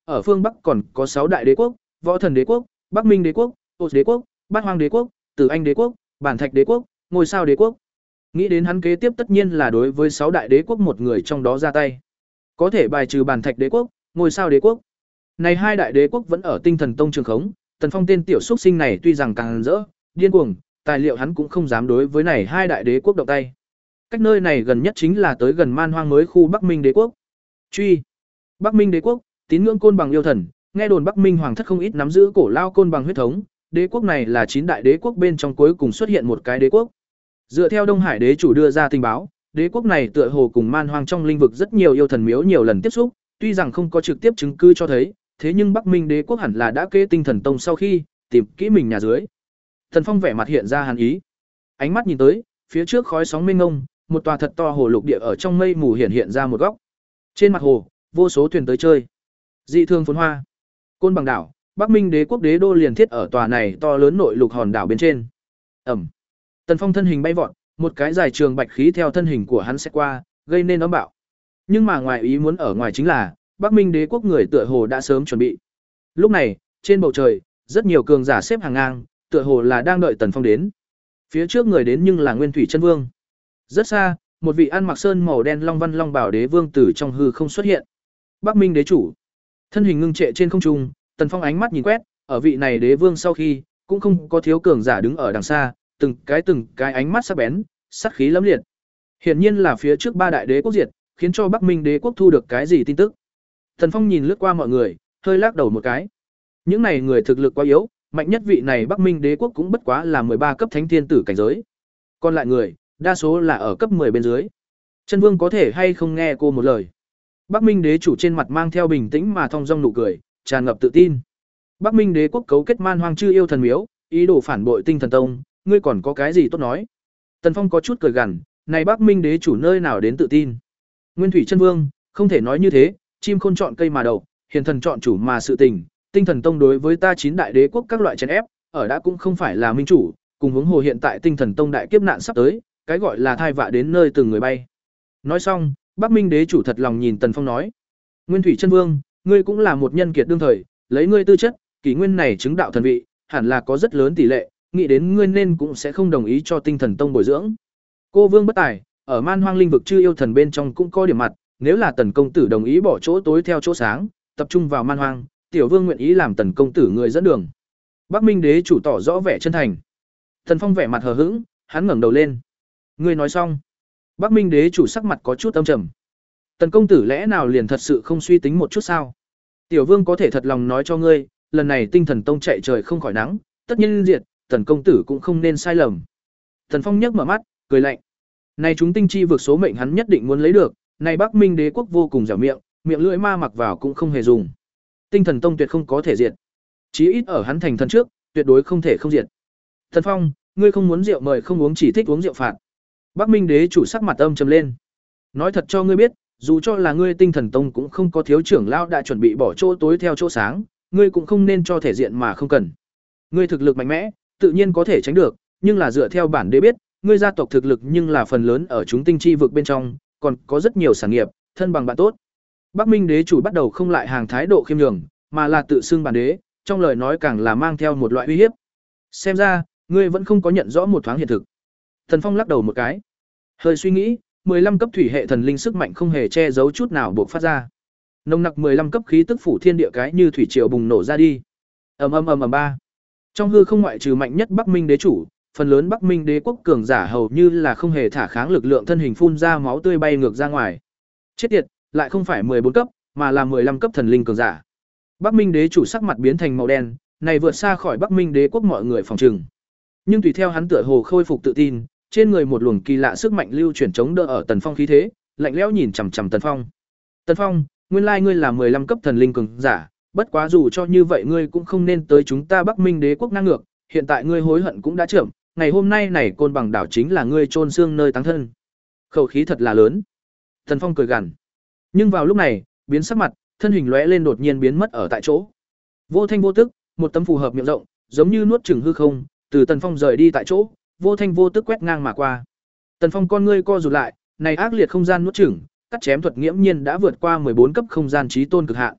ở phương Bắc còn có sáu đại đế quốc, Võ Thần đế quốc, Bắc Minh đế quốc, Ô đế quốc, Bát Hoang đế quốc, Tử Anh đế quốc, Bản Thạch đế quốc, Ngôi Sao đế quốc. Nghĩ đến hắn kế tiếp tất nhiên là đối với sáu đại đế quốc một người trong đó ra tay. Có thể bài trừ Bản Thạch đế quốc, Ngôi Sao đế quốc. Này hai đại đế quốc vẫn ở Tinh Thần Tông trường khống, Tần Phong tên tiểu xuất sinh này tuy rằng càng rỡ, điên cuồng, tài liệu hắn cũng không dám đối với này hai đại đế quốc động tay. Cách nơi này gần nhất chính là tới gần Man Hoang mới khu Bắc Minh đế quốc. Truy. Bắc Minh đế quốc, tín ngưỡng côn bằng yêu thần, nghe đồn Bắc Minh hoàng thất không ít nắm giữ cổ lao côn bằng huyết thống, đế quốc này là chín đại đế quốc bên trong cuối cùng xuất hiện một cái đế quốc. Dựa theo Đông Hải đế chủ đưa ra tình báo, đế quốc này tựa hồ cùng Man Hoang trong lĩnh vực rất nhiều yêu thần miếu nhiều lần tiếp xúc, tuy rằng không có trực tiếp chứng cứ cho thấy, thế nhưng Bắc Minh đế quốc hẳn là đã kế Tinh Thần Tông sau khi tìm kỹ mình nhà dưới. Thần Phong vẻ mặt hiện ra hàn ý. Ánh mắt nhìn tới, phía trước khói sóng mênh mông, một tòa thật to hồ lục địa ở trong mây mù hiện hiện ra một góc. Trên mặt hồ, vô số thuyền tới chơi. Dị thương phồn hoa. Côn Bằng đảo, Bắc Minh đế quốc đế đô liền thiết ở tòa này to lớn nội lục hòn đảo bên trên. Ẩm. Tần Phong thân hình bay vọt, một cái dài trường bạch khí theo thân hình của hắn sẽ qua, gây nên ấm bạo. Nhưng mà ngoài ý muốn ở ngoài chính là, Bắc Minh đế quốc người tựa hồ đã sớm chuẩn bị. Lúc này, trên bầu trời, rất nhiều cường giả xếp hàng ngang, tựa hồ là đang đợi Tần Phong đến. Phía trước người đến nhưng là Nguyên Thủy Chân Vương. Rất xa, một vị ăn mặc sơn màu đen long văn long bảo đế vương tử trong hư không xuất hiện. Bắc Minh đế chủ. Thân hình ngưng trệ trên không trung, Tần Phong ánh mắt nhìn quét, ở vị này đế vương sau khi, cũng không có thiếu cường giả đứng ở đằng xa, từng cái từng cái ánh mắt sắc bén, sát khí lẫm liệt. Hiển nhiên là phía trước ba đại đế quốc diệt, khiến cho Bắc Minh đế quốc thu được cái gì tin tức. Tần Phong nhìn lướt qua mọi người, hơi lắc đầu một cái. Những này người thực lực quá yếu, mạnh nhất vị này Bắc Minh đế quốc cũng bất quá là mười ba cấp thánh thiên tử cảnh giới. Còn lại người, đa số là ở cấp mười bên dưới. Chân Vương có thể hay không nghe cô một lời. Bắc Minh đế chủ trên mặt mang theo bình tĩnh mà thong dong nụ cười, tràn ngập tự tin. Bắc Minh đế quốc cấu kết Man Hoang chư yêu thần miếu, ý đồ phản bội Tinh Thần Tông, ngươi còn có cái gì tốt nói? Tần Phong có chút cười gằn, này Bắc Minh đế chủ nơi nào đến tự tin? Nguyên Thủy Chân Vương, không thể nói như thế, chim khôn chọn cây mà đậu, hiền thần chọn chủ mà sự tình, Tinh Thần Tông đối với ta chín đại đế quốc các loại chèn ép, ở đã cũng không phải là minh chủ, cùng huống hồ hiện tại Tinh Thần Tông đại kiếp nạn sắp tới, cái gọi là thai vạ đến nơi từng người bay. Nói xong, Bắc Minh đế chủ thật lòng nhìn Tần Phong nói: "Nguyên Thủy Chân Vương, ngươi cũng là một nhân kiệt đương thời, lấy ngươi tư chất, kỷ nguyên này chứng đạo thần vị, hẳn là có rất lớn tỷ lệ, nghĩ đến ngươi nên cũng sẽ không đồng ý cho Tinh Thần Tông bồi dưỡng. Cô Vương bất tài, ở Man Hoang linh vực chư yêu thần bên trong cũng có điểm mặt, nếu là Tần công tử đồng ý bỏ chỗ tối theo chỗ sáng, tập trung vào Man Hoang, tiểu vương nguyện ý làm Tần công tử người dẫn đường." Bắc Minh đế chủ tỏ rõ vẻ chân thành. Tần Phong vẻ mặt hờ hững, hắn ngẩng đầu lên. "Ngươi nói xong?" Bắc Minh đế chủ sắc mặt có chút âm trầm. "Tần công tử lẽ nào liền thật sự không suy tính một chút sao? Tiểu vương có thể thật lòng nói cho ngươi, lần này Tinh Thần Tông chạy trời không khỏi nắng, tất nhiên diệt, Tần công tử cũng không nên sai lầm." Tần Phong nhếch mở mắt, cười lạnh. Này chúng tinh chi vượt số mệnh hắn nhất định muốn lấy được, này Bắc Minh đế quốc vô cùng dẻo miệng, miệng lưỡi ma mặc vào cũng không hề dùng. Tinh Thần Tông tuyệt không có thể diệt. Chí ít ở hắn thành thần trước, tuyệt đối không thể không diệt. Tần Phong, ngươi không muốn rượu mời không uống chỉ thích uống rượu phạt. Bắc Minh đế chủ sắc mặt âm trầm lên. Nói thật cho ngươi biết, dù cho là ngươi Tinh Thần Tông cũng không có thiếu trưởng lão đã chuẩn bị bỏ chỗ tối theo chỗ sáng, ngươi cũng không nên cho thể diện mà không cần. Ngươi thực lực mạnh mẽ, tự nhiên có thể tránh được, nhưng là dựa theo bản đế biết, ngươi gia tộc thực lực nhưng là phần lớn ở chúng tinh chi vực bên trong, còn có rất nhiều sản nghiệp, thân bằng bạn tốt. Bắc Minh đế chủ bắt đầu không lại hàng thái độ khiêm nhường, mà là tự xưng bản đế, trong lời nói càng là mang theo một loại uy hiếp. Xem ra, ngươi vẫn không có nhận rõ một thoáng hiện thực. Thần Phong lắc đầu một cái. Hơi suy nghĩ, mười lăm cấp thủy hệ thần linh sức mạnh không hề che giấu chút nào bộc phát ra. Nồng nặc mười lăm cấp khí tức phủ thiên địa cái như thủy triều bùng nổ ra đi. Ầm ầm ầm ầm ba. Trong hư không ngoại trừ mạnh nhất Bắc Minh đế chủ, phần lớn Bắc Minh đế quốc cường giả hầu như là không hề thả kháng lực lượng thân hình phun ra máu tươi bay ngược ra ngoài. Chết tiệt, lại không phải mười bốn cấp, mà là mười lăm cấp thần linh cường giả. Bắc Minh đế chủ sắc mặt biến thành màu đen, này vượt xa khỏi Bắc Minh đế quốc mọi người phòng trừng. Nhưng tùy theo hắn tựa hồ khôi phục tự tin, trên người một luồng kỳ lạ sức mạnh lưu chuyển chống đỡ ở Tần Phong khí thế, lạnh lẽo nhìn chằm chằm Tần Phong. "Tần Phong, nguyên lai ngươi là mười lăm cấp thần linh cường giả, bất quá dù cho như vậy ngươi cũng không nên tới chúng ta Bắc Minh đế quốc ngang ngược, hiện tại ngươi hối hận cũng đã chậm, ngày hôm nay này Côn Bằng đảo chính là ngươi chôn xương nơi táng thân." Khẩu khí thật là lớn. Tần Phong cười gằn. Nhưng vào lúc này, biến sắc mặt, thân hình lóe lên đột nhiên biến mất ở tại chỗ. Vô thanh vô tức, một tấm phù hợp miệng rộng, giống như nuốt chửng hư không, từ Tần Phong rời đi tại chỗ, vô thanh vô tức quét ngang mà qua. Tần Phong con ngươi co rụt lại, này ác liệt không gian nuốt chửng, cắt chém thuật nghiễm nhiên đã vượt qua mười bốn cấp không gian chí tôn cực hạn.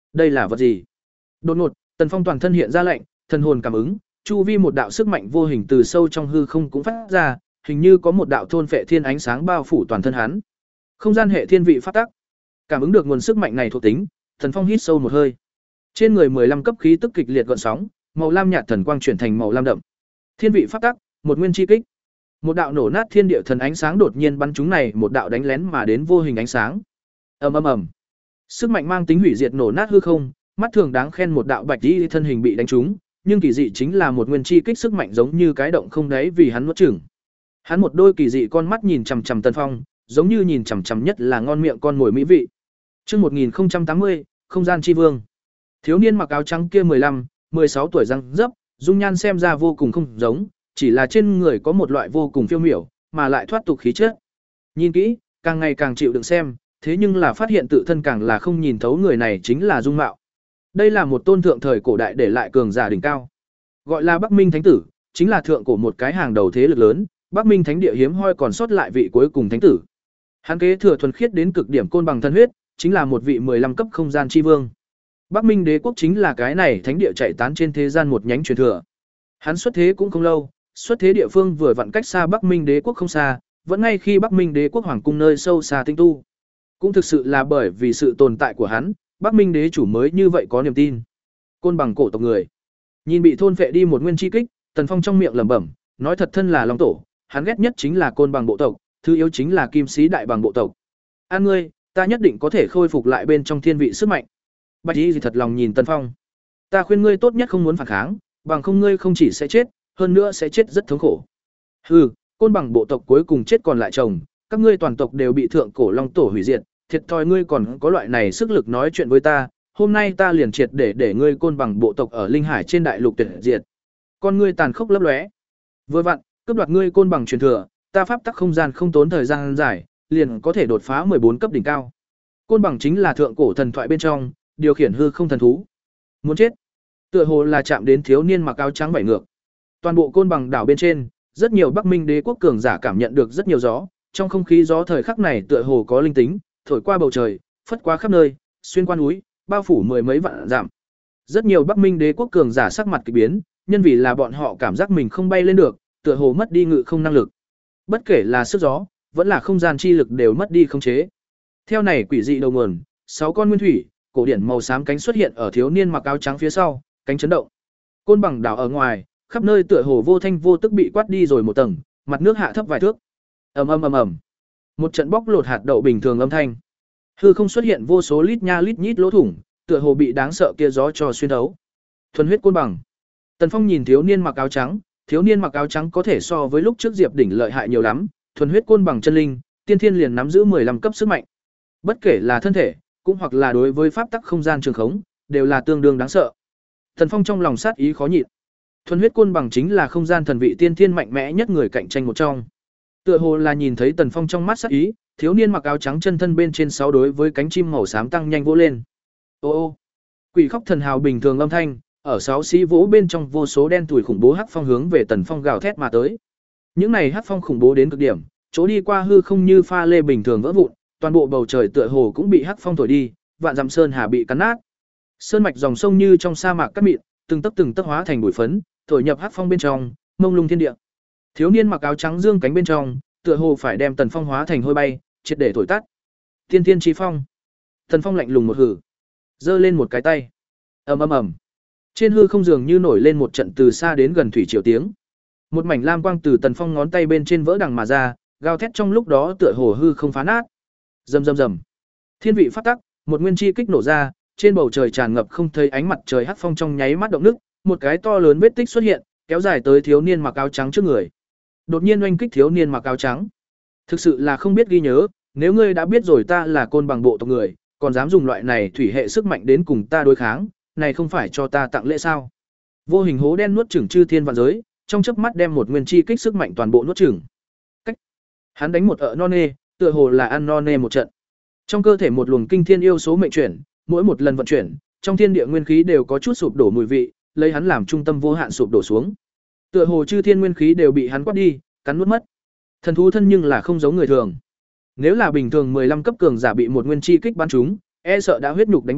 Đây là vật gì? Đột ngột, Tần Phong toàn thân hiện ra lạnh, thần hồn cảm ứng, chu vi một đạo sức mạnh vô hình từ sâu trong hư không cũng phát ra, hình như có một đạo thôn phệ thiên ánh sáng bao phủ toàn thân hắn. Không gian hệ thiên vị pháp tắc. Cảm ứng được nguồn sức mạnh này thuộc tính, Tần Phong hít sâu một hơi. Trên người mười lăm cấp khí tức kịch liệt gợn sóng, màu lam nhạt thần quang chuyển thành màu lam đậm. Thiên vị pháp tắc, một nguyên chi kích. Một đạo nổ nát thiên địa thần ánh sáng đột nhiên bắn chúng này, một đạo đánh lén mà đến vô hình ánh sáng. Ầm ầm ầm. Sức mạnh mang tính hủy diệt nổ nát hư không, mắt thường đáng khen một đạo bạch y thân hình bị đánh trúng, nhưng kỳ dị chính là một nguyên chi kích sức mạnh giống như cái động không đáy vì hắn nuốt chửng. Hắn một đôi kỳ dị con mắt nhìn chằm chằm Tần Phong, giống như nhìn chằm chằm nhất là ngon miệng con mồi mỹ vị. Chương một nghìn không trăm tám mươi, không gian chi vương. Thiếu niên mặc áo trắng kia mười lăm, mười sáu tuổi răng dấp, dung nhan xem ra vô cùng không giống, chỉ là trên người có một loại vô cùng phiêu miểu, mà lại thoát tục khí chất. Nhìn kỹ, càng ngày càng chịu đựng xem, thế nhưng là phát hiện tự thân càng là không nhìn thấu người này chính là dung mạo. Đây là một tôn thượng thời cổ đại để lại cường giả đỉnh cao. Gọi là Bắc Minh Thánh tử, chính là thượng cổ một cái hàng đầu thế lực lớn, Bắc Minh Thánh địa hiếm hoi còn sót lại vị cuối cùng thánh tử. Hắn kế thừa thuần khiết đến cực điểm côn bằng thân huyết, chính là một vị mười lăm cấp không gian chi vương. Bắc Minh Đế quốc chính là cái này thánh địa chạy tán trên thế gian một nhánh truyền thừa. Hắn xuất thế cũng không lâu, xuất thế địa phương vừa vặn cách xa Bắc Minh Đế quốc không xa, vẫn ngay khi Bắc Minh Đế quốc hoàng cung nơi sâu xa tinh tu. Cũng thực sự là bởi vì sự tồn tại của hắn, Bắc Minh Đế chủ mới như vậy có niềm tin. Côn bằng cổ tộc người, nhìn bị thôn phệ đi một nguyên chi kích, Tần Phong trong miệng lẩm bẩm, nói thật thân là long tổ, hắn ghét nhất chính là côn bằng bộ tộc, thứ yếu chính là kim sĩ đại bằng bộ tộc. An ngươi, ta nhất định có thể khôi phục lại bên trong thiên vị sức mạnh. Bạch Y gì thật lòng nhìn Tần Phong, ta khuyên ngươi tốt nhất không muốn phản kháng, bằng không ngươi không chỉ sẽ chết, hơn nữa sẽ chết rất thống khổ. Hừ, côn bằng bộ tộc cuối cùng chết còn lại chồng, các ngươi toàn tộc đều bị thượng cổ long tổ hủy diệt, thiệt thòi ngươi còn có loại này sức lực nói chuyện với ta, hôm nay ta liền triệt để để ngươi côn bằng bộ tộc ở linh hải trên đại lục tuyệt diệt. Con ngươi tàn khốc lấp lóe. Vừa vặn, cướp đoạt ngươi côn bằng truyền thừa, ta pháp tắc không gian không tốn thời gian dài, liền có thể đột phá mười bốn cấp đỉnh cao. Côn bằng chính là thượng cổ thần thoại bên trong, điều khiển hư không thần thú. Muốn chết. Tựa hồ là chạm đến thiếu niên mặc áo trắng vảy ngược. Toàn bộ côn bằng đảo bên trên, rất nhiều Bắc Minh Đế quốc cường giả cảm nhận được rất nhiều gió, trong không khí gió thời khắc này tựa hồ có linh tính, thổi qua bầu trời, phất qua khắp nơi, xuyên qua núi, bao phủ mười mấy vạn dặm. Rất nhiều Bắc Minh Đế quốc cường giả sắc mặt kỳ biến, nhân vì là bọn họ cảm giác mình không bay lên được, tựa hồ mất đi ngự không năng lực. Bất kể là sức gió, vẫn là không gian chi lực đều mất đi khống chế. Theo này quỷ dị đầu nguồn, sáu con nguyên thủy, cổ điển màu xám cánh xuất hiện ở thiếu niên mặc áo trắng phía sau, cánh chấn động. Côn bằng đảo ở ngoài, khắp nơi tựa hồ vô thanh vô tức bị quát đi rồi một tầng, mặt nước hạ thấp vài thước. Ầm ầm ầm ầm. Một trận bóc lột hạt đậu bình thường âm thanh. Hư không xuất hiện vô số lít nha lít nhít lỗ thủng, tựa hồ bị đáng sợ kia gió cho xuyên thấu. Thuần huyết côn bằng. Tần Phong nhìn thiếu niên mặc áo trắng, thiếu niên mặc áo trắng có thể so với lúc trước Diệp đỉnh lợi hại nhiều lắm, thuần huyết côn bằng chân linh, tiên thiên liền nắm giữ mười lăm cấp sức mạnh. Bất kể là thân thể, cũng hoặc là đối với pháp tắc không gian trường khống, đều là tương đương đáng sợ. Tần Phong trong lòng sát ý khó nhịn. Thuần huyết côn bằng chính là không gian thần vị tiên thiên mạnh mẽ nhất người cạnh tranh một trong. Tựa hồ là nhìn thấy Tần Phong trong mắt sát ý, thiếu niên mặc áo trắng chân thân bên trên sáu đối với cánh chim màu xám tăng nhanh vỗ lên. Ô ô. Quỷ khóc thần hào bình thường âm thanh, ở sáu xí vỗ bên trong vô số đen tủi khủng bố hắc phong hướng về Tần Phong gào thét mà tới. Những này hắc phong khủng bố đến cực điểm, chỗ đi qua hư không như pha lê bình thường vỡ vụn, toàn bộ bầu trời tựa hồ cũng bị hắc phong thổi đi, vạn dặm sơn hà bị cắn nát. Sơn mạch dòng sông như trong sa mạc cát mịn, từng tấc từng tấc hóa thành bụi phấn, thổi nhập hắc phong bên trong, mông lung thiên địa. Thiếu niên mặc áo trắng dương cánh bên trong, tựa hồ phải đem Tần Phong hóa thành hôi bay, triệt để thổi tắt. Tiên tiên chí phong. Tần Phong lạnh lùng một hử, giơ lên một cái tay. Ầm ầm ầm. Trên hư không dường như nổi lên một trận từ xa đến gần thủy triều tiếng. Một mảnh lam quang từ Tần Phong ngón tay bên trên vỡ đằng mà ra, gào thét trong lúc đó tựa hồ hư không phá nát. Rầm rầm rầm. Thiên vị phát tắc, một nguyên chi kích nổ ra, trên bầu trời tràn ngập không thấy ánh mặt trời hắc phong trong nháy mắt động nước, một cái to lớn vết tích xuất hiện, kéo dài tới thiếu niên mặc áo trắng trước người. Đột nhiên oanh kích thiếu niên mặc áo trắng. Thực sự là không biết ghi nhớ, nếu ngươi đã biết rồi ta là côn bằng bộ tộc người, còn dám dùng loại này thủy hệ sức mạnh đến cùng ta đối kháng, này không phải cho ta tặng lễ sao? Vô hình hố đen nuốt chửng chư thiên vạn giới, trong chớp mắt đem một nguyên chi kích sức mạnh toàn bộ nuốt chửng. Cách. Hắn đánh một ợ non nê, tựa hồ là ăn non nê một trận. Trong cơ thể một luồng kinh thiên yêu số mệnh chuyển, mỗi một lần vận chuyển, trong thiên địa nguyên khí đều có chút sụp đổ mùi vị, lấy hắn làm trung tâm vô hạn sụp đổ xuống. Tựa hồ chư thiên nguyên khí đều bị hắn quát đi, cắn nuốt mất. Thần thú thân nhưng là không giống người thường. Nếu là bình thường mười lăm cấp cường giả bị một nguyên chi kích bắn trúng, e sợ đã huyết nhục đánh bay,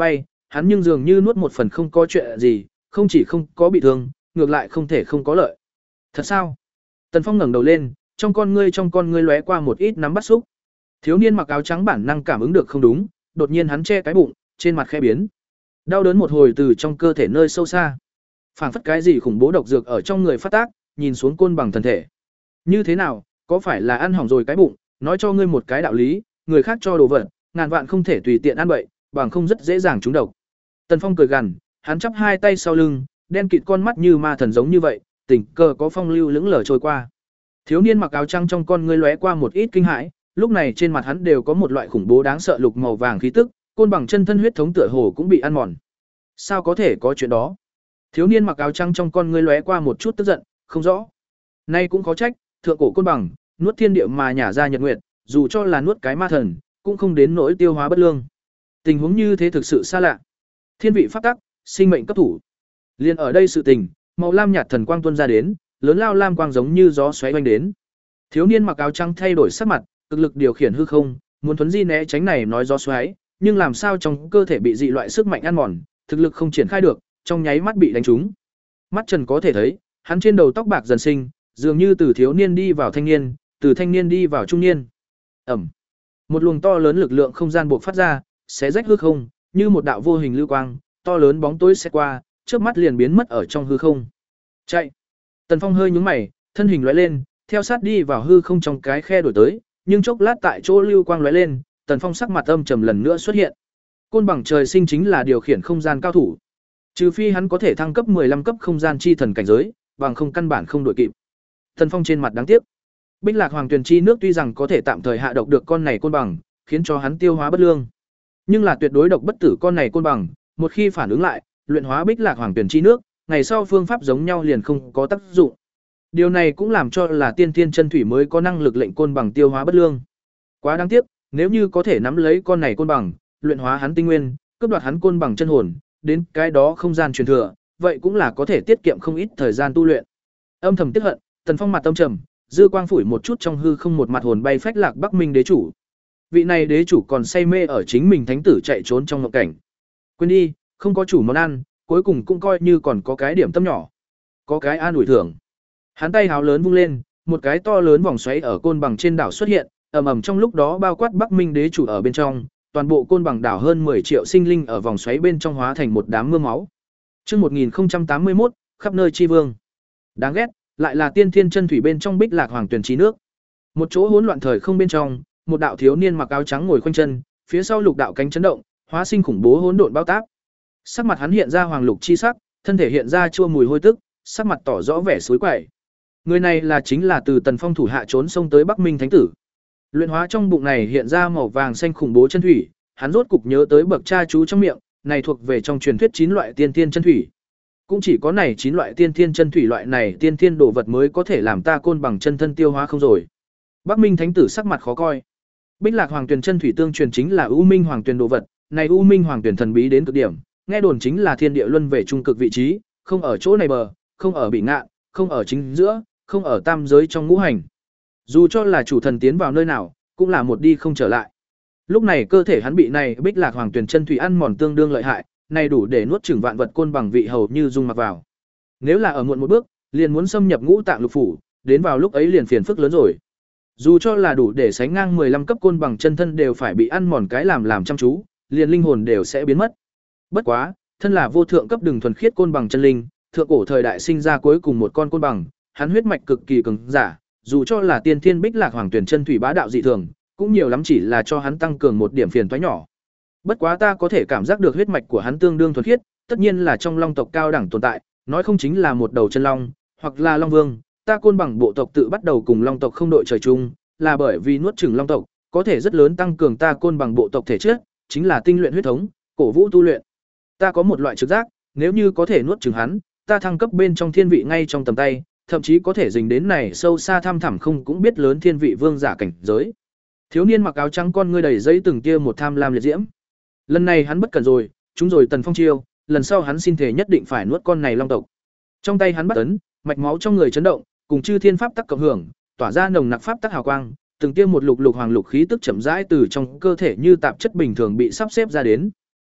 hắn nhưng dường như nuốt một phần không có chuyện gì, không chỉ không có bị thương, ngược lại không thể không có lợi. Thật sao? Tần Phong ngẩng đầu lên, trong con ngươi trong con ngươi lóe qua một ít nắm bắt xúc. Thiếu niên mặc áo trắng bản năng cảm ứng được không đúng, đột nhiên hắn che cái bụng, trên mặt khẽ biến. Đau đớn một hồi từ trong cơ thể nơi sâu xa. Phảng phất cái gì khủng bố độc dược ở trong người phát tác, nhìn xuống côn bằng thân thể. Như thế nào, có phải là ăn hỏng rồi cái bụng, nói cho ngươi một cái đạo lý, người khác cho đồ vật, ngàn vạn không thể tùy tiện ăn bậy, bằng không rất dễ dàng trúng độc. Tần Phong cười gằn, hắn chắp hai tay sau lưng, đen kịt con mắt như ma thần giống như vậy, tình cờ có phong lưu lững lờ trôi qua. Thiếu niên mặc áo trắng trong con ngươi lóe qua một ít kinh hãi, lúc này trên mặt hắn đều có một loại khủng bố đáng sợ lục màu vàng khí tức, côn bằng chân thân huyết thống tựa hồ cũng bị ăn mòn. Sao có thể có chuyện đó? Thiếu niên mặc áo trắng trong con ngươi lóe qua một chút tức giận, không rõ. Nay cũng có trách, thượng cổ côn bằng, nuốt thiên địa mà nhả ra nhật nguyệt, dù cho là nuốt cái ma thần, cũng không đến nỗi tiêu hóa bất lương. Tình huống như thế thực sự xa lạ. Thiên vị pháp tắc, sinh mệnh cấp thủ. Liên ở đây sự tình, màu lam nhạt thần quang tuôn ra đến, lớn lao lam quang giống như gió xoáy vành đến. Thiếu niên mặc áo trắng thay đổi sắc mặt, cực lực điều khiển hư không, muốn thuấn di né tránh này nói gió xoáy, nhưng làm sao trong cơ thể bị dị loại sức mạnh ăn mòn, thực lực không triển khai được, trong nháy mắt bị đánh trúng. Mắt Trần có thể thấy, hắn trên đầu tóc bạc dần sinh, dường như từ thiếu niên đi vào thanh niên, từ thanh niên đi vào trung niên. Ẩm. Một luồng to lớn lực lượng không gian bộc phát ra, xé rách hư không, như một đạo vô hình lưu quang, to lớn bóng tối sẽ qua, chớp mắt liền biến mất ở trong hư không. Chạy. Tần Phong hơi nhướng mày, thân hình lóe lên, theo sát đi vào hư không trong cái khe đổi tới, nhưng chốc lát tại chỗ lưu quang lóe lên, Tần Phong sắc mặt âm trầm lần nữa xuất hiện. Côn bằng trời sinh chính là điều khiển không gian cao thủ. Trừ phi hắn có thể thăng cấp mười lăm cấp không gian chi thần cảnh giới, bằng không căn bản không đuổi kịp. Tần Phong trên mặt đáng tiếc. Bích Lạc Hoàng Tuyền chi nước tuy rằng có thể tạm thời hạ độc được con này côn bằng, khiến cho hắn tiêu hóa bất lương, nhưng là tuyệt đối độc bất tử con này côn bằng, một khi phản ứng lại, luyện hóa Bích Lạc Hoàng Tuyền chi nước, ngày sau phương pháp giống nhau liền không có tác dụng. Điều này cũng làm cho là tiên thiên chân thủy mới có năng lực lệnh côn bằng tiêu hóa bất lương. Quá đáng tiếc, nếu như có thể nắm lấy con này côn bằng, luyện hóa hắn tinh nguyên, cướp đoạt hắn côn bằng chân hồn, đến cái đó không gian truyền thừa, vậy cũng là có thể tiết kiệm không ít thời gian tu luyện. Âm thầm tiếc hận, Tần Phong mặt tâm trầm, dư quang phủi một chút trong hư không một mặt hồn bay phách lạc Bắc Minh đế chủ. Vị này đế chủ còn say mê ở chính mình thánh tử chạy trốn trong ngộng cảnh. Quên đi, không có chủ món ăn, cuối cùng cũng coi như còn có cái điểm tâm nhỏ, có cái an ủi thưởng. Hắn tay háo lớn vung lên, một cái to lớn vòng xoáy ở côn bằng trên đảo xuất hiện, ầm ầm trong lúc đó bao quát Bắc Minh đế chủ ở bên trong, toàn bộ côn bằng đảo hơn mười triệu sinh linh ở vòng xoáy bên trong hóa thành một đám mưa máu. Chương một nghìn không trăm tám mươi mốt, khắp nơi chi vương. Đáng ghét, lại là tiên thiên chân thủy bên trong Bích Lạc Hoàng Tuyền chi nước. Một chỗ hỗn loạn thời không bên trong, một đạo thiếu niên mặc áo trắng ngồi khoanh chân, phía sau lục đạo cánh chấn động, hóa sinh khủng bố hỗn độn bao táp. Sắc mặt hắn hiện ra hoàng lục chi sắc, thân thể hiện ra chua mùi hôi tức, sắc mặt tỏ rõ vẻ suối quẩy. Người này là chính là từ Tần Phong thủ hạ trốn sông tới Bắc Minh thánh tử. Luyện hóa trong bụng này hiện ra màu vàng xanh khủng bố chân thủy, hắn rốt cục nhớ tới bậc cha chú trong miệng, này thuộc về trong truyền thuyết chín loại tiên tiên chân thủy. Cũng chỉ có này chín loại tiên tiên chân thủy loại này tiên tiên đồ vật mới có thể làm ta côn bằng chân thân tiêu hóa không rồi. Bắc Minh thánh tử sắc mặt khó coi. Bích Lạc Hoàng Tuyền chân thủy tương truyền chính là U Minh Hoàng Tuyền đồ vật, này U Minh Hoàng Tuyền thần bí đến cực điểm, nghe đồn chính là thiên địa luân về trung cực vị trí, không ở chỗ này bờ, không ở bị ngạn, không ở chính giữa, không ở tam giới trong ngũ hành. Dù cho là chủ thần tiến vào nơi nào, cũng là một đi không trở lại. Lúc này cơ thể hắn bị này Bích Lạc Hoàng Tuyền chân thủy ăn mòn tương đương lợi hại, này đủ để nuốt chửng vạn vật côn bằng vị hầu như dung mặc vào. Nếu là ở muộn một bước, liền muốn xâm nhập ngũ tạng lục phủ, đến vào lúc ấy liền phiền phức lớn rồi. Dù cho là đủ để sánh ngang mười lăm cấp côn bằng chân thân đều phải bị ăn mòn cái làm làm chăm chú, liền linh hồn đều sẽ biến mất. Bất quá, thân là vô thượng cấp đừng thuần khiết côn bằng chân linh, thượng cổ thời đại sinh ra cuối cùng một con côn bằng, hắn huyết mạch cực kỳ cứng giả, dù cho là tiên thiên Bích Lạc Hoàng Tuyền chân thủy bá đạo dị thường, cũng nhiều lắm chỉ là cho hắn tăng cường một điểm phiền toái nhỏ. Bất quá ta có thể cảm giác được huyết mạch của hắn tương đương thuần khiết, tất nhiên là trong long tộc cao đẳng tồn tại, nói không chính là một đầu chân long, hoặc là long vương, ta côn bằng bộ tộc tự bắt đầu cùng long tộc không đội trời chung, là bởi vì nuốt chửng long tộc, có thể rất lớn tăng cường ta côn bằng bộ tộc thể chất, chính là tinh luyện huyết thống, cổ vũ tu luyện. Ta có một loại trực giác, nếu như có thể nuốt chửng hắn, ta thăng cấp bên trong thiên vị ngay trong tầm tay, thậm chí có thể dình đến này sâu xa thăm thẳm không cũng biết lớn thiên vị vương giả cảnh giới. Thiếu niên mặc áo trắng con ngươi đầy giấy từng tia một tham lam liệt diễm. Lần này hắn bất cẩn rồi, chúng rồi Tần Phong chiêu, lần sau hắn xin thể nhất định phải nuốt con này long tộc. Trong tay hắn bắt ấn, mạch máu trong người chấn động, cùng chư thiên pháp tắc cộng hưởng, tỏa ra nồng nặc pháp tắc hào quang, từng tia một lục lục hoàng lục khí tức chậm rãi từ trong cơ thể như tạp chất bình thường bị sắp xếp ra đến.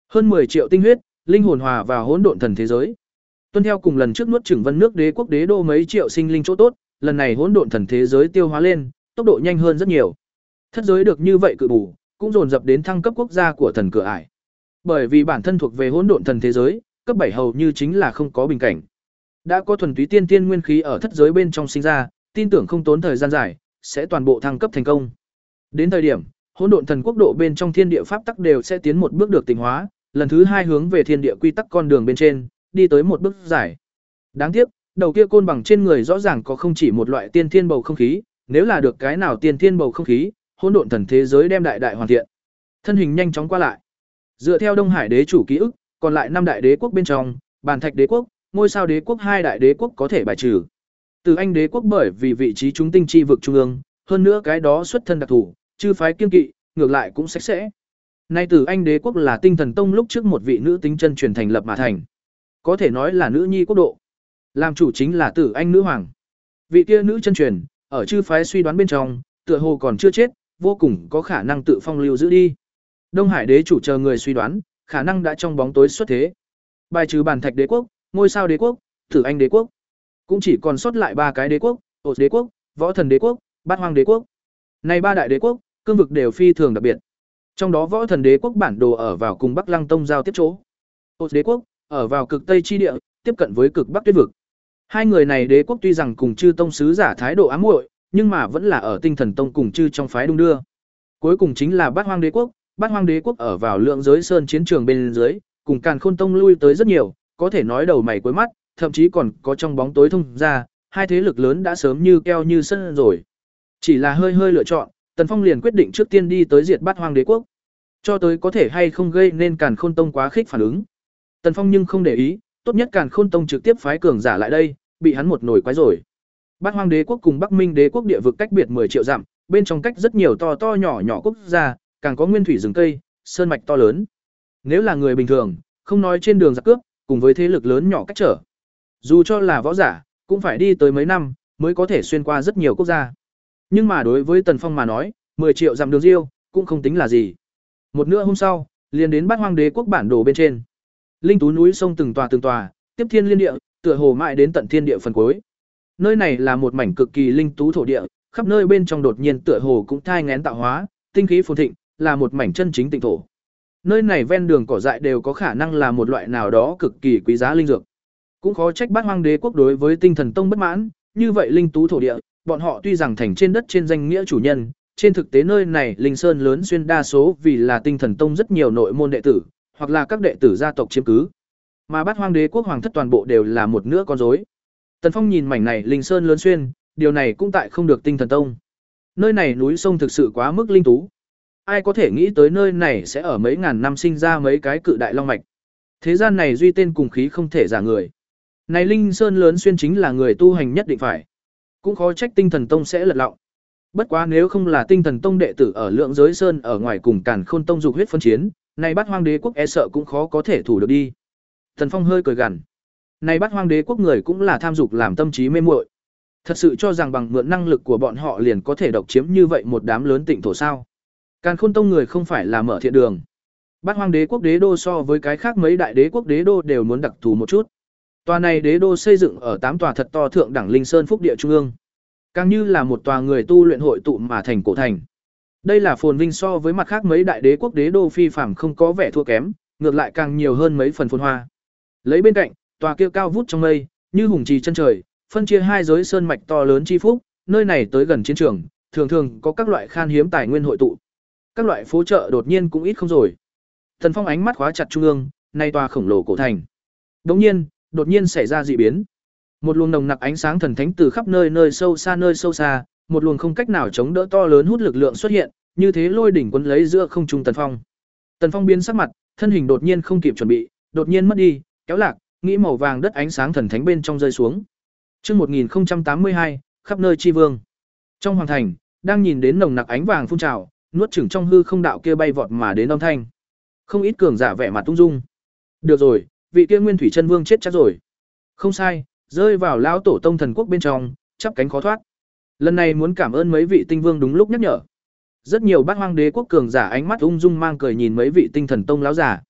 Hơn mười triệu tinh huyết, linh hồn hòa vào hỗn độn thần thế giới. Tuân theo cùng lần trước nuốt chửng Vân nước đế quốc đế đô mấy triệu sinh linh chỗ tốt, lần này hỗn độn thần thế giới tiêu hóa lên, tốc độ nhanh hơn rất nhiều. Thất giới được như vậy cự bù, cũng dồn dập đến thăng cấp quốc gia của thần cửa ải. Bởi vì bản thân thuộc về hỗn độn thần thế giới, cấp bảy hầu như chính là không có bình cảnh. Đã có thuần túy tiên tiên nguyên khí ở thất giới bên trong sinh ra, tin tưởng không tốn thời gian dài, sẽ toàn bộ thăng cấp thành công. Đến thời điểm, hỗn độn thần quốc độ bên trong thiên địa pháp tắc đều sẽ tiến một bước được tịnh hóa, lần thứ hai hướng về thiên địa quy tắc con đường bên trên, đi tới một bước giải. Đáng tiếc, đầu kia côn bằng trên người rõ ràng có không chỉ một loại tiên thiên bầu không khí, nếu là được cái nào tiên thiên bầu không khí, hỗn độn thần thế giới đem đại đại hoàn thiện. Thân hình nhanh chóng qua lại. Dựa theo Đông Hải đế chủ ký ức, còn lại năm đại đế quốc bên trong, Bàn Thạch đế quốc, Ngôi sao đế quốc hai đại đế quốc có thể bài trừ. Từ Anh đế quốc bởi vì vị trí chúng tinh chi vực trung ương, hơn nữa cái đó xuất thân đặc thù, chư phái kiên kỵ, ngược lại cũng sạch sẽ. Nay Từ Anh đế quốc là Tinh Thần Tông lúc trước một vị nữ tính chân truyền thành lập mà thành. Có thể nói là nữ nhi quốc độ. Làm chủ chính là Tử Anh nữ hoàng. Vị kia nữ chân truyền, ở chư phái suy đoán bên trong, tựa hồ còn chưa chết, vô cùng có khả năng tự phong lưu giữ đi. Đông Hải đế chủ chờ người suy đoán, khả năng đã trong bóng tối xuất thế. Bài trừ Bàn Thạch đế quốc, Ngôi sao đế quốc, Tử Anh đế quốc, cũng chỉ còn sót lại ba cái đế quốc, Ột đế quốc, Võ Thần đế quốc, Bát Hoang đế quốc. Này ba đại đế quốc, cương vực đều phi thường đặc biệt. Trong đó Võ Thần đế quốc bản đồ ở vào cùng Bắc Lăng Tông giao tiếp chỗ. Ột đế quốc ở vào cực Tây chi địa, tiếp cận với cực Bắc Tuyết vực. Hai người này đế quốc tuy rằng cùng chư tông sứ giả thái độ ám muội, nhưng mà vẫn là ở Tinh Thần Tông cùng chư trong phái đung đưa. Cuối cùng chính là Bát Hoang đế quốc, Bát Hoang đế quốc ở vào Lượng Giới Sơn chiến trường bên dưới, cùng Càn Khôn Tông lui tới rất nhiều, có thể nói đầu mày cuối mắt, thậm chí còn có trong bóng tối thông ra, hai thế lực lớn đã sớm như keo như sân rồi. Chỉ là hơi hơi lựa chọn, Tần Phong liền quyết định trước tiên đi tới diệt Bát Hoang đế quốc. Cho tới có thể hay không gây nên Càn Khôn Tông quá khích phản ứng. Tần Phong nhưng không để ý, tốt nhất Càn Khôn Tông trực tiếp phái cường giả lại đây, bị hắn một nồi quái rồi. Bát Hoang đế quốc cùng Bắc Minh đế quốc địa vực cách biệt mười triệu dặm, bên trong cách rất nhiều to to nhỏ nhỏ quốc gia, càng có nguyên thủy rừng cây, sơn mạch to lớn. Nếu là người bình thường, không nói trên đường giặc cướp, cùng với thế lực lớn nhỏ cách trở, dù cho là võ giả, cũng phải đi tới mấy năm mới có thể xuyên qua rất nhiều quốc gia. Nhưng mà đối với Tần Phong mà nói, mười triệu dặm đường riêu cũng không tính là gì. Một nửa hôm sau, liền đến Bát Hoang đế quốc bản đồ bên trên. Linh tú núi sông từng tòa từng tòa, tiếp thiên liên địa, tựa hồ mãi đến tận thiên địa phần cuối. Nơi này là một mảnh cực kỳ linh tú thổ địa, khắp nơi bên trong đột nhiên tựa hồ cũng thai nghén tạo hóa, tinh khí phồn thịnh, là một mảnh chân chính tịnh thổ. Nơi này ven đường cỏ dại đều có khả năng là một loại nào đó cực kỳ quý giá linh dược. Cũng khó trách Bát Hoang đế quốc đối với Tinh Thần Tông bất mãn, như vậy linh tú thổ địa, bọn họ tuy rằng thành trên đất trên danh nghĩa chủ nhân, trên thực tế nơi này linh sơn lớn xuyên đa số vì là Tinh Thần Tông rất nhiều nội môn đệ tử, hoặc là các đệ tử gia tộc chiếm cứ. Mà Bát Hoang đế quốc hoàng thất toàn bộ đều là một nửa con rối. Tần Phong nhìn mảnh này linh sơn lớn xuyên, điều này cũng tại không được Tinh Thần Tông. Nơi này núi sông thực sự quá mức linh tú. Ai có thể nghĩ tới nơi này sẽ ở mấy ngàn năm sinh ra mấy cái cự đại long mạch. Thế gian này duy tên cùng khí không thể giả người. Này linh sơn lớn xuyên chính là người tu hành nhất định phải. Cũng khó trách Tinh Thần Tông sẽ lật lọng. Bất quá nếu không là Tinh Thần Tông đệ tử ở Lượng Giới Sơn ở ngoài cùng Càn Khôn Tông dục huyết phân chiến, này Bát Hoang đế quốc e sợ cũng khó có thể thủ được đi. Tần Phong hơi cười gằn. Này Bát Hoang đế quốc người cũng là tham dục làm tâm trí mê muội. Thật sự cho rằng bằng mượn năng lực của bọn họ liền có thể độc chiếm như vậy một đám lớn tịnh thổ sao? Càn Khôn Tông người không phải là mở thiện đường. Bát Hoang đế quốc đế đô so với cái khác mấy đại đế quốc đế đô đều muốn đặc thù một chút. Tòa này đế đô xây dựng ở tám tòa thật to thượng đẳng linh sơn phúc địa trung ương, càng như là một tòa người tu luyện hội tụ mà thành cổ thành. Đây là phồn vinh so với mặt khác mấy đại đế quốc đế đô phi phàm không có vẻ thua kém, ngược lại càng nhiều hơn mấy phần phồn hoa. Lấy bên cạnh, tòa kia cao vút trong mây, như hùng trì chân trời, phân chia hai giới sơn mạch to lớn chi phúc, nơi này tới gần chiến trường, thường thường có các loại khan hiếm tài nguyên hội tụ. Các loại phố chợ đột nhiên cũng ít không rồi. Thần Phong ánh mắt khóa chặt trung ương, nay tòa khổng lồ cổ thành. Đột nhiên, đột nhiên xảy ra dị biến. Một luồng nồng nặc ánh sáng thần thánh từ khắp nơi nơi sâu xa nơi sâu xa, một luồng không cách nào chống đỡ to lớn hút lực lượng xuất hiện, như thế lôi đỉnh quấn lấy giữa không trung Tần Phong. Tần Phong biến sắc mặt, thân hình đột nhiên không kịp chuẩn bị, đột nhiên mất đi, kéo lạc, nghĩ màu vàng đất ánh sáng thần thánh bên trong rơi xuống. Chương một nghìn không trăm tám mươi hai, khắp nơi chi vương. Trong hoàng thành, đang nhìn đến nồng nặc ánh vàng phun trào, nuốt chửng trong hư không đạo kia bay vọt mà đến âm thanh. Không ít cường giả vẻ mặt tung dung. Được rồi, vị kia Nguyên Thủy Chân Vương chết chắc rồi. Không sai, rơi vào lão tổ tông thần quốc bên trong, chắp cánh khó thoát. Lần này muốn cảm ơn mấy vị tinh vương đúng lúc nhắc nhở. Rất nhiều Bát Hoang đế quốc cường giả ánh mắt ung dung mang cười nhìn mấy vị tinh thần tông lão giả.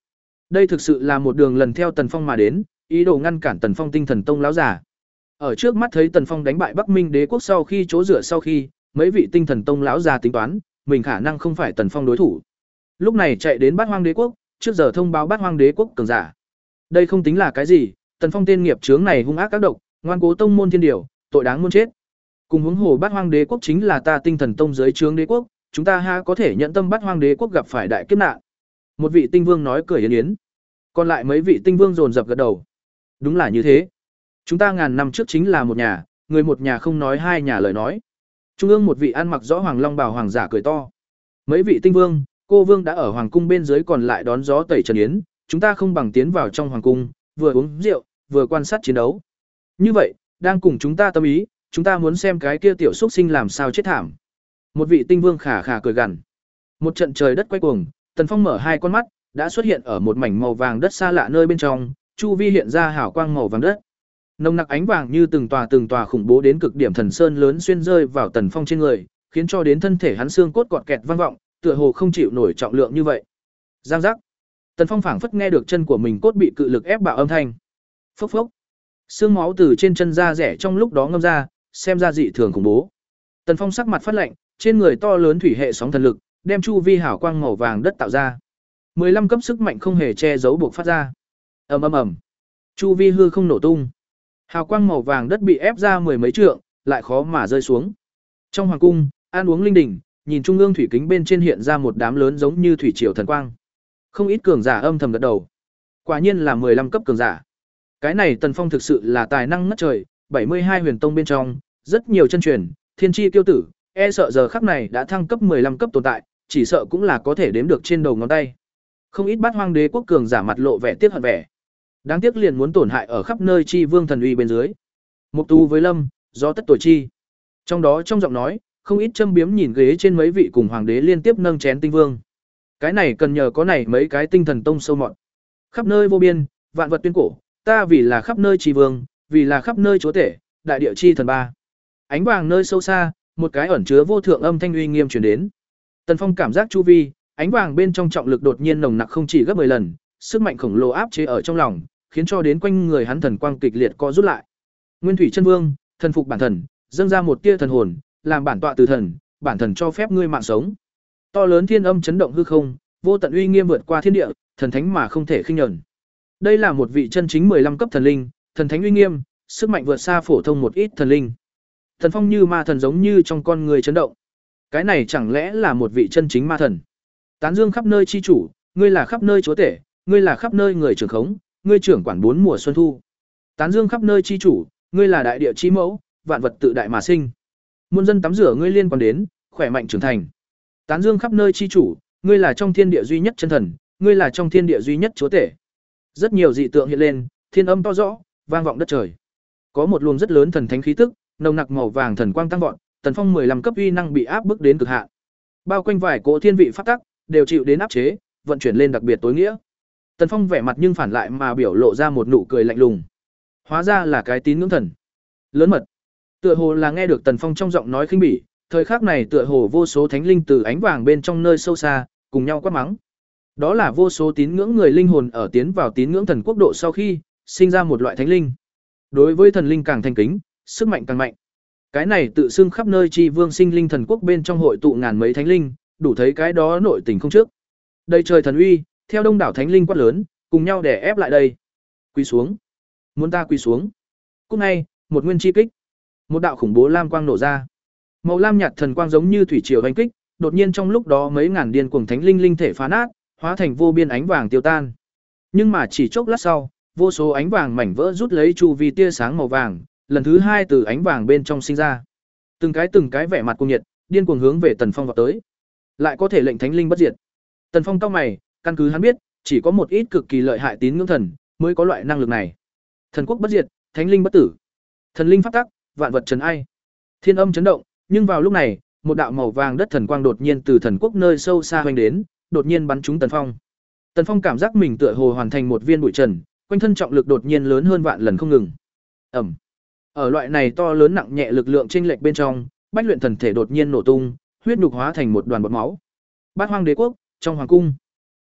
Đây thực sự là một đường lần theo Tần Phong mà đến, ý đồ ngăn cản Tần Phong Tinh Thần Tông láo giả. Ở trước mắt thấy Tần Phong đánh bại Bắc Minh Đế quốc sau khi chỗ dựa sau khi, mấy vị Tinh Thần Tông láo già tính toán, mình khả năng không phải Tần Phong đối thủ. Lúc này chạy đến Bát Hoang Đế quốc, trước giờ thông báo Bát Hoang Đế quốc cường giả. Đây không tính là cái gì, Tần Phong tên nghiệp chướng này hung ác các độc, ngoan cố tông môn thiên điều, tội đáng muôn chết. Cùng huống hồ Bát Hoang Đế quốc chính là ta Tinh Thần Tông dưới trướng đế quốc, chúng ta ha có thể nhận tâm Bát Hoang Đế quốc gặp phải đại kiếp nạn. Một vị tinh vương nói cười yến yến. Còn lại mấy vị tinh vương dồn dập gật đầu. Đúng là như thế. Chúng ta ngàn năm trước chính là một nhà, người một nhà không nói hai nhà lời nói. Trung ương một vị ăn mặc rõ hoàng long bào hoàng giả cười to. Mấy vị tinh vương, cô vương đã ở hoàng cung bên dưới còn lại đón gió tẩy trần yến, chúng ta không bằng tiến vào trong hoàng cung, vừa uống rượu, vừa quan sát chiến đấu. Như vậy, đang cùng chúng ta tâm ý, chúng ta muốn xem cái kia tiểu xúc sinh làm sao chết thảm. Một vị tinh vương khả khả cười gằn. Một trận trời đất quay cuồng, Tần Phong mở hai con mắt, đã xuất hiện ở một mảnh màu vàng đất xa lạ nơi bên trong, chu vi hiện ra hào quang màu vàng đất. Nồng nặc ánh vàng như từng tòa từng tòa khủng bố đến cực điểm thần sơn lớn xuyên rơi vào Tần Phong trên người, khiến cho đến thân thể hắn xương cốt cọt kẹt vang vọng, tựa hồ không chịu nổi trọng lượng như vậy. Giang giác. Tần Phong phảng phất nghe được chân của mình cốt bị cự lực ép bạo âm thanh. Phốc phốc. Xương máu từ trên chân da rẻ trong lúc đó ngâm ra, xem ra dị thường khủng bố. Tần Phong sắc mặt phát lạnh, trên người to lớn thủy hệ sóng thần lực, đem chu vi hào quang màu vàng đất tạo ra. mười lăm cấp sức mạnh không hề che giấu buộc phát ra. Ầm ầm ầm. Chu vi hư không nổ tung. Hào quang màu vàng đất bị ép ra mười mấy trượng, lại khó mà rơi xuống. Trong hoàng cung, ăn uống linh đình, nhìn trung ương thủy kính bên trên hiện ra một đám lớn giống như thủy triều thần quang. Không ít cường giả âm thầm gật đầu. Quả nhiên là mười lăm cấp cường giả. Cái này Tần Phong thực sự là tài năng ngất trời, bảy mươi hai huyền tông bên trong, rất nhiều chân truyền, thiên chi kiêu tử, e sợ giờ khắc này đã thăng cấp mười lăm cấp tồn tại, chỉ sợ cũng là có thể đếm được trên đầu ngón tay. Không ít Bát Hoang Đế quốc cường giả mặt lộ vẻ tiếc hận vẻ. Đáng tiếc liền muốn tổn hại ở khắp nơi chi vương thần uy bên dưới. Mục tú với Lâm, do tất tuổi chi. Trong đó trong giọng nói, không ít châm biếm nhìn ghế trên mấy vị cùng hoàng đế liên tiếp nâng chén tinh vương. Cái này cần nhờ có này mấy cái tinh thần tông sâu mọt. Khắp nơi vô biên, vạn vật tuyên cổ, ta vì là khắp nơi chi vương, vì là khắp nơi chúa tể, đại địa chi thần ba. Ánh vàng nơi sâu xa, một cái ẩn chứa vô thượng âm thanh uy nghiêm truyền đến. Tần Phong cảm giác chu vi, ánh vàng bên trong trọng lực đột nhiên nồng nặc không chỉ gấp mười lần, sức mạnh khổng lồ áp chế ở trong lòng, khiến cho đến quanh người hắn thần quang kịch liệt co rút lại. Nguyên Thủy Chân Vương, thần phục bản thần, dâng ra một tia thần hồn, làm bản tọa từ thần, bản thần cho phép ngươi mạng sống. To lớn thiên âm chấn động hư không, vô tận uy nghiêm vượt qua thiên địa, thần thánh mà không thể khinh nhẫn. Đây là một vị chân chính mười lăm cấp thần linh, thần thánh uy nghiêm, sức mạnh vượt xa phổ thông một ít thần linh. Thần Phong như ma thần giống như trong con người chấn động. Cái này chẳng lẽ là một vị chân chính ma thần? Tán dương khắp nơi chi chủ, ngươi là khắp nơi chúa tể, ngươi là khắp nơi người trưởng khống, ngươi trưởng quản bốn mùa xuân thu. Tán dương khắp nơi chi chủ, ngươi là đại địa chi mẫu, vạn vật tự đại mà sinh. Muôn dân tắm rửa ngươi liên quan đến, khỏe mạnh trưởng thành. Tán dương khắp nơi chi chủ, ngươi là trong thiên địa duy nhất chân thần, ngươi là trong thiên địa duy nhất chúa tể. Rất nhiều dị tượng hiện lên, thiên âm to rõ, vang vọng đất trời. Có một luồng rất lớn thần thánh khí tức, nồng nặc màu vàng thần quang tăng vọt, Tần Phong mười lăm cấp uy năng bị áp bức đến cực hạn. Bao quanh vài cỗ thiên vị pháp tắc đều chịu đến áp chế, vận chuyển lên đặc biệt tối nghĩa. Tần Phong vẻ mặt nhưng phản lại mà biểu lộ ra một nụ cười lạnh lùng. Hóa ra là cái tín ngưỡng thần. Lớn mật. Tựa hồ là nghe được Tần Phong trong giọng nói khinh bỉ, thời khắc này tựa hồ vô số thánh linh từ ánh vàng bên trong nơi sâu xa, cùng nhau quát mắng. Đó là vô số tín ngưỡng người linh hồn ở tiến vào tín ngưỡng thần quốc độ sau khi, sinh ra một loại thánh linh. Đối với thần linh càng thành kính, sức mạnh càng mạnh. Cái này tự xưng khắp nơi chi vương sinh linh thần quốc bên trong hội tụ ngàn mấy thánh linh, đủ thấy cái đó nội tình không trước. Đây trời thần uy, theo đông đảo thánh linh quát lớn, cùng nhau để ép lại đây. Quỳ xuống. Muốn ta quỳ xuống. Cúc ngay, một nguyên chi kích. Một đạo khủng bố lam quang nổ ra. Màu lam nhạt thần quang giống như thủy triều đánh kích, đột nhiên trong lúc đó mấy ngàn điên cuồng thánh linh linh thể phá nát, hóa thành vô biên ánh vàng tiêu tan. Nhưng mà chỉ chốc lát sau, vô số ánh vàng mảnh vỡ rút lấy chu vi tia sáng màu vàng, lần thứ hai từ ánh vàng bên trong sinh ra. Từng cái từng cái vẻ mặt cuồng nhiệt, điên cuồng hướng về Tần Phong vọt tới. Lại có thể lệnh thánh linh bất diệt. Tần Phong cau mày, căn cứ hắn biết, chỉ có một ít cực kỳ lợi hại tín ngưỡng thần mới có loại năng lực này. Thần quốc bất diệt, thánh linh bất tử. Thần linh pháp tắc, vạn vật trần ai. Thiên âm chấn động, nhưng vào lúc này, một đạo màu vàng đất thần quang đột nhiên từ thần quốc nơi sâu xa hoành đến, đột nhiên bắn trúng Tần Phong. Tần Phong cảm giác mình tựa hồ hoàn thành một viên bụi trần, quanh thân trọng lực đột nhiên lớn hơn vạn lần không ngừng. Ầm. Ở loại này to lớn nặng nhẹ lực lượng chênh lệch bên trong, bách luyện thần thể đột nhiên nổ tung, huyết nhục hóa thành một đoàn bọt máu. Bát Hoang Đế quốc, trong hoàng cung.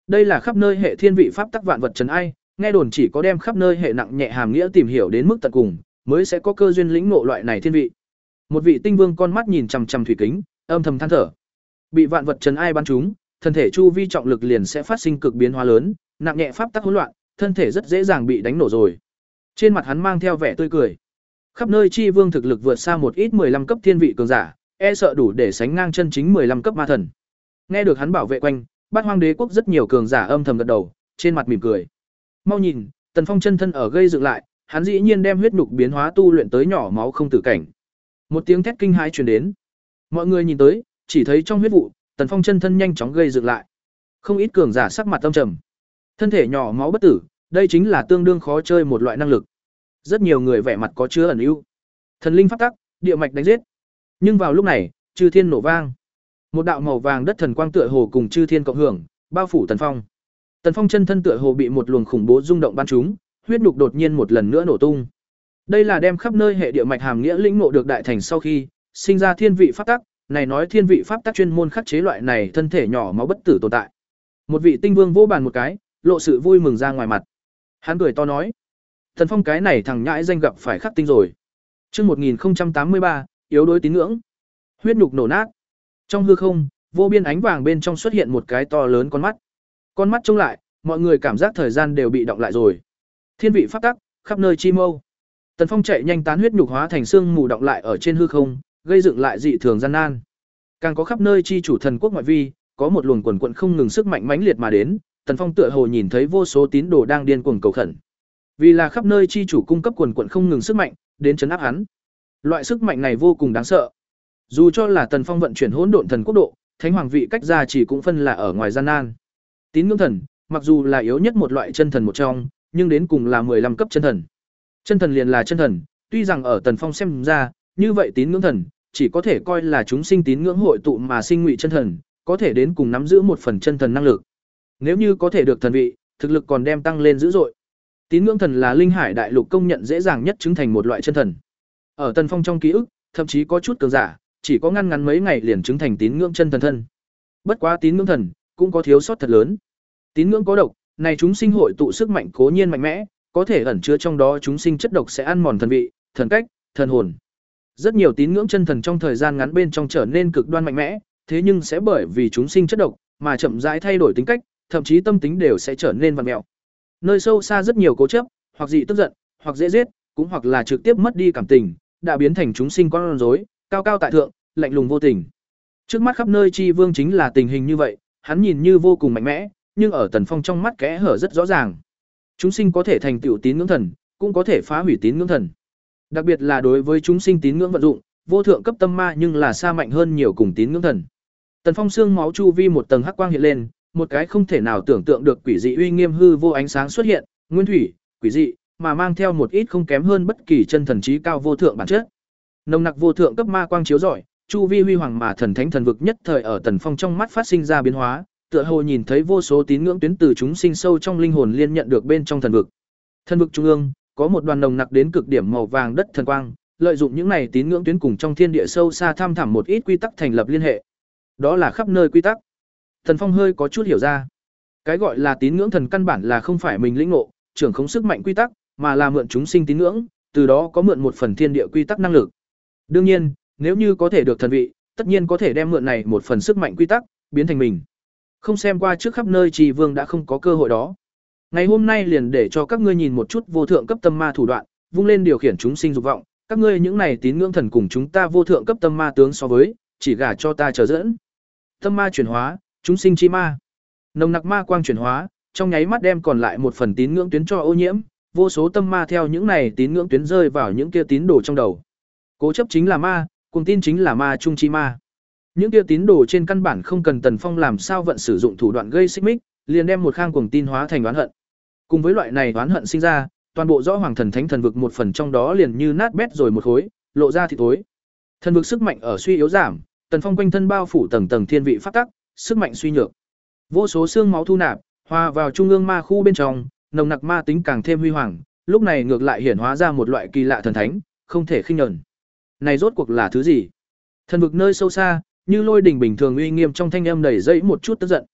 Đây là khắp nơi hệ thiên vị pháp tắc vạn vật trần ai, nghe đồn chỉ có đem khắp nơi hệ nặng nhẹ hàm nghĩa tìm hiểu đến mức tận cùng, mới sẽ có cơ duyên lĩnh ngộ loại này thiên vị. Một vị tinh vương con mắt nhìn chằm chằm thủy kính, âm thầm than thở. Bị vạn vật trần ai bắn trúng, thân thể chu vi trọng lực liền sẽ phát sinh cực biến hóa lớn, nặng nhẹ pháp tắc hỗn loạn, thân thể rất dễ dàng bị đánh nổ rồi. Trên mặt hắn mang theo vẻ tươi cười. Khắp nơi chi vương thực lực vượt xa một ít mười lăm cấp thiên vị cường giả, e sợ đủ để sánh ngang chân chính mười lăm cấp ma thần. Nghe được hắn bảo vệ quanh, Bát Hoang Đế quốc rất nhiều cường giả âm thầm gật đầu, trên mặt mỉm cười. Mau nhìn, Tần Phong chân thân ở gây dựng lại, hắn dĩ nhiên đem huyết nhục biến hóa tu luyện tới nhỏ máu không tử cảnh. Một tiếng thét kinh hãi truyền đến. Mọi người nhìn tới, chỉ thấy trong huyết vụ, Tần Phong chân thân nhanh chóng gây dựng lại. Không ít cường giả sắc mặt âm trầm. Thân thể nhỏ máu bất tử, đây chính là tương đương khó chơi một loại năng lực. Rất nhiều người vẻ mặt có chứa ẩn ưu. Thần linh pháp tắc, địa mạch đánh giết. Nhưng vào lúc này, chư thiên nổ vang. Một đạo màu vàng đất thần quang tựa hồ cùng chư thiên cộng hưởng, bao phủ Tần Phong. Tần Phong chân thân tựa hồ bị một luồng khủng bố rung động ban trúng, huyết nhục đột nhiên một lần nữa nổ tung. Đây là đem khắp nơi hệ địa mạch hàm nghĩa lĩnh ngộ được đại thành sau khi sinh ra thiên vị pháp tắc, này nói thiên vị pháp tắc chuyên môn khắc chế loại này thân thể nhỏ máu bất tử tồn tại. Một vị tinh vương vỗ bàn một cái, lộ sự vui mừng ra ngoài mặt. Hắn cười to nói: "Tần Phong cái này thằng nhãi danh gặp phải khắc tinh rồi." Chương một nghìn không trăm tám mươi ba, yếu đối tín ngưỡng. Huyết nhục nổ nát. Trong hư không, vô biên ánh vàng bên trong xuất hiện một cái to lớn con mắt. Con mắt trông lại, mọi người cảm giác thời gian đều bị động lại rồi. Thiên vị pháp tắc, khắp nơi chi mâu. Tần Phong chạy nhanh tán huyết nhục hóa thành xương mù động lại ở trên hư không, gây dựng lại dị thường gian nan. Càng có khắp nơi chi chủ thần quốc ngoại vi, có một luồng quần quần không ngừng sức mạnh mãnh liệt mà đến, Tần Phong tựa hồ nhìn thấy vô số tín đồ đang điên cuồng cầu khẩn. Vì là khắp nơi chi chủ cung cấp quần quần không ngừng sức mạnh, đến trấn áp hắn. Loại sức mạnh này vô cùng đáng sợ. Dù cho là Tần Phong vận chuyển hỗn độn thần quốc độ, thánh hoàng vị cách ra chỉ cũng phân là ở ngoài gian nan. Tín ngưỡng thần, mặc dù là yếu nhất một loại chân thần một trong, nhưng đến cùng là mười lăm cấp chân thần. Chân thần liền là chân thần, tuy rằng ở Tần Phong xem ra, như vậy tín ngưỡng thần chỉ có thể coi là chúng sinh tín ngưỡng hội tụ mà sinh ngụy chân thần, có thể đến cùng nắm giữ một phần chân thần năng lực. Nếu như có thể được thần vị, thực lực còn đem tăng lên dữ dội. Tín ngưỡng thần là linh hải đại lục công nhận dễ dàng nhất chứng thành một loại chân thần. Ở Tần Phong trong ký ức, thậm chí có chút cường giả, chỉ có ngăn ngắn mấy ngày liền chứng thành tín ngưỡng chân thần thân. Bất quá tín ngưỡng thần cũng có thiếu sót thật lớn. Tín ngưỡng có độc, này chúng sinh hội tụ sức mạnh cố nhiên mạnh mẽ, có thể ẩn chứa trong đó chúng sinh chất độc sẽ ăn mòn thần vị, thần cách, thần hồn. Rất nhiều tín ngưỡng chân thần trong thời gian ngắn bên trong trở nên cực đoan mạnh mẽ, thế nhưng sẽ bởi vì chúng sinh chất độc mà chậm rãi thay đổi tính cách, thậm chí tâm tính đều sẽ trở nên vặn vẹo. Nơi sâu xa rất nhiều cố chấp, hoặc dị tức giận, hoặc dễ giết, cũng hoặc là trực tiếp mất đi cảm tình, đã biến thành chúng sinh con rối, cao cao tại thượng, lạnh lùng vô tình. Trước mắt khắp nơi chi vương chính là tình hình như vậy, hắn nhìn như vô cùng mạnh mẽ, nhưng ở Tần Phong trong mắt kẽ hở rất rõ ràng. Chúng sinh có thể thành tựu tín ngưỡng thần, cũng có thể phá hủy tín ngưỡng thần. Đặc biệt là đối với chúng sinh tín ngưỡng vận dụng, vô thượng cấp tâm ma nhưng là xa mạnh hơn nhiều cùng tín ngưỡng thần. Tần Phong xương máu chu vi một tầng hắc quang hiện lên, một cái không thể nào tưởng tượng được quỷ dị uy nghiêm hư vô ánh sáng xuất hiện, nguyên thủy, quỷ dị, mà mang theo một ít không kém hơn bất kỳ chân thần trí cao vô thượng bản chất. Nồng nặc vô thượng cấp ma quang chiếu rọi, chu vi huy hoàng mà thần thánh thần vực nhất thời ở Tần Phong trong mắt phát sinh ra biến hóa, tựa hồ nhìn thấy vô số tín ngưỡng tuyến từ chúng sinh sâu trong linh hồn liên nhận được bên trong thần vực. Thần vực trung ương, có một đoàn nồng nặc đến cực điểm màu vàng đất thần quang, lợi dụng những này tín ngưỡng tuyến cùng trong thiên địa sâu xa thăm thẳm một ít quy tắc thành lập liên hệ. Đó là khắp nơi quy tắc. Tần Phong hơi có chút hiểu ra. Cái gọi là tín ngưỡng thần căn bản là không phải mình lĩnh ngộ, trưởng khống sức mạnh quy tắc, mà là mượn chúng sinh tín ngưỡng, từ đó có mượn một phần thiên địa quy tắc năng lực. Đương nhiên, nếu như có thể được thần vị, tất nhiên có thể đem mượn này một phần sức mạnh quy tắc biến thành mình. Không xem qua trước khắp nơi Trì Vương đã không có cơ hội đó. Ngày hôm nay liền để cho các ngươi nhìn một chút vô thượng cấp tâm ma thủ đoạn, vung lên điều khiển chúng sinh dục vọng, các ngươi những này tín ngưỡng thần cùng chúng ta vô thượng cấp tâm ma tướng so với, chỉ gả cho ta chờ dẫn. Tâm ma chuyển hóa, chúng sinh chi ma. Nồng nặc ma quang chuyển hóa, trong nháy mắt đem còn lại một phần tín ngưỡng tuyến cho ô nhiễm, vô số tâm ma theo những này tín ngưỡng tuyến rơi vào những kia tín đồ trong đầu. Cố chấp chính là ma, cùng tin chính là ma trung chi ma. Những kia tín đồ trên căn bản không cần Tần Phong làm sao vận sử dụng thủ đoạn gây xích mích, liền đem một khang cuồng tin hóa thành oán hận. Cùng với loại này oán hận sinh ra, toàn bộ rõ hoàng thần thánh thần vực một phần trong đó liền như nát bét rồi một khối, lộ ra thì tối. Thần vực sức mạnh ở suy yếu giảm, Tần Phong quanh thân bao phủ tầng tầng thiên vị pháp tắc, sức mạnh suy nhược. Vô số xương máu thu nạp, hòa vào trung ương ma khu bên trong, nồng nặc ma tính càng thêm huy hoàng, lúc này ngược lại hiển hóa ra một loại kỳ lạ thần thánh, không thể khinh nhẫn. Này rốt cuộc là thứ gì? Thần vực nơi sâu xa, như lôi đỉnh bình thường uy nghiêm trong thanh âm đầy dẫy một chút tức giận.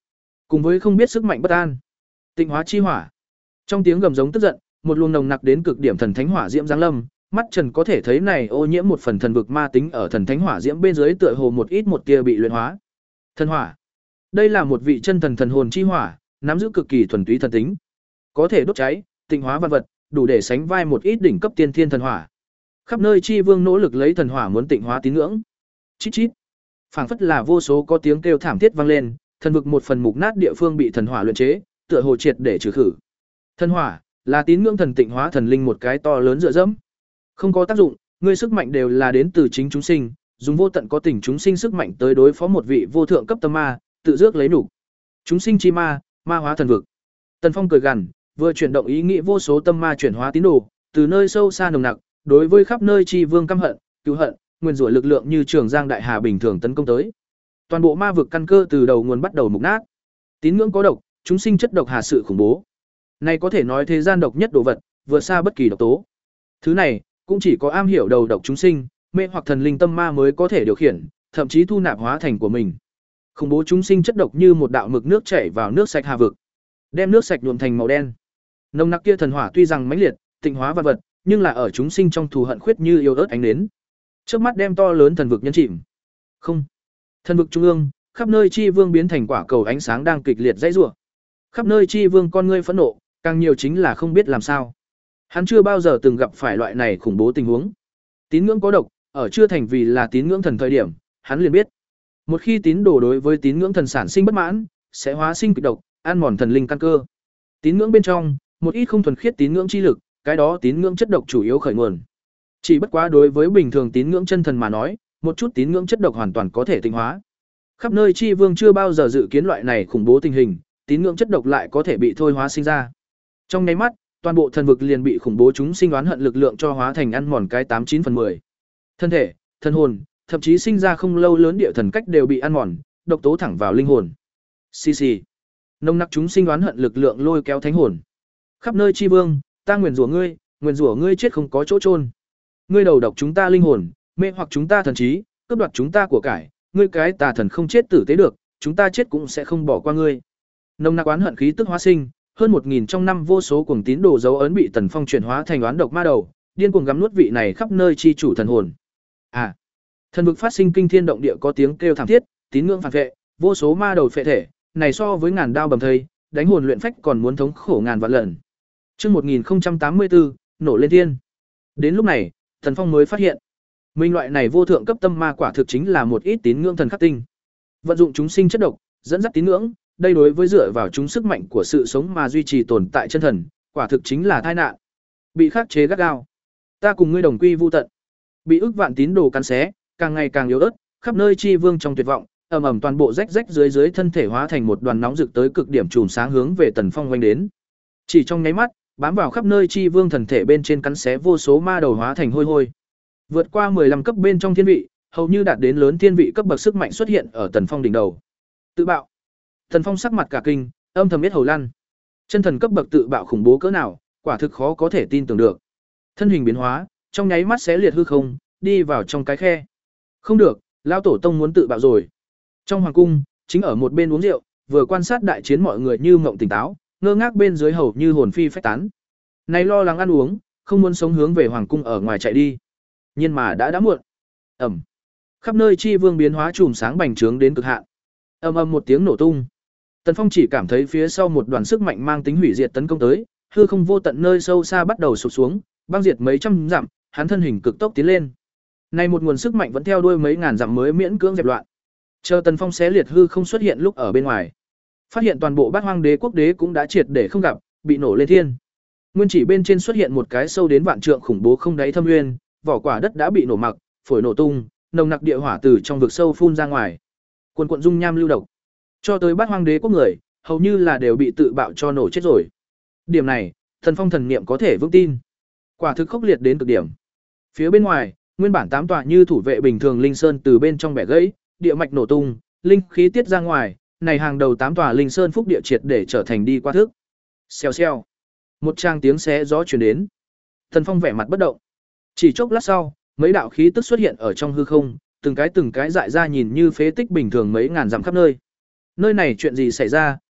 cùng với không biết sức mạnh bất an. Tịnh hóa chi hỏa. Trong tiếng gầm giống tức giận, một luồng nồng nặc đến cực điểm thần thánh hỏa diễm giáng lâm, mắt Trần có thể thấy này ô nhiễm một phần thần vực ma tính ở thần thánh hỏa diễm bên dưới tựa hồ một ít một tia bị luyện hóa. Thần hỏa. Đây là một vị chân thần thần hồn chi hỏa, nắm giữ cực kỳ thuần túy thần tính, có thể đốt cháy, tịnh hóa vạn vật, đủ để sánh vai một ít đỉnh cấp tiên thiên thần hỏa. Khắp nơi chi vương nỗ lực lấy thần hỏa muốn tịnh hóa tín ngưỡng. Chít chít. Phảng phất là vô số có tiếng kêu thảm thiết vang lên, thần vực một phần mục nát địa phương bị thần hỏa luyện chế, tựa hồ triệt để trừ khử. Thần hỏa là tín ngưỡng thần tịnh hóa thần linh một cái to lớn dựa dẫm. Không có tác dụng, ngươi sức mạnh đều là đến từ chính chúng sinh, dùng vô tận có tình chúng sinh sức mạnh tới đối phó một vị vô thượng cấp tâm ma, tự rước lấy nhục. Chúng sinh chi ma, ma hóa thần vực. Tần Phong cười gằn, vừa chuyển động ý nghĩ vô số tâm ma chuyển hóa tín đồ, từ nơi sâu xa nồng nặc, đối với khắp nơi chi vương căm hận, cứu hận, nguyên rủa lực lượng như trường giang đại hà bình thường tấn công tới. Toàn bộ ma vực căn cơ từ đầu nguồn bắt đầu mục nát. Tín ngưỡng có độc, chúng sinh chất độc hà sự khủng bố. Này có thể nói thế gian độc nhất đồ vật, vượt xa bất kỳ độc tố. Thứ này, cũng chỉ có am hiểu đầu độc chúng sinh, mê hoặc thần linh tâm ma mới có thể điều khiển, thậm chí thu nạp hóa thành của mình. Khủng bố chúng sinh chất độc như một đạo mực nước chảy vào nước sạch hà vực, đem nước sạch nhuộm thành màu đen. Nồng nặc kia thần hỏa tuy rằng mãnh liệt, tịnh hóa vạn vật, nhưng là ở chúng sinh trong thù hận khuyết như yêu ớt ánh nến. Trước mắt đem to lớn thần vực nhân chìm. Không. Thần vực trung ương, khắp nơi chi vương biến thành quả cầu ánh sáng đang kịch liệt dãy rủa. Khắp nơi chi vương con ngươi phẫn nộ, càng nhiều chính là không biết làm sao. Hắn chưa bao giờ từng gặp phải loại này khủng bố tình huống. Tín ngưỡng có độc, ở chưa thành vì là tín ngưỡng thần thời điểm, hắn liền biết. Một khi tín đồ đối với tín ngưỡng thần sản sinh bất mãn, sẽ hóa sinh kịch độc, ăn mòn thần linh căn cơ. Tín ngưỡng bên trong, một ít không thuần khiết tín ngưỡng chi lực, cái đó tín ngưỡng chất độc chủ yếu khởi nguồn. Chỉ bất quá đối với bình thường tín ngưỡng chân thần mà nói, một chút tín ngưỡng chất độc hoàn toàn có thể tịnh hóa. Khắp nơi chi vương chưa bao giờ dự kiến loại này khủng bố tình hình, tín ngưỡng chất độc lại có thể bị thôi hóa sinh ra. Trong nháy mắt, toàn bộ thần vực liền bị khủng bố chúng sinh oán hận lực lượng cho hóa thành ăn mòn cái tám chín phần mười. Thân thể, thân hồn, thậm chí sinh ra không lâu lớn địa thần cách đều bị ăn mòn, độc tố thẳng vào linh hồn. Xì xì. Nồng nặc chúng sinh oán hận lực lượng lôi kéo thánh hồn. Khắp nơi chi vương, ta nguyền rủa ngươi, nguyền rủa ngươi chết không có chỗ chôn. Ngươi đầu độc chúng ta linh hồn, mê hoặc chúng ta thần trí, cướp đoạt chúng ta của cải, ngươi cái tà thần không chết tử tế được, chúng ta chết cũng sẽ không bỏ qua ngươi. Nồng nặc oán hận khí tức hóa sinh, hơn một nghìn trong năm vô số cuồng tín đồ dấu ấn bị Tần Phong chuyển hóa thành oán độc ma đầu, điên cuồng gắm nuốt vị này khắp nơi chi chủ thần hồn. À, thần vực phát sinh kinh thiên động địa có tiếng kêu thảm thiết, tín ngưỡng phản vệ, vô số ma đầu phệ thể, này so với ngàn đao bầm thây, đánh hồn luyện phách còn muốn thống khổ ngàn vạn lần. Chương một nghìn không trăm tám mươi tư, nổ lên thiên. Đến lúc này, Tần Phong mới phát hiện, minh loại này vô thượng cấp tâm ma quả thực chính là một ít tín ngưỡng thần khắc tinh. Vận dụng chúng sinh chất độc, dẫn dắt tín ngưỡng, đây đối với dựa vào chúng sức mạnh của sự sống mà duy trì tồn tại chân thần, quả thực chính là tai nạn. Bị khắc chế gắt gao. Ta cùng ngươi đồng quy vu tận. Bị ức vạn tín đồ cắn xé, càng ngày càng yếu ớt, khắp nơi chi vương trong tuyệt vọng, ầm ầm toàn bộ rách rách dưới dưới thân thể hóa thành một đoàn nóng rực tới cực điểm chùm sáng hướng về Tần Phong vành đến. Chỉ trong nháy mắt, bám vào khắp nơi chi vương thần thể bên trên cắn xé vô số ma đầu hóa thành hôi hôi. Vượt qua mười lăm cấp bên trong thiên vị, hầu như đạt đến lớn thiên vị cấp bậc sức mạnh xuất hiện ở Tần Phong đỉnh đầu. Tự bạo. Tần Phong sắc mặt cả kinh, âm thầm biết hầu lăn. Chân thần cấp bậc tự bạo khủng bố cỡ nào, quả thực khó có thể tin tưởng được. Thân hình biến hóa, trong nháy mắt xé liệt hư không, đi vào trong cái khe. Không được, lão tổ tông muốn tự bạo rồi. Trong hoàng cung, chính ở một bên uống rượu, vừa quan sát đại chiến mọi người như mộng tỉnh táo, ngơ ngác bên dưới hầu như hồn phi phách tán. Này lo lắng ăn uống, không muốn sống hướng về hoàng cung ở ngoài chạy đi. Nhưng mà đã đã muộn. Ầm. Khắp nơi chi vương biến hóa chùm sáng bành trướng đến cực hạn. Ầm ầm một tiếng nổ tung. Tần Phong chỉ cảm thấy phía sau một đoàn sức mạnh mang tính hủy diệt tấn công tới, hư không vô tận nơi sâu xa bắt đầu sụp xuống, băng diệt mấy trăm dặm, hắn thân hình cực tốc tiến lên. Này một nguồn sức mạnh vẫn theo đuôi mấy ngàn dặm mới miễn cưỡng dẹp loạn. Chờ Tần Phong xé liệt hư không xuất hiện lúc ở bên ngoài, phát hiện toàn bộ Bát Hoang Đế quốc đế cũng đã triệt để không gặp, bị nổ lên thiên. Nguyên chỉ bên trên xuất hiện một cái sâu đến vạn trượng khủng bố không đáy thâm nguyên, vỏ quả đất đã bị nổ mặc, phổi nổ tung, nồng nặc địa hỏa từ trong vực sâu phun ra ngoài. Quần quần dung nham lưu độc, cho tới Bát Hoang Đế quốc người, hầu như là đều bị tự bạo cho nổ chết rồi. Điểm này, Thần Phong thần niệm có thể vững tin. Quả thực khốc liệt đến cực điểm. Phía bên ngoài, nguyên bản tám tòa như thủ vệ bình thường linh sơn từ bên trong bẻ gãy, địa mạch nổ tung, linh khí tiết ra ngoài, này hàng đầu tám tòa linh sơn phúc địa triệt để trở thành đi qua thức. Xèo xèo. Một trang tiếng xé gió truyền đến. Thần Phong vẻ mặt bất động. Chỉ chốc lát sau, mấy đạo khí tức xuất hiện ở trong hư không, từng cái từng cái dại ra nhìn như phế tích bình thường mấy ngàn dặm khắp nơi. Nơi này chuyện gì xảy ra,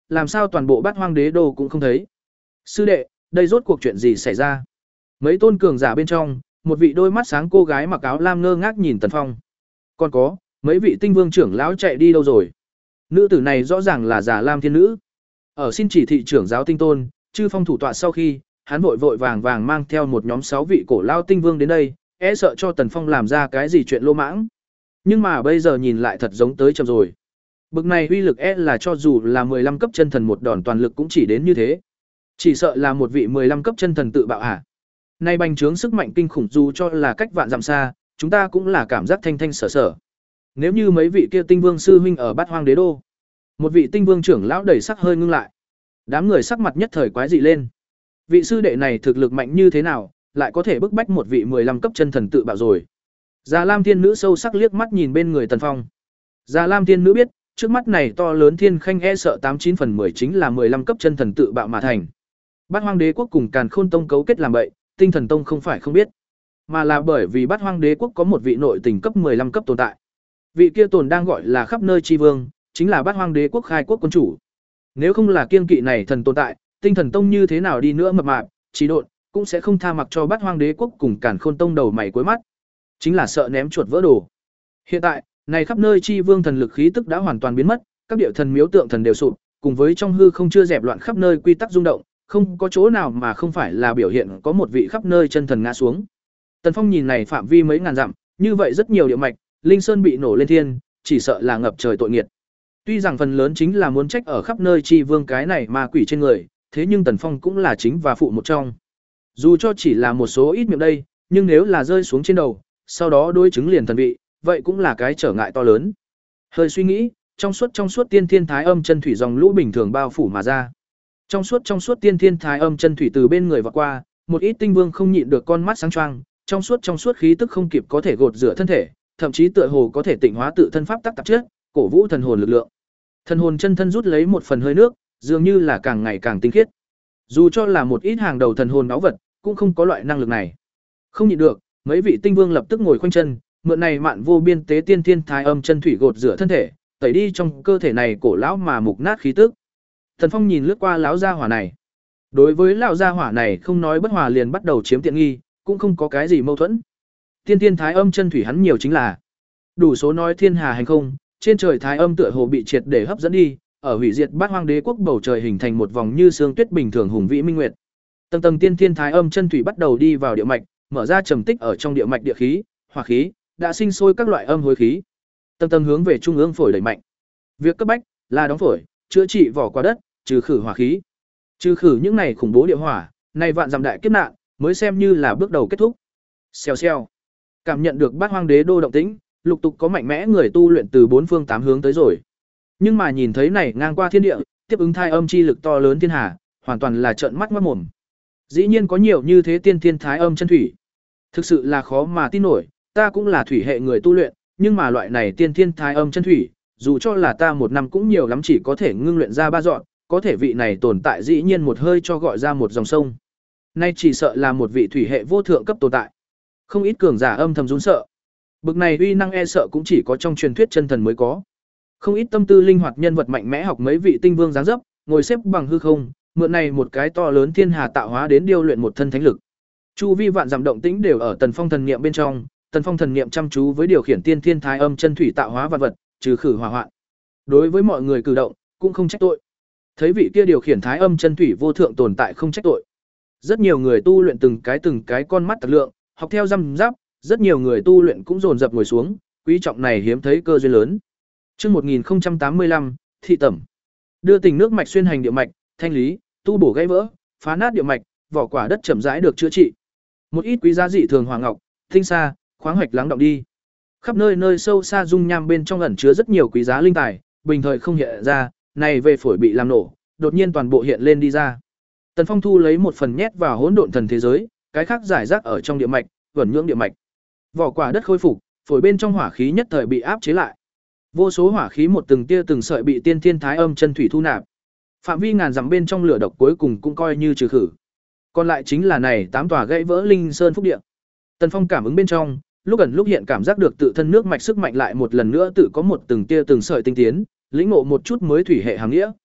làm sao toàn bộ Bát Hoang Đế đô cũng không thấy. Sư đệ, đây rốt cuộc chuyện gì xảy ra? Mấy tôn cường giả bên trong, một vị đôi mắt sáng cô gái mặc áo lam ngơ ngác nhìn Tần Phong. Còn có, mấy vị tinh vương trưởng lão chạy đi đâu rồi? Nữ tử này rõ ràng là Già Lam Thiên Nữ. Ở xin chỉ thị trưởng giáo Tinh Tôn, chư phong thủ tọa sau khi, hắn vội vội vàng vàng mang theo một nhóm sáu vị cổ lao tinh vương đến đây, e sợ cho Tần Phong làm ra cái gì chuyện lô mãng. Nhưng mà bây giờ nhìn lại thật giống tới chậm rồi. Bực này uy lực e là cho dù là mười lăm cấp chân thần một đòn toàn lực cũng chỉ đến như thế. Chỉ sợ là một vị mười lăm cấp chân thần tự bạo hả? Nay bành trướng sức mạnh kinh khủng dù cho là cách vạn dặm xa, chúng ta cũng là cảm giác thanh thanh sở sở. Nếu như mấy vị kia tinh vương sư huynh ở Bát Hoang Đế đô, một vị tinh vương trưởng lão đầy sắc hơi ngưng lại. Đám người sắc mặt nhất thời quái dị lên. Vị sư đệ này thực lực mạnh như thế nào, lại có thể bức bách một vị mười lăm cấp chân thần tự bạo rồi. Già Lam Thiên Nữ sâu sắc liếc mắt nhìn bên người Tần Phong. Già Lam Thiên Nữ biết, trước mắt này to lớn thiên khanh e sợ tám chín phần mười chính là mười lăm cấp chân thần tự bạo mà thành. Bát Hoang Đế quốc cùng Càn Khôn Tông cấu kết làm bậy, Tinh Thần Tông không phải không biết, mà là bởi vì Bát Hoang Đế quốc có một vị nội tình cấp mười lăm cấp tồn tại. Vị kia tồn đang gọi là khắp nơi chi vương, chính là Bát Hoang Đế quốc khai quốc quân chủ. Nếu không là kiên kỵ này thần tồn tại, Tinh Thần Tông như thế nào đi nữa mập mạp, trí độn, cũng sẽ không tha mặc cho Bát Hoang Đế quốc cùng Càn Khôn Tông đầu mày cuối mắt. Chính là sợ ném chuột vỡ đồ. Hiện tại, này khắp nơi chi vương thần lực khí tức đã hoàn toàn biến mất, các địa thần miếu tượng thần đều sụp, cùng với trong hư không chưa dẹp loạn khắp nơi quy tắc rung động, không có chỗ nào mà không phải là biểu hiện có một vị khắp nơi chân thần ngã xuống. Tần Phong nhìn này phạm vi mấy ngàn dặm, như vậy rất nhiều địa mạch, linh sơn bị nổ lên thiên, chỉ sợ là ngập trời tội nghiệt. Tuy rằng phần lớn chính là muốn trách ở khắp nơi chi vương cái này ma quỷ trên người, thế nhưng Tần Phong cũng là chính và phụ một trong. Dù cho chỉ là một số ít miệng đây, nhưng nếu là rơi xuống trên đầu, sau đó đối chứng liền thần vị, vậy cũng là cái trở ngại to lớn. Hơi suy nghĩ, trong suốt trong suốt tiên thiên thái âm chân thủy dòng lũ bình thường bao phủ mà ra. Trong suốt trong suốt tiên thiên thái âm chân thủy từ bên người vọt qua, một ít tinh vương không nhịn được con mắt sáng choang, trong suốt trong suốt khí tức không kịp có thể gột rửa thân thể, thậm chí tựa hồ có thể tịnh hóa tự thân pháp tắc tạp chất, cổ vũ thần hồn lực lượng. Thần hồn chân thân rút lấy một phần hơi nước, dường như là càng ngày càng tinh khiết. Dù cho là một ít hàng đầu thần hồn báu vật, cũng không có loại năng lực này. Không nhịn được, mấy vị tinh vương lập tức ngồi khoanh chân, mượn này mạn vô biên tế tiên thiên thái âm chân thủy gột rửa thân thể, tẩy đi trong cơ thể này cổ lão mà mục nát khí tức. Thần Phong nhìn lướt qua lão gia hỏa này. Đối với lão gia hỏa này không nói bất hòa liền bắt đầu chiếm tiện nghi, cũng không có cái gì mâu thuẫn. Tiên thiên thái âm chân thủy hắn nhiều chính là đủ số nói thiên hà hành không, trên trời thái âm tựa hồ bị triệt để hấp dẫn đi, ở hủy diệt Bát Hoang Đế quốc bầu trời hình thành một vòng như sương tuyết bình thường hùng vĩ minh nguyệt. Tầng tầng tiên thiên thái âm chân thủy bắt đầu đi vào địa mạch, mở ra trầm tích ở trong địa mạch địa khí, hỏa khí, đã sinh sôi các loại âm hối khí. Tầng tầng hướng về trung ương phổi đẩy mạnh. Việc cấp bách là đóng phổi, chữa trị vỏ qua đất, trừ khử hỏa khí. Trừ khử những này khủng bố địa hỏa, này vạn dặm đại kiếp nạn, mới xem như là bước đầu kết thúc. Xèo xèo. Cảm nhận được Bát Hoang Đế đô động tĩnh, lục tục có mạnh mẽ người tu luyện từ bốn phương tám hướng tới rồi. Nhưng mà nhìn thấy này ngang qua thiên địa, tiếp ứng thai âm chi lực to lớn thiên hà, hoàn toàn là trợn mắt ngoác mồm. Dĩ nhiên có nhiều như thế tiên thiên thái âm chân thủy. Thực sự là khó mà tin nổi, ta cũng là thủy hệ người tu luyện, nhưng mà loại này tiên thiên thái âm chân thủy, dù cho là ta một năm cũng nhiều lắm chỉ có thể ngưng luyện ra ba dọn, có thể vị này tồn tại dĩ nhiên một hơi cho gọi ra một dòng sông. Nay chỉ sợ là một vị thủy hệ vô thượng cấp tồn tại. Không ít cường giả âm thầm run sợ. Bực này uy năng e sợ cũng chỉ có trong truyền thuyết chân thần mới có. Không ít tâm tư linh hoạt nhân vật mạnh mẽ học mấy vị tinh vương dáng dấp, ngồi xếp bằng hư không, mượn này một cái to lớn thiên hà tạo hóa đến điêu luyện một thân thánh lực. Chu vi vạn dặm động tĩnh đều ở Tần Phong thần niệm bên trong, Tần Phong thần niệm chăm chú với điều khiển tiên thiên thái âm chân thủy tạo hóa vạn vật, trừ khử hỏa hoạn. Đối với mọi người cử động, cũng không trách tội. Thấy vị kia điều khiển thái âm chân thủy vô thượng tồn tại không trách tội. Rất nhiều người tu luyện từng cái từng cái con mắt tặc lượng, học theo răm giáp, rất nhiều người tu luyện cũng dồn dập ngồi xuống, quý trọng này hiếm thấy cơ duyên lớn. Chương một nghìn không trăm tám mươi lăm, thị tẩm. Đưa tình nước mạch xuyên hành địa mạch, thanh lý, tu bổ gãy vỡ, phá nát địa mạch, vỏ quả đất chậm rãi được chữa trị. Một ít quý giá dị thường hoàng ngọc, tinh sa, khoáng hoạch lắng động đi. Khắp nơi nơi sâu xa dung nham bên trong ẩn chứa rất nhiều quý giá linh tài, bình thời không hiện ra, này về phổi bị làm nổ, đột nhiên toàn bộ hiện lên đi ra. Tần Phong thu lấy một phần nhét vào hỗn độn thần thế giới, cái khác giải rác ở trong địa mạch, vẩn nhưỡng địa mạch. Vỏ quả đất khôi phục, phổi bên trong hỏa khí nhất thời bị áp chế lại. Vô số hỏa khí một từng tia từng sợi bị tiên thiên thái âm chân thủy thu nạp. Phạm vi ngàn dặm bên trong lửa độc cuối cùng cũng coi như trừ khử. Còn lại chính là này tám tòa gãy vỡ linh sơn phúc địa. Tần Phong cảm ứng bên trong, lúc ẩn lúc hiện cảm giác được tự thân nước mạch sức mạnh lại một lần nữa tự có một từng tia từng sợi tinh tiến, lĩnh ngộ một chút mới thủy hệ hàng nghĩa.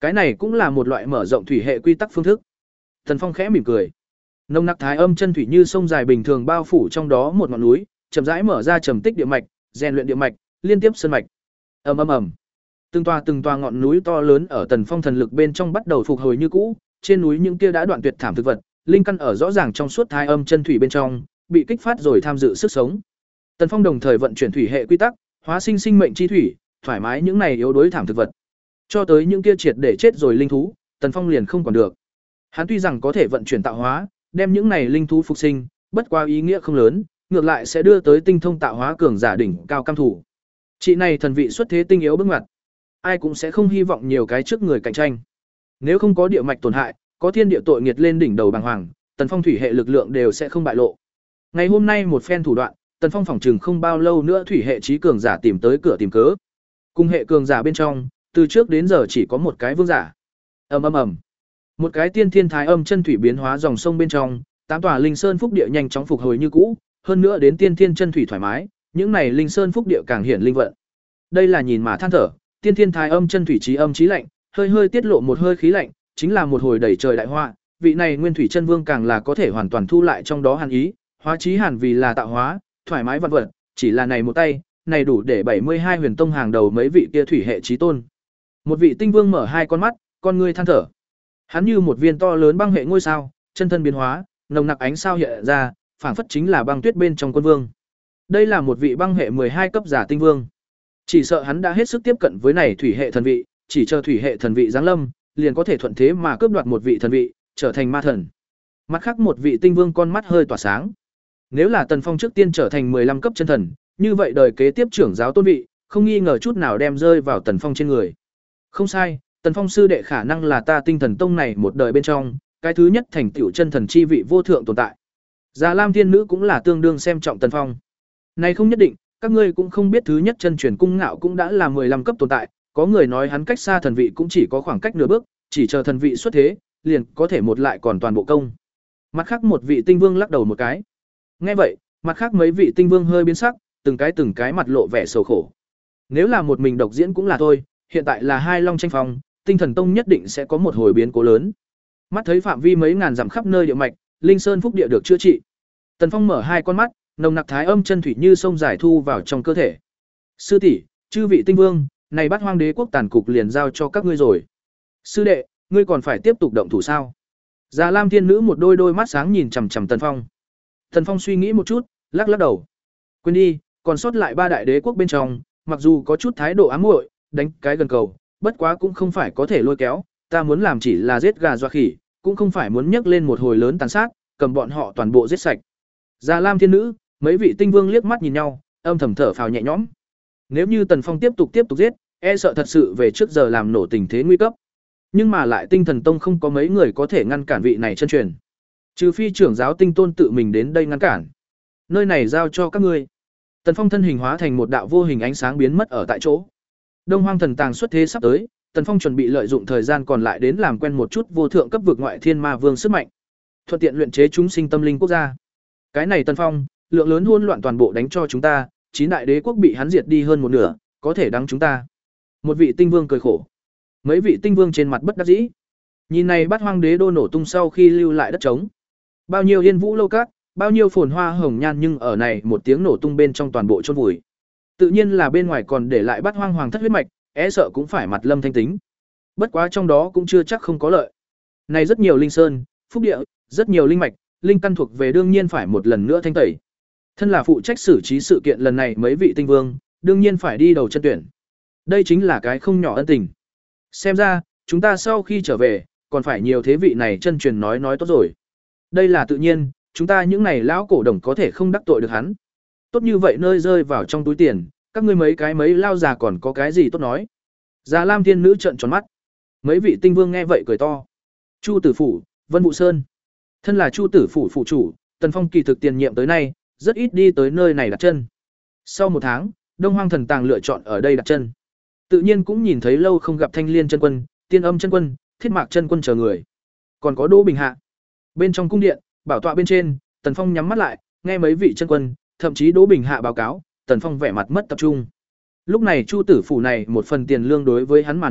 Cái này cũng là một loại mở rộng thủy hệ quy tắc phương thức. Tần Phong khẽ mỉm cười. Nồng nặc thái âm chân thủy như sông dài bình thường bao phủ trong đó một ngọn núi, chậm rãi mở ra trầm tích địa mạch, rèn luyện địa mạch, liên tiếp sơn mạch. Ầm ầm ầm. Từng tòa từng tòa ngọn núi to lớn ở Tần Phong thần lực bên trong bắt đầu phục hồi như cũ, trên núi những kia đã đoạn tuyệt thảm thực vật, linh căn ở rõ ràng trong suốt thái âm chân thủy bên trong, bị kích phát rồi tham dự sức sống. Tần Phong đồng thời vận chuyển thủy hệ quy tắc, hóa sinh sinh mệnh chi thủy, thoải mái những này yếu đuối thảm thực vật. Cho tới những kia triệt để chết rồi linh thú, Tần Phong liền không còn được. Hắn tuy rằng có thể vận chuyển tạo hóa, đem những này linh thú phục sinh, bất quá ý nghĩa không lớn, ngược lại sẽ đưa tới tinh thông tạo hóa cường giả đỉnh cao cam thủ. Chị này thần vị xuất thế tinh yếu bước ngoặt, ai cũng sẽ không hy vọng nhiều cái trước người cạnh tranh. Nếu không có địa mạch tổn hại, có thiên địa tội nghiệt lên đỉnh đầu bàng hoàng, Tần Phong thủy hệ lực lượng đều sẽ không bại lộ. Ngày hôm nay một phen thủ đoạn, Tần Phong phỏng chừng không bao lâu nữa thủy hệ trí cường giả tìm tới cửa tìm cớ. Cùng hệ cường giả bên trong, từ trước đến giờ chỉ có một cái vương giả. Ầm ầm ầm. Một cái tiên thiên thái âm chân thủy biến hóa dòng sông bên trong, tám tòa linh sơn phúc địa nhanh chóng phục hồi như cũ, hơn nữa đến tiên thiên chân thủy thoải mái, những này linh sơn phúc địa càng hiển linh vận. Đây là nhìn mà than thở, tiên thiên thái âm chân thủy trí âm trí lạnh, hơi hơi tiết lộ một hơi khí lạnh, chính là một hồi đẩy trời đại họa, vị này nguyên thủy chân vương càng là có thể hoàn toàn thu lại trong đó hàn ý, hóa trí hàn vì là tạo hóa, thoải mái vạn vật, chỉ là này một tay, này đủ để bảy mươi hai huyền tông hàng đầu mấy vị kia thủy hệ chí tôn. Một vị tinh vương mở hai con mắt, con ngươi than thở. Hắn như một viên to lớn băng hệ ngôi sao, chân thân biến hóa, nồng nặc ánh sao hiện ra, phảng phất chính là băng tuyết bên trong quân vương. Đây là một vị băng hệ mười hai cấp giả tinh vương. Chỉ sợ hắn đã hết sức tiếp cận với này thủy hệ thần vị, chỉ chờ thủy hệ thần vị giáng lâm, liền có thể thuận thế mà cướp đoạt một vị thần vị, trở thành ma thần. Mặt khác một vị tinh vương con mắt hơi tỏa sáng. Nếu là Tần Phong trước tiên trở thành mười lăm cấp chân thần, như vậy đời kế tiếp trưởng giáo tôn vị, không nghi ngờ chút nào đem rơi vào Tần Phong trên người. Không sai, Tần Phong sư đệ khả năng là ta Tinh Thần Tông này một đời bên trong, cái thứ nhất thành tựu chân thần chi vị vô thượng tồn tại. Già Lam Thiên Nữ cũng là tương đương xem trọng Tần Phong. Này không nhất định, các ngươi cũng không biết thứ nhất chân truyền cung ngạo cũng đã là mười lăm cấp tồn tại, có người nói hắn cách xa thần vị cũng chỉ có khoảng cách nửa bước, chỉ chờ thần vị xuất thế, liền có thể một lại còn toàn bộ công. Mặt khác một vị tinh vương lắc đầu một cái. Nghe vậy, mặt khác mấy vị tinh vương hơi biến sắc, từng cái từng cái mặt lộ vẻ sầu khổ. Nếu là một mình độc diễn cũng là thôi, hiện tại là hai long tranh phong, Tinh Thần Tông nhất định sẽ có một hồi biến cố lớn. Mắt thấy phạm vi mấy ngàn dặm khắp nơi địa mạch, linh sơn phúc địa được chữa trị. Tần Phong mở hai con mắt, nồng nặc thái âm chân thủy như sông giải thu vào trong cơ thể. Sư tỷ, chư vị tinh vương, này Bát Hoang Đế quốc tàn cục liền giao cho các ngươi rồi. Sư đệ, ngươi còn phải tiếp tục động thủ sao? Già Lam Thiên Nữ một đôi đôi mắt sáng nhìn chằm chằm Tần Phong. Tần Phong suy nghĩ một chút, lắc lắc đầu. Quên đi, còn sót lại ba đại đế quốc bên trong, mặc dù có chút thái độ ám muội, đánh cái gần cầu, bất quá cũng không phải có thể lôi kéo, ta muốn làm chỉ là giết gà dọa khỉ, cũng không phải muốn nhấc lên một hồi lớn tàn sát, cầm bọn họ toàn bộ giết sạch. Già Lam Thiên Nữ, mấy vị tinh vương liếc mắt nhìn nhau, âm thầm thở phào nhẹ nhõm. Nếu như Tần Phong tiếp tục tiếp tục giết, e sợ thật sự về trước giờ làm nổ tình thế nguy cấp. Nhưng mà lại Tinh Thần Tông không có mấy người có thể ngăn cản vị này chân truyền. Trừ phi trưởng giáo Tinh Tôn tự mình đến đây ngăn cản. Nơi này giao cho các ngươi. Tần Phong thân hình hóa thành một đạo vô hình ánh sáng biến mất ở tại chỗ. Đông Hoang Thần Tàng xuất thế sắp tới, Tần Phong chuẩn bị lợi dụng thời gian còn lại đến làm quen một chút vô thượng cấp vực ngoại thiên ma vương sức mạnh, thuận tiện luyện chế chúng sinh tâm linh quốc gia. Cái này Tần Phong, lượng lớn hỗn loạn toàn bộ đánh cho chúng ta, chín đại đế quốc bị hắn diệt đi hơn một nửa, có thể đáng chúng ta. Một vị tinh vương cười khổ. Mấy vị tinh vương trên mặt bất đắc dĩ. Nhìn này Bát Hoang Đế đô nổ tung sau khi lưu lại đất trống. Bao nhiêu yên vũ lâu các, bao nhiêu phồn hoa hồng nhan, nhưng ở này một tiếng nổ tung bên trong toàn bộ chôn vùi. Tự nhiên là bên ngoài còn để lại Bát Hoang hoàng thất huyết mạch, é sợ cũng phải mặt lâm thanh tính. Bất quá trong đó cũng chưa chắc không có lợi. Này rất nhiều linh sơn, phúc địa, rất nhiều linh mạch, linh căn thuộc về đương nhiên phải một lần nữa thanh tẩy. Thân là phụ trách xử trí sự kiện lần này mấy vị tinh vương, đương nhiên phải đi đầu chân tuyển. Đây chính là cái không nhỏ ân tình. Xem ra, chúng ta sau khi trở về, còn phải nhiều thế vị này chân truyền nói nói tốt rồi. Đây là tự nhiên, chúng ta những này lão cổ đồng có thể không đắc tội được hắn. Tốt như vậy nơi rơi vào trong túi tiền, các ngươi mấy cái mấy lao già còn có cái gì tốt nói. Già Lam Thiên Nữ trợn tròn mắt. Mấy vị tinh vương nghe vậy cười to. Chu Tử Phủ, Vân Vũ Sơn. Thân là Chu Tử Phủ phụ chủ, Tần Phong kỳ thực tiền nhiệm tới nay, rất ít đi tới nơi này đặt chân. Sau một tháng, Đông Hoang Thần Tàng lựa chọn ở đây đặt chân. Tự nhiên cũng nhìn thấy lâu không gặp Thanh Liên chân quân, Tiên Âm chân quân, Thiết Mạc chân quân chờ người. Còn có Đỗ Bình Hạ. Bên trong cung điện, bảo tọa bên trên, Tần Phong nhắm mắt lại, nghe mấy vị chân quân, thậm chí Đỗ Bình Hạ báo cáo, Tần Phong vẻ mặt mất tập trung. Lúc này Chu Tử Phủ này một phần tiền lương đối với hắn mà nói,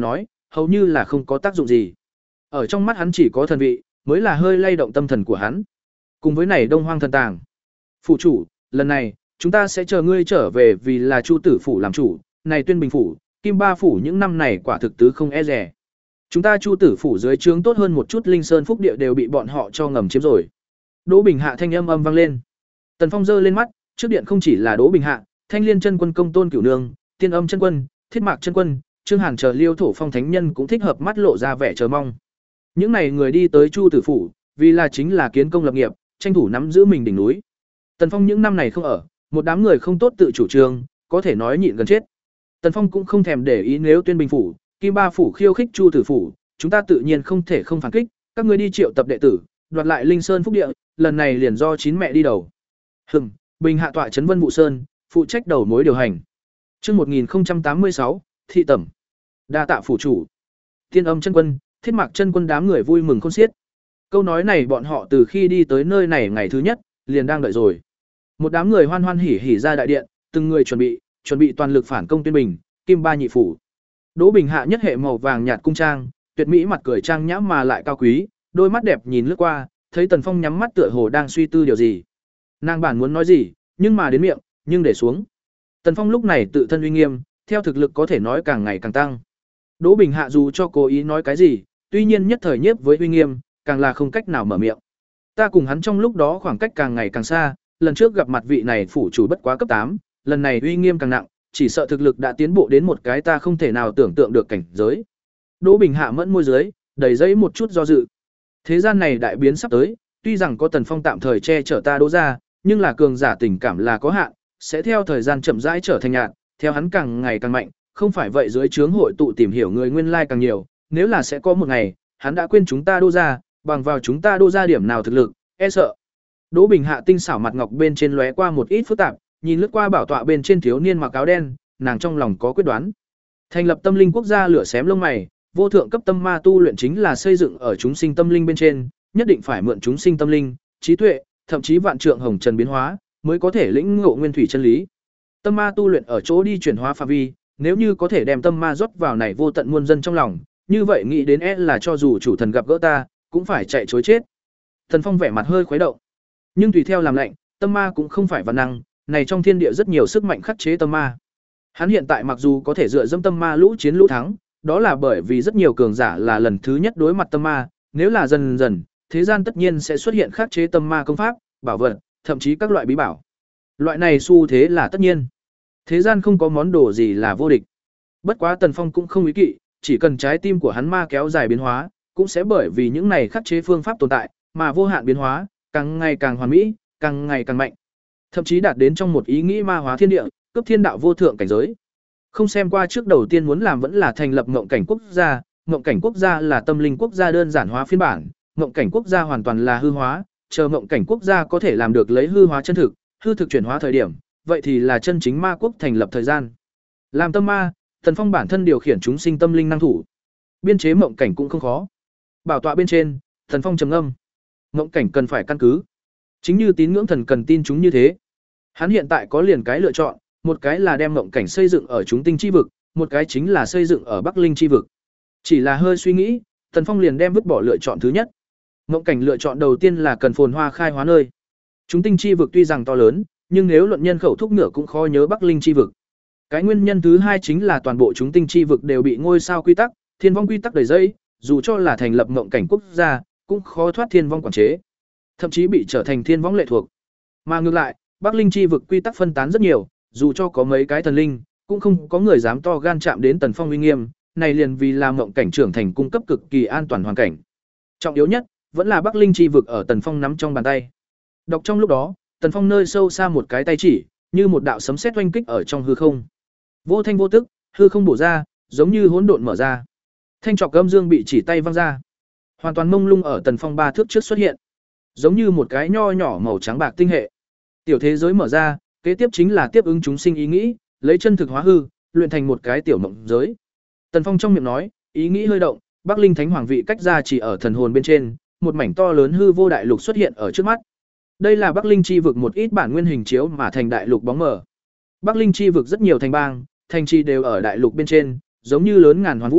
hầu như là không có tác dụng gì. Ở trong mắt hắn chỉ có thần vị, mới là hơi lay động tâm thần của hắn. Cùng với này Đông Hoang thần tàng. Phủ chủ, lần này, chúng ta sẽ chờ ngươi trở về vì là Chu tử phủ làm chủ, này Tuyên Bình phủ, Kim Ba phủ những năm này quả thực tứ không e rẻ. Chúng ta Chu tử phủ dưới trướng tốt hơn một chút Linh Sơn phúc địa đều bị bọn họ cho ngầm chiếm rồi. Đỗ Bình Hạ thanh âm âm vang lên. Tần Phong giơ lên mắt, trước điện không chỉ là Đỗ Bình Hạ, Thanh Liên chân quân công tôn cửu nương, Tiên Âm chân quân, Thiết Mạc chân quân, Trương Hàn chờ Liêu thổ phong thánh nhân cũng thích hợp mắt lộ ra vẻ chờ mong. Những này người đi tới Chu tử phủ, vì là chính là kiến công lập nghiệp, tranh thủ nắm giữ mình đỉnh núi. Tần Phong những năm này không ở, một đám người không tốt tự chủ trương, có thể nói nhịn gần chết. Tần Phong cũng không thèm để ý nếu Tuyên Bình phủ, Kim Ba phủ khiêu khích Chu tử phủ, chúng ta tự nhiên không thể không phản kích, các ngươi đi triệu tập đệ tử, đoạt lại Linh Sơn phúc địa, lần này liền do chín mẹ đi đầu. Hừm, Bình Hạ tọa trấn Vân Vũ Sơn, phụ trách đầu mối điều hành. Chương một nghìn không trăm tám mươi sáu, thị tẩm. Đa tạ phủ chủ. Tiên Âm chân quân, Thiết Mạc chân quân đám người vui mừng khôn xiết. Câu nói này bọn họ từ khi đi tới nơi này ngày thứ nhất, liền đang đợi rồi. Một đám người hoan hoan hỉ hỉ ra đại điện, từng người chuẩn bị, chuẩn bị toàn lực phản công Tuyên Bình, Kim Ba nhị phủ. Đỗ Bình Hạ nhất hệ màu vàng nhạt cung trang, tuyệt mỹ mặt cười trang nhã mà lại cao quý, đôi mắt đẹp nhìn lướt qua, thấy Tần Phong nhắm mắt tựa hồ đang suy tư điều gì. Nàng bản muốn nói gì, nhưng mà đến miệng, nhưng để xuống. Tần Phong lúc này tự thân uy nghiêm, theo thực lực có thể nói càng ngày càng tăng. Đỗ Bình Hạ dù cho cố ý nói cái gì, tuy nhiên nhất thời nhiếp với uy nghiêm, càng là không cách nào mở miệng. Ta cùng hắn trong lúc đó khoảng cách càng ngày càng xa, lần trước gặp mặt vị này phủ chủ bất quá cấp tám, lần này uy nghiêm càng nặng, chỉ sợ thực lực đã tiến bộ đến một cái ta không thể nào tưởng tượng được cảnh giới. Đỗ Bình Hạ mẫn môi dưới, đầy dẫy một chút do dự. Thế gian này đại biến sắp tới, tuy rằng có Tần Phong tạm thời che chở ta Đỗ ra, nhưng là cường giả tình cảm là có hạn, sẽ theo thời gian chậm rãi trở thành nhạt, theo hắn càng ngày càng mạnh, không phải vậy dưới trướng hội tụ tìm hiểu người nguyên lai càng nhiều, nếu là sẽ có một ngày, hắn đã quên chúng ta Đỗ ra, bằng vào chúng ta Đỗ ra điểm nào thực lực, e sợ. Đỗ Bình Hạ tinh xảo mặt ngọc bên trên lóe qua một ít phức tạp, nhìn lướt qua bảo tọa bên trên thiếu niên mặc áo đen, nàng trong lòng có quyết đoán. Thành lập tâm linh quốc gia lửa xém lông mày, vô thượng cấp tâm ma tu luyện chính là xây dựng ở chúng sinh tâm linh bên trên, nhất định phải mượn chúng sinh tâm linh, trí tuệ, thậm chí vạn trượng hồng trần biến hóa, mới có thể lĩnh ngộ nguyên thủy chân lý. Tâm ma tu luyện ở chỗ đi chuyển hóa phạm vi, nếu như có thể đem tâm ma rót vào này vô tận muôn dân trong lòng, như vậy nghĩ đến e là cho dù chủ thần gặp gỡ ta, cũng phải chạy trối chết. Thần Phong vẻ mặt hơi khuấy động, nhưng tùy theo làm lệnh, tâm ma cũng không phải văn năng, này trong thiên địa rất nhiều sức mạnh khắc chế tâm ma. Hắn hiện tại mặc dù có thể dựa dẫm tâm ma lũ chiến lũ thắng, đó là bởi vì rất nhiều cường giả là lần thứ nhất đối mặt tâm ma, nếu là dần dần, thế gian tất nhiên sẽ xuất hiện khắc chế tâm ma công pháp, bảo vật, thậm chí các loại bí bảo. Loại này xu thế là tất nhiên. Thế gian không có món đồ gì là vô địch. Bất quá Tần Phong cũng không ý kỵ, chỉ cần trái tim của hắn ma kéo dài biến hóa, cũng sẽ bởi vì những này khắc chế phương pháp tồn tại, mà vô hạn biến hóa, càng ngày càng hoàn mỹ, càng ngày càng mạnh. Thậm chí đạt đến trong một ý nghĩ ma hóa thiên địa, cấp thiên đạo vô thượng cảnh giới. Không xem qua trước đầu tiên muốn làm vẫn là thành lập ngộng cảnh quốc gia, ngộng cảnh quốc gia là tâm linh quốc gia đơn giản hóa phiên bản, ngộng cảnh quốc gia hoàn toàn là hư hóa, chờ ngộng cảnh quốc gia có thể làm được lấy hư hóa chân thực, hư thực chuyển hóa thời điểm, vậy thì là chân chính ma quốc thành lập thời gian. Làm tâm ma, Tần Phong bản thân điều khiển chúng sinh tâm linh năng thủ. Biên chế ngộng cảnh cũng không khó. Bảo tọa bên trên, Tần Phong trầm ngâm. Ngộng cảnh cần phải căn cứ. Chính như tín ngưỡng thần cần tin chúng như thế. Hắn hiện tại có liền cái lựa chọn, một cái là đem ngộng cảnh xây dựng ở chúng tinh chi vực, một cái chính là xây dựng ở Bắc Linh chi vực. Chỉ là hơi suy nghĩ, Tần Phong liền đem vứt bỏ lựa chọn thứ nhất. Ngộng cảnh lựa chọn đầu tiên là cần phồn hoa khai hóa nơi. Chúng tinh chi vực tuy rằng to lớn, nhưng nếu luận nhân khẩu thúc ngựa cũng khó nhớ Bắc Linh chi vực. Cái nguyên nhân thứ hai chính là toàn bộ chúng tinh chi vực đều bị ngôi sao quy tắc, thiên vong quy tắc đầy dẫy, dù cho là thành lập ngộng cảnh quốc gia, cũng khó thoát thiên vong quản chế, thậm chí bị trở thành thiên vong lệ thuộc. Mà ngược lại, Bắc Linh chi vực quy tắc phân tán rất nhiều, dù cho có mấy cái thần linh, cũng không có người dám to gan chạm đến Tần Phong uy nghiêm, này liền vì làm ngộng cảnh trưởng thành cung cấp cực kỳ an toàn hoàn cảnh. Trọng yếu nhất, vẫn là Bắc Linh chi vực ở Tần Phong nắm trong bàn tay. Đọc trong lúc đó, Tần Phong nơi sâu xa một cái tay chỉ, như một đạo sấm sét oanh kích ở trong hư không. Vô thanh vô tức, hư không bổ ra, giống như hỗn độn mở ra. Thanh trọc âm dương bị chỉ tay văng ra, hoàn toàn mông lung ở Tần Phong ba thước trước xuất hiện, giống như một cái nho nhỏ màu trắng bạc tinh hệ. Tiểu thế giới mở ra, kế tiếp chính là tiếp ứng chúng sinh ý nghĩ, lấy chân thực hóa hư, luyện thành một cái tiểu mộng giới. Tần Phong trong miệng nói, ý nghĩ hơi động, Bắc Linh Thánh Hoàng vị cách ra chỉ ở thần hồn bên trên, một mảnh to lớn hư vô đại lục xuất hiện ở trước mắt. Đây là Bắc Linh chi vực một ít bản nguyên hình chiếu mà thành đại lục bóng mờ. Bắc Linh chi vực rất nhiều thành bang, thành trì đều ở đại lục bên trên, giống như lớn ngàn hoàn vũ,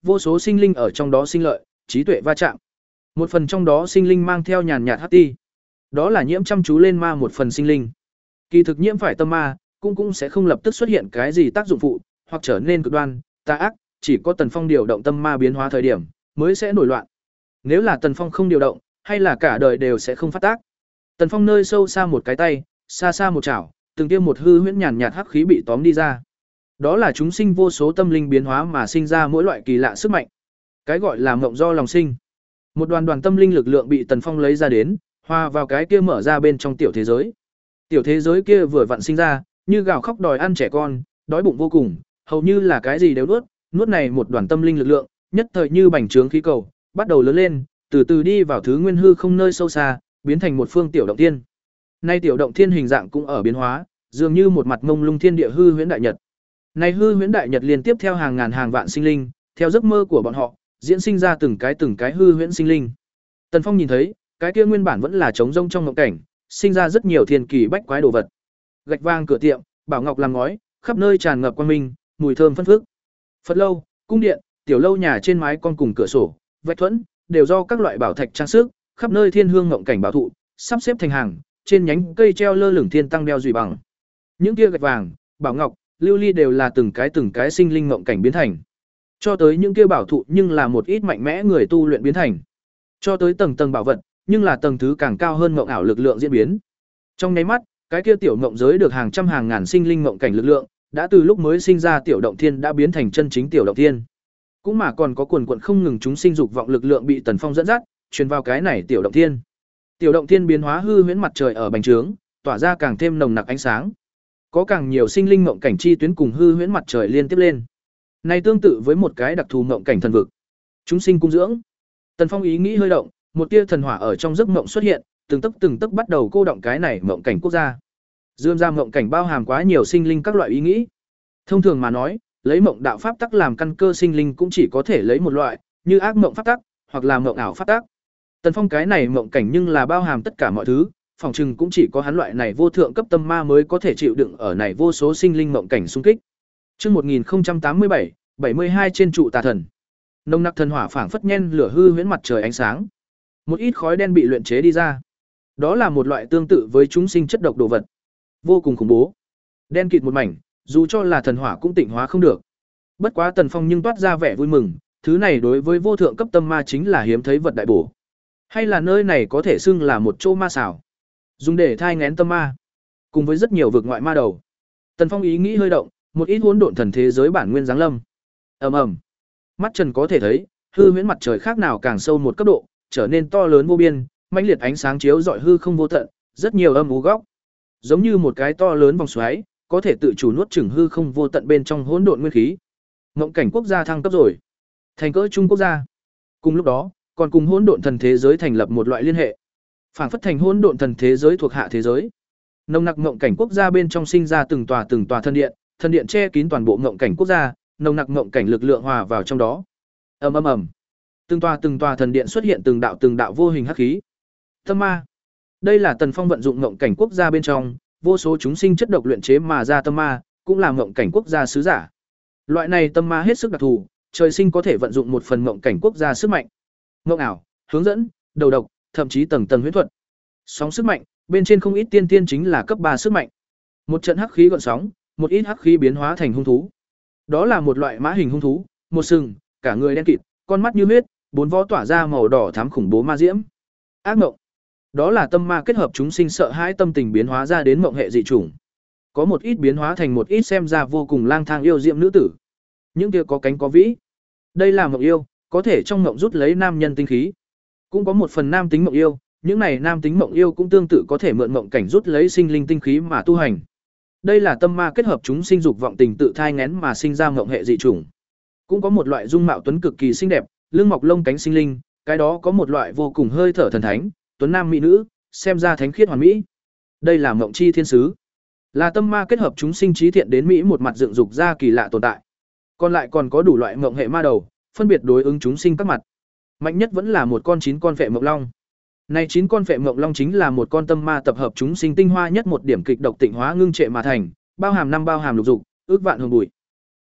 vô số sinh linh ở trong đó sinh lợi, trí tuệ va chạm. Một phần trong đó sinh linh mang theo nhàn nhạt hắc ti. Đó là nhiễm chăm chú lên ma một phần sinh linh. Kỳ thực nhiễm phải tâm ma, cũng cũng sẽ không lập tức xuất hiện cái gì tác dụng phụ, hoặc trở nên cực đoan, tà ác, chỉ có Tần Phong điều động tâm ma biến hóa thời điểm, mới sẽ nổi loạn. Nếu là Tần Phong không điều động, hay là cả đời đều sẽ không phát tác. Tần Phong nơi sâu xa một cái tay, xa xa một chảo, từng tiêm một hư huyễn nhàn nhạt hắc khí bị tóm đi ra. Đó là chúng sinh vô số tâm linh biến hóa mà sinh ra mỗi loại kỳ lạ sức mạnh. Cái gọi là mộng do lòng sinh. Một đoàn đoàn tâm linh lực lượng bị Tần Phong lấy ra đến, hòa vào cái kia mở ra bên trong tiểu thế giới. Tiểu thế giới kia vừa vặn sinh ra, như gào khóc đòi ăn trẻ con, đói bụng vô cùng, hầu như là cái gì đều nuốt, nuốt này một đoàn tâm linh lực lượng, nhất thời như bành trướng khí cầu, bắt đầu lớn lên, từ từ đi vào thứ nguyên hư không nơi sâu xa, biến thành một phương tiểu động thiên. Nay tiểu động thiên hình dạng cũng ở biến hóa, dường như một mặt mông lung thiên địa hư huyễn đại nhật. Này hư huyễn đại nhật liên tiếp theo hàng ngàn hàng vạn sinh linh, theo giấc mơ của bọn họ, diễn sinh ra từng cái từng cái hư huyễn sinh linh. Tần Phong nhìn thấy, cái kia nguyên bản vẫn là trống rông trong mộng cảnh, sinh ra rất nhiều thiên kỳ bách quái đồ vật. Gạch vang cửa tiệm, bảo ngọc làm ngói, khắp nơi tràn ngập quang minh, mùi thơm phân phước. Phật lâu, cung điện, tiểu lâu nhà trên mái con cùng cửa sổ, vách thuẫn, đều do các loại bảo thạch trang sức, khắp nơi thiên hương ngộng cảnh bảo thụ, sắp xếp thành hàng, trên nhánh cây treo lơ lửng thiên tăng đeo dùy bằng. Những kia gạch vàng, bảo ngọc, lưu ly đều là từng cái từng cái sinh linh ngộng cảnh biến thành. Cho tới những kia bảo thụ nhưng là một ít mạnh mẽ người tu luyện biến thành. Cho tới tầng tầng bảo vật, nhưng là tầng thứ càng cao hơn ngộng ảo lực lượng diễn biến. Trong nháy mắt, cái kia tiểu ngộng giới được hàng trăm hàng ngàn sinh linh ngộng cảnh lực lượng, đã từ lúc mới sinh ra tiểu động thiên đã biến thành chân chính tiểu động thiên. Cũng mà còn có quần quần không ngừng chúng sinh dục vọng lực lượng bị Tần Phong dẫn dắt, truyền vào cái này tiểu động thiên. Tiểu động thiên biến hóa hư huyễn mặt trời ở bành trướng, tỏa ra càng thêm nồng nặc ánh sáng. Có càng nhiều sinh linh mộng cảnh chi tuyến cùng hư huyễn mặt trời liên tiếp lên. Này tương tự với một cái đặc thù mộng cảnh thần vực. Chúng sinh cung dưỡng. Tần Phong ý nghĩ hơi động, một tia thần hỏa ở trong giấc mộng xuất hiện, từng tấc từng tấc bắt đầu cô động cái này mộng cảnh quốc gia. Dương ra mộng cảnh bao hàm quá nhiều sinh linh các loại ý nghĩ. Thông thường mà nói, lấy mộng đạo pháp tắc làm căn cơ sinh linh cũng chỉ có thể lấy một loại, như ác mộng pháp tắc, hoặc là mộng ảo pháp tắc. Tần Phong cái này mộng cảnh nhưng là bao hàm tất cả mọi thứ, phòng trừng cũng chỉ có hắn loại này vô thượng cấp tâm ma mới có thể chịu đựng ở này vô số sinh linh mộng cảnh xung kích. Chương một nghìn không trăm tám mươi bảy, bảy mươi hai trên trụ tà thần. Nồng nặc thần hỏa phảng phất nhen lửa hư huyễn mặt trời ánh sáng. Một ít khói đen bị luyện chế đi ra. Đó là một loại tương tự với chúng sinh chất độc đồ vật, vô cùng khủng bố. Đen kịt một mảnh, dù cho là thần hỏa cũng tịnh hóa không được. Bất quá Tần Phong nhưng toát ra vẻ vui mừng, thứ này đối với vô thượng cấp tâm ma chính là hiếm thấy vật đại bổ. Hay là nơi này có thể xưng là một chỗ ma xảo, dùng để thai nghén tâm ma, cùng với rất nhiều vực ngoại ma đầu. Tần Phong ý nghĩ hơi động, một ít hỗn độn thần thế giới bản nguyên giáng lâm. Ầm ầm. Mắt Trần có thể thấy, hư huyễn mặt trời khác nào càng sâu một cấp độ, trở nên to lớn vô biên, mãnh liệt ánh sáng chiếu rọi hư không vô tận, rất nhiều âm u góc, giống như một cái to lớn vòng xoáy, có thể tự chủ nuốt chửng hư không vô tận bên trong hỗn độn nguyên khí. Ngộng cảnh quốc gia thăng cấp rồi, thành cỡ trung quốc gia. Cùng lúc đó, còn cùng hỗn độn thần thế giới thành lập một loại liên hệ, phảng phất thành hỗn độn thần thế giới thuộc hạ thế giới. Nồng nặc ngộng cảnh quốc gia bên trong sinh ra từng tòa từng tòa thần điện, thần điện che kín toàn bộ ngộng cảnh quốc gia, nồng nặc ngộng cảnh lực lượng hòa vào trong đó. Ầm ầm ầm. Từng tòa từng tòa thần điện xuất hiện từng đạo từng đạo vô hình hắc khí. Tâm ma. Đây là Tần Phong vận dụng ngộng cảnh quốc gia bên trong, vô số chúng sinh chất độc luyện chế mà ra tâm ma, cũng là ngộng cảnh quốc gia sứ giả. Loại này tâm ma hết sức đặc thù, trời sinh có thể vận dụng một phần ngộng cảnh quốc gia sức mạnh. Ngộng ảo, hướng dẫn, đầu độc, thậm chí tầng tầng huyễn thuật. Sóng sức mạnh, bên trên không ít tiên tiên chính là cấp ba sức mạnh. Một trận hắc khí gợn sóng, một ít hắc khí biến hóa thành hung thú. Đó là một loại mã hình hung thú, một sừng, cả người đen kịt, con mắt như huyết, bốn vó tỏa ra màu đỏ thắm khủng bố ma diễm. Ác mộng. Đó là tâm ma kết hợp chúng sinh sợ hãi tâm tình biến hóa ra đến mộng hệ dị chủng. Có một ít biến hóa thành một ít xem ra vô cùng lang thang yêu diệm nữ tử. Những kia có cánh có vĩ. Đây là mộng yêu, có thể trong mộng rút lấy nam nhân tinh khí. Cũng có một phần nam tính mộng yêu, những này nam tính mộng yêu cũng tương tự có thể mượn mộng cảnh rút lấy sinh linh tinh khí mà tu hành. Đây là tâm ma kết hợp chúng sinh dục vọng tình tự thai nghén mà sinh ra mộng hệ dị chủng. Cũng có một loại dung mạo tuấn cực kỳ xinh đẹp, lưng mọc lông cánh sinh linh, cái đó có một loại vô cùng hơi thở thần thánh, tuấn nam mỹ nữ, xem ra thánh khiết hoàn mỹ. Đây là mộng chi thiên sứ, là tâm ma kết hợp chúng sinh trí thiện đến mỹ một mặt dựng dục ra kỳ lạ tồn tại. Còn lại còn có đủ loại mộng hệ ma đầu, phân biệt đối ứng chúng sinh các mặt. Mạnh nhất vẫn là một con chín con phệ mộng long. Này chín con phệ mộng long chính là một con tâm ma tập hợp chúng sinh tinh hoa nhất một điểm kịch độc tịnh hóa ngưng trệ mà thành, bao hàm năm bao hàm lục dục, ước vạn hương bụi.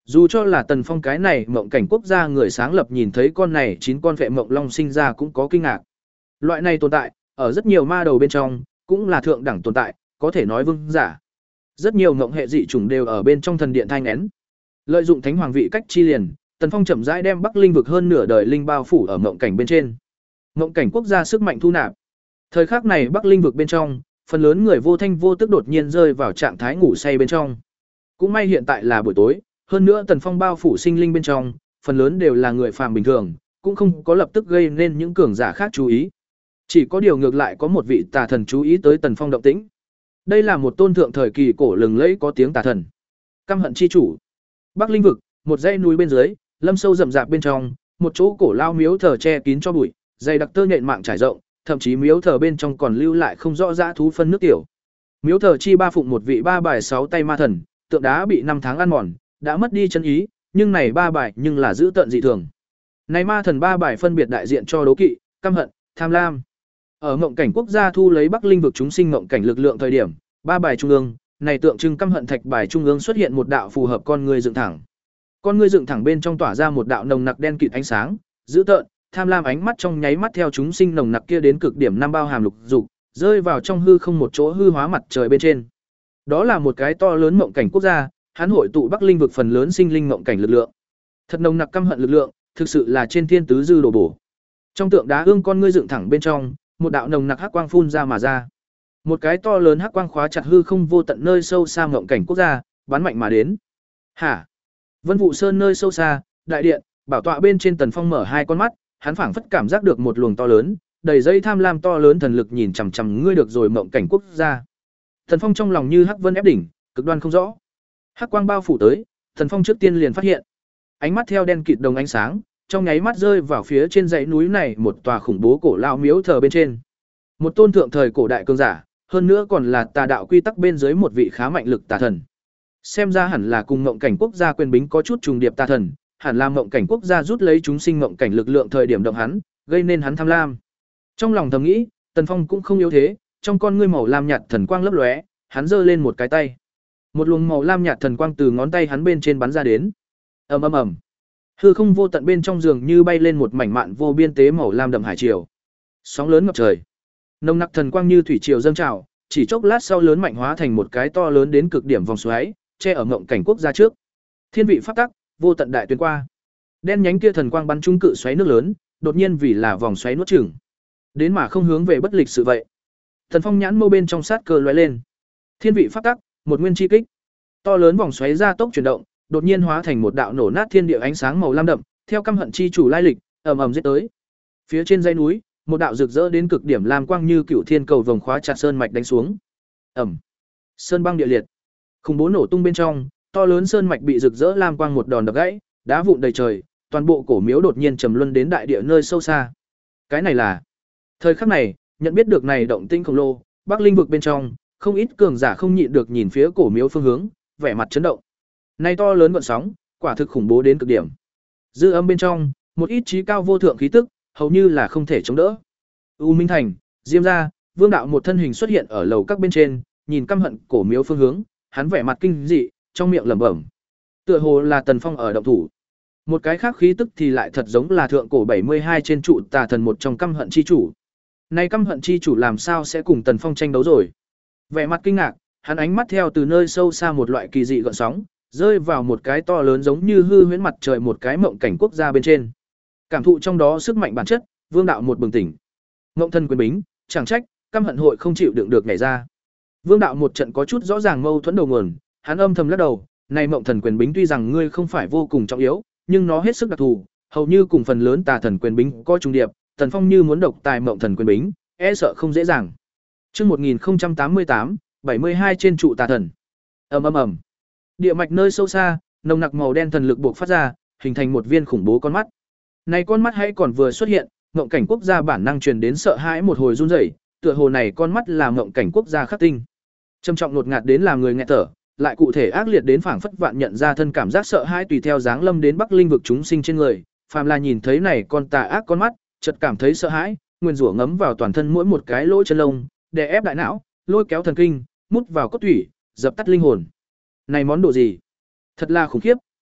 Dù cho là Tần Phong cái này mộng cảnh quốc gia người sáng lập nhìn thấy con này chín con vệ mộng long sinh ra cũng có kinh ngạc. Loại này tồn tại, ở rất nhiều ma đầu bên trong, cũng là thượng đẳng tồn tại, có thể nói vương giả. Rất nhiều ngộng hệ dị chủng đều ở bên trong thần điện thanh én. Lợi dụng thánh hoàng vị cách chi liền, Tần Phong chậm rãi đem Bắc Linh vực hơn nửa đời linh bao phủ ở ngộng cảnh bên trên. Ngộng cảnh quốc gia sức mạnh thu nạp. Thời khắc này Bắc Linh vực bên trong, phần lớn người vô thanh vô tức đột nhiên rơi vào trạng thái ngủ say bên trong. Cũng may hiện tại là buổi tối, hơn nữa Tần Phong bao phủ sinh linh bên trong, phần lớn đều là người phàm bình thường, cũng không có lập tức gây nên những cường giả khác chú ý. Chỉ có điều ngược lại có một vị tà thần chú ý tới Tần Phong động tĩnh. Đây là một tôn thượng thời kỳ cổ lừng lẫy có tiếng tà thần. Căm hận chi chủ. Bắc Linh vực, một dãy núi bên dưới, lâm sâu rậm rạp bên trong, một chỗ cổ lao miếu thờ che kín cho bụi, dày đặc tơ nhện mạng trải rộng, thậm chí miếu thờ bên trong còn lưu lại không rõ dã thú phân nước tiểu. Miếu thờ chi ba phụng một vị ba bài sáu tay ma thần, tượng đá bị năm tháng ăn mòn, đã mất đi chân ý, nhưng này ba bài nhưng là giữ tận dị thường. Này ma thần ba bài phân biệt đại diện cho đố kỵ, căm hận, tham lam. Ở ngộng cảnh quốc gia thu lấy Bắc Linh vực chúng sinh ngộng cảnh lực lượng thời điểm, ba bài trung ương, này tượng trưng căm hận thạch bài trung ương xuất hiện một đạo phù hợp con người dựng thẳng. Con người dựng thẳng bên trong tỏa ra một đạo nồng nặc đen kịt ánh sáng, dữ tợn, tham lam ánh mắt trong nháy mắt theo chúng sinh nồng nặc kia đến cực điểm năm bao hàm lục dục, rơi vào trong hư không một chỗ hư hóa mặt trời bên trên. Đó là một cái to lớn ngộng cảnh quốc gia, hắn hội tụ Bắc Linh vực phần lớn sinh linh ngộng cảnh lực lượng. Thật nồng nặc căm hận lực lượng, thực sự là trên thiên tứ dư đồ bổ. Trong tượng đá ương con ngươi dựng thẳng bên trong, một đạo nồng nặc hắc quang phun ra mà ra. Một cái to lớn hắc quang khóa chặt hư không vô tận nơi sâu xa ngộng cảnh quốc gia, bắn mạnh mà đến. Hả? Vân Vũ Sơn nơi sâu xa, đại điện, bảo tọa bên trên Tần Phong mở hai con mắt, hắn phảng phất cảm giác được một luồng to lớn, đầy dây tham lam to lớn thần lực nhìn chằm chằm ngươi được rồi ngộng cảnh quốc gia. Tần Phong trong lòng như hắc vân ép đỉnh, cực đoan không rõ. Hắc quang bao phủ tới, Tần Phong trước tiên liền phát hiện. Ánh mắt theo đen kịt đồng ánh sáng, trong nháy mắt rơi vào phía trên dãy núi này một tòa khủng bố cổ lao miếu thờ bên trên. Một tôn thượng thời cổ đại cường giả, hơn nữa còn là tà đạo quy tắc bên dưới một vị khá mạnh lực tà thần. Xem ra hẳn là cùng ngộng cảnh quốc gia quyền bính có chút trùng điệp tà thần, hẳn là ngộng cảnh quốc gia rút lấy chúng sinh ngộng cảnh lực lượng thời điểm động hắn, gây nên hắn tham lam. Trong lòng thầm nghĩ, Tần Phong cũng không yếu thế, trong con ngươi màu lam nhạt thần quang lấp lóe, hắn giơ lên một cái tay. Một luồng màu lam nhạt thần quang từ ngón tay hắn bên trên bắn ra đến. Ầm ầm ầm. Hư không vô tận bên trong giường như bay lên một mảnh mạn vô biên tế màu lam đậm hải triều. Sóng lớn ngập trời. Nồng nặc thần quang như thủy triều dâng trào, chỉ chốc lát sau lớn mạnh hóa thành một cái to lớn đến cực điểm vòng xoáy, che ở ngộng cảnh quốc gia trước. Thiên vị pháp tắc, vô tận đại tuyến qua. Đen nhánh kia thần quang bắn trúng cự xoáy nước lớn, đột nhiên vì là vòng xoáy nuốt chửng. Đến mà không hướng về bất lịch sự vậy. Thần Phong nhãn mâu bên trong sát cơ lóe lên. Thiên vị pháp tắc, một nguyên chi kích. To lớn vòng xoáy ra tốc chuyển động, đột nhiên hóa thành một đạo nổ nát thiên địa ánh sáng màu lam đậm, theo căm hận chi chủ lai lịch, ầm ầm giết tới. Phía trên dãy núi, một đạo rực rỡ đến cực điểm lam quang như cựu thiên cầu vòng khóa chặt sơn mạch đánh xuống. Ầm. Sơn băng địa liệt. Khủng bố nổ tung bên trong, to lớn sơn mạch bị rực rỡ lam quang một đòn đập gãy, đá vụn đầy trời, toàn bộ cổ miếu đột nhiên trầm luân đến đại địa nơi sâu xa. Cái này là thời khắc này, nhận biết được này động tĩnh khổng lồ, Bắc Linh vực bên trong, không ít cường giả không nhịn được nhìn phía cổ miếu phương hướng, vẻ mặt chấn động. Này to lớn gợn sóng, quả thực khủng bố đến cực điểm. Dư âm bên trong, một ít trí cao vô thượng khí tức, hầu như là không thể chống đỡ. U Minh Thành, Diêm gia, Vương đạo một thân hình xuất hiện ở lầu các bên trên, nhìn căm hận cổ miếu phương hướng, hắn vẻ mặt kinh dị, trong miệng lẩm bẩm. Tựa hồ là Tần Phong ở động thủ. Một cái khác khí tức thì lại thật giống là thượng cổ bảy mươi hai trên trụ tà thần một trong căm hận chi chủ. Này căm hận chi chủ làm sao sẽ cùng Tần Phong tranh đấu rồi? Vẻ mặt kinh ngạc, hắn ánh mắt theo từ nơi sâu xa một loại kỳ dị gợn sóng, rơi vào một cái to lớn giống như hư huyễn mặt trời một cái mộng cảnh quốc gia bên trên. Cảm thụ trong đó sức mạnh bản chất, Vương đạo một bừng tỉnh. Ngộng thân quyền bính, chẳng trách, căm hận hội không chịu đựng được nhảy ra. Vương đạo một trận có chút rõ ràng mâu thuẫn đầu nguồn, hắn âm thầm lắc đầu, này mộng thần quyền bính tuy rằng ngươi không phải vô cùng trọng yếu, nhưng nó hết sức đặc thù, hầu như cùng phần lớn tà thần quyền bính có trùng điệp, Tần Phong như muốn độc tài mộng thần quyền bính, e sợ không dễ dàng. Chương một nghìn không trăm tám mươi tám, bảy mươi hai trên trụ tà thần. Ầm ầm ầm. Địa mạch nơi sâu xa, nồng nặc màu đen thần lực buộc phát ra, hình thành một viên khủng bố con mắt. Này con mắt hãy còn vừa xuất hiện, ngộng cảnh quốc gia bản năng truyền đến sợ hãi một hồi run rẩy, tựa hồ này con mắt là ngộng cảnh quốc gia khắc tinh. Trầm trọng nột ngạt đến làm người nghẹt thở, lại cụ thể ác liệt đến phảng phất vạn nhận ra thân cảm giác sợ hãi tùy theo dáng lâm đến Bắc Linh vực chúng sinh trên người, phàm là nhìn thấy này con tà ác con mắt, chợt cảm thấy sợ hãi, nguyên rủa ngấm vào toàn thân mỗi một cái lỗ chân lông, đè ép đại não, lôi kéo thần kinh, mút vào cốt thủy, dập tắt linh hồn. Này món đồ gì? Thật là khủng khiếp,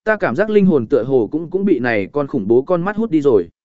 Ta cảm giác linh hồn tựa hồ cũng cũng bị này con khủng bố con mắt hút đi rồi.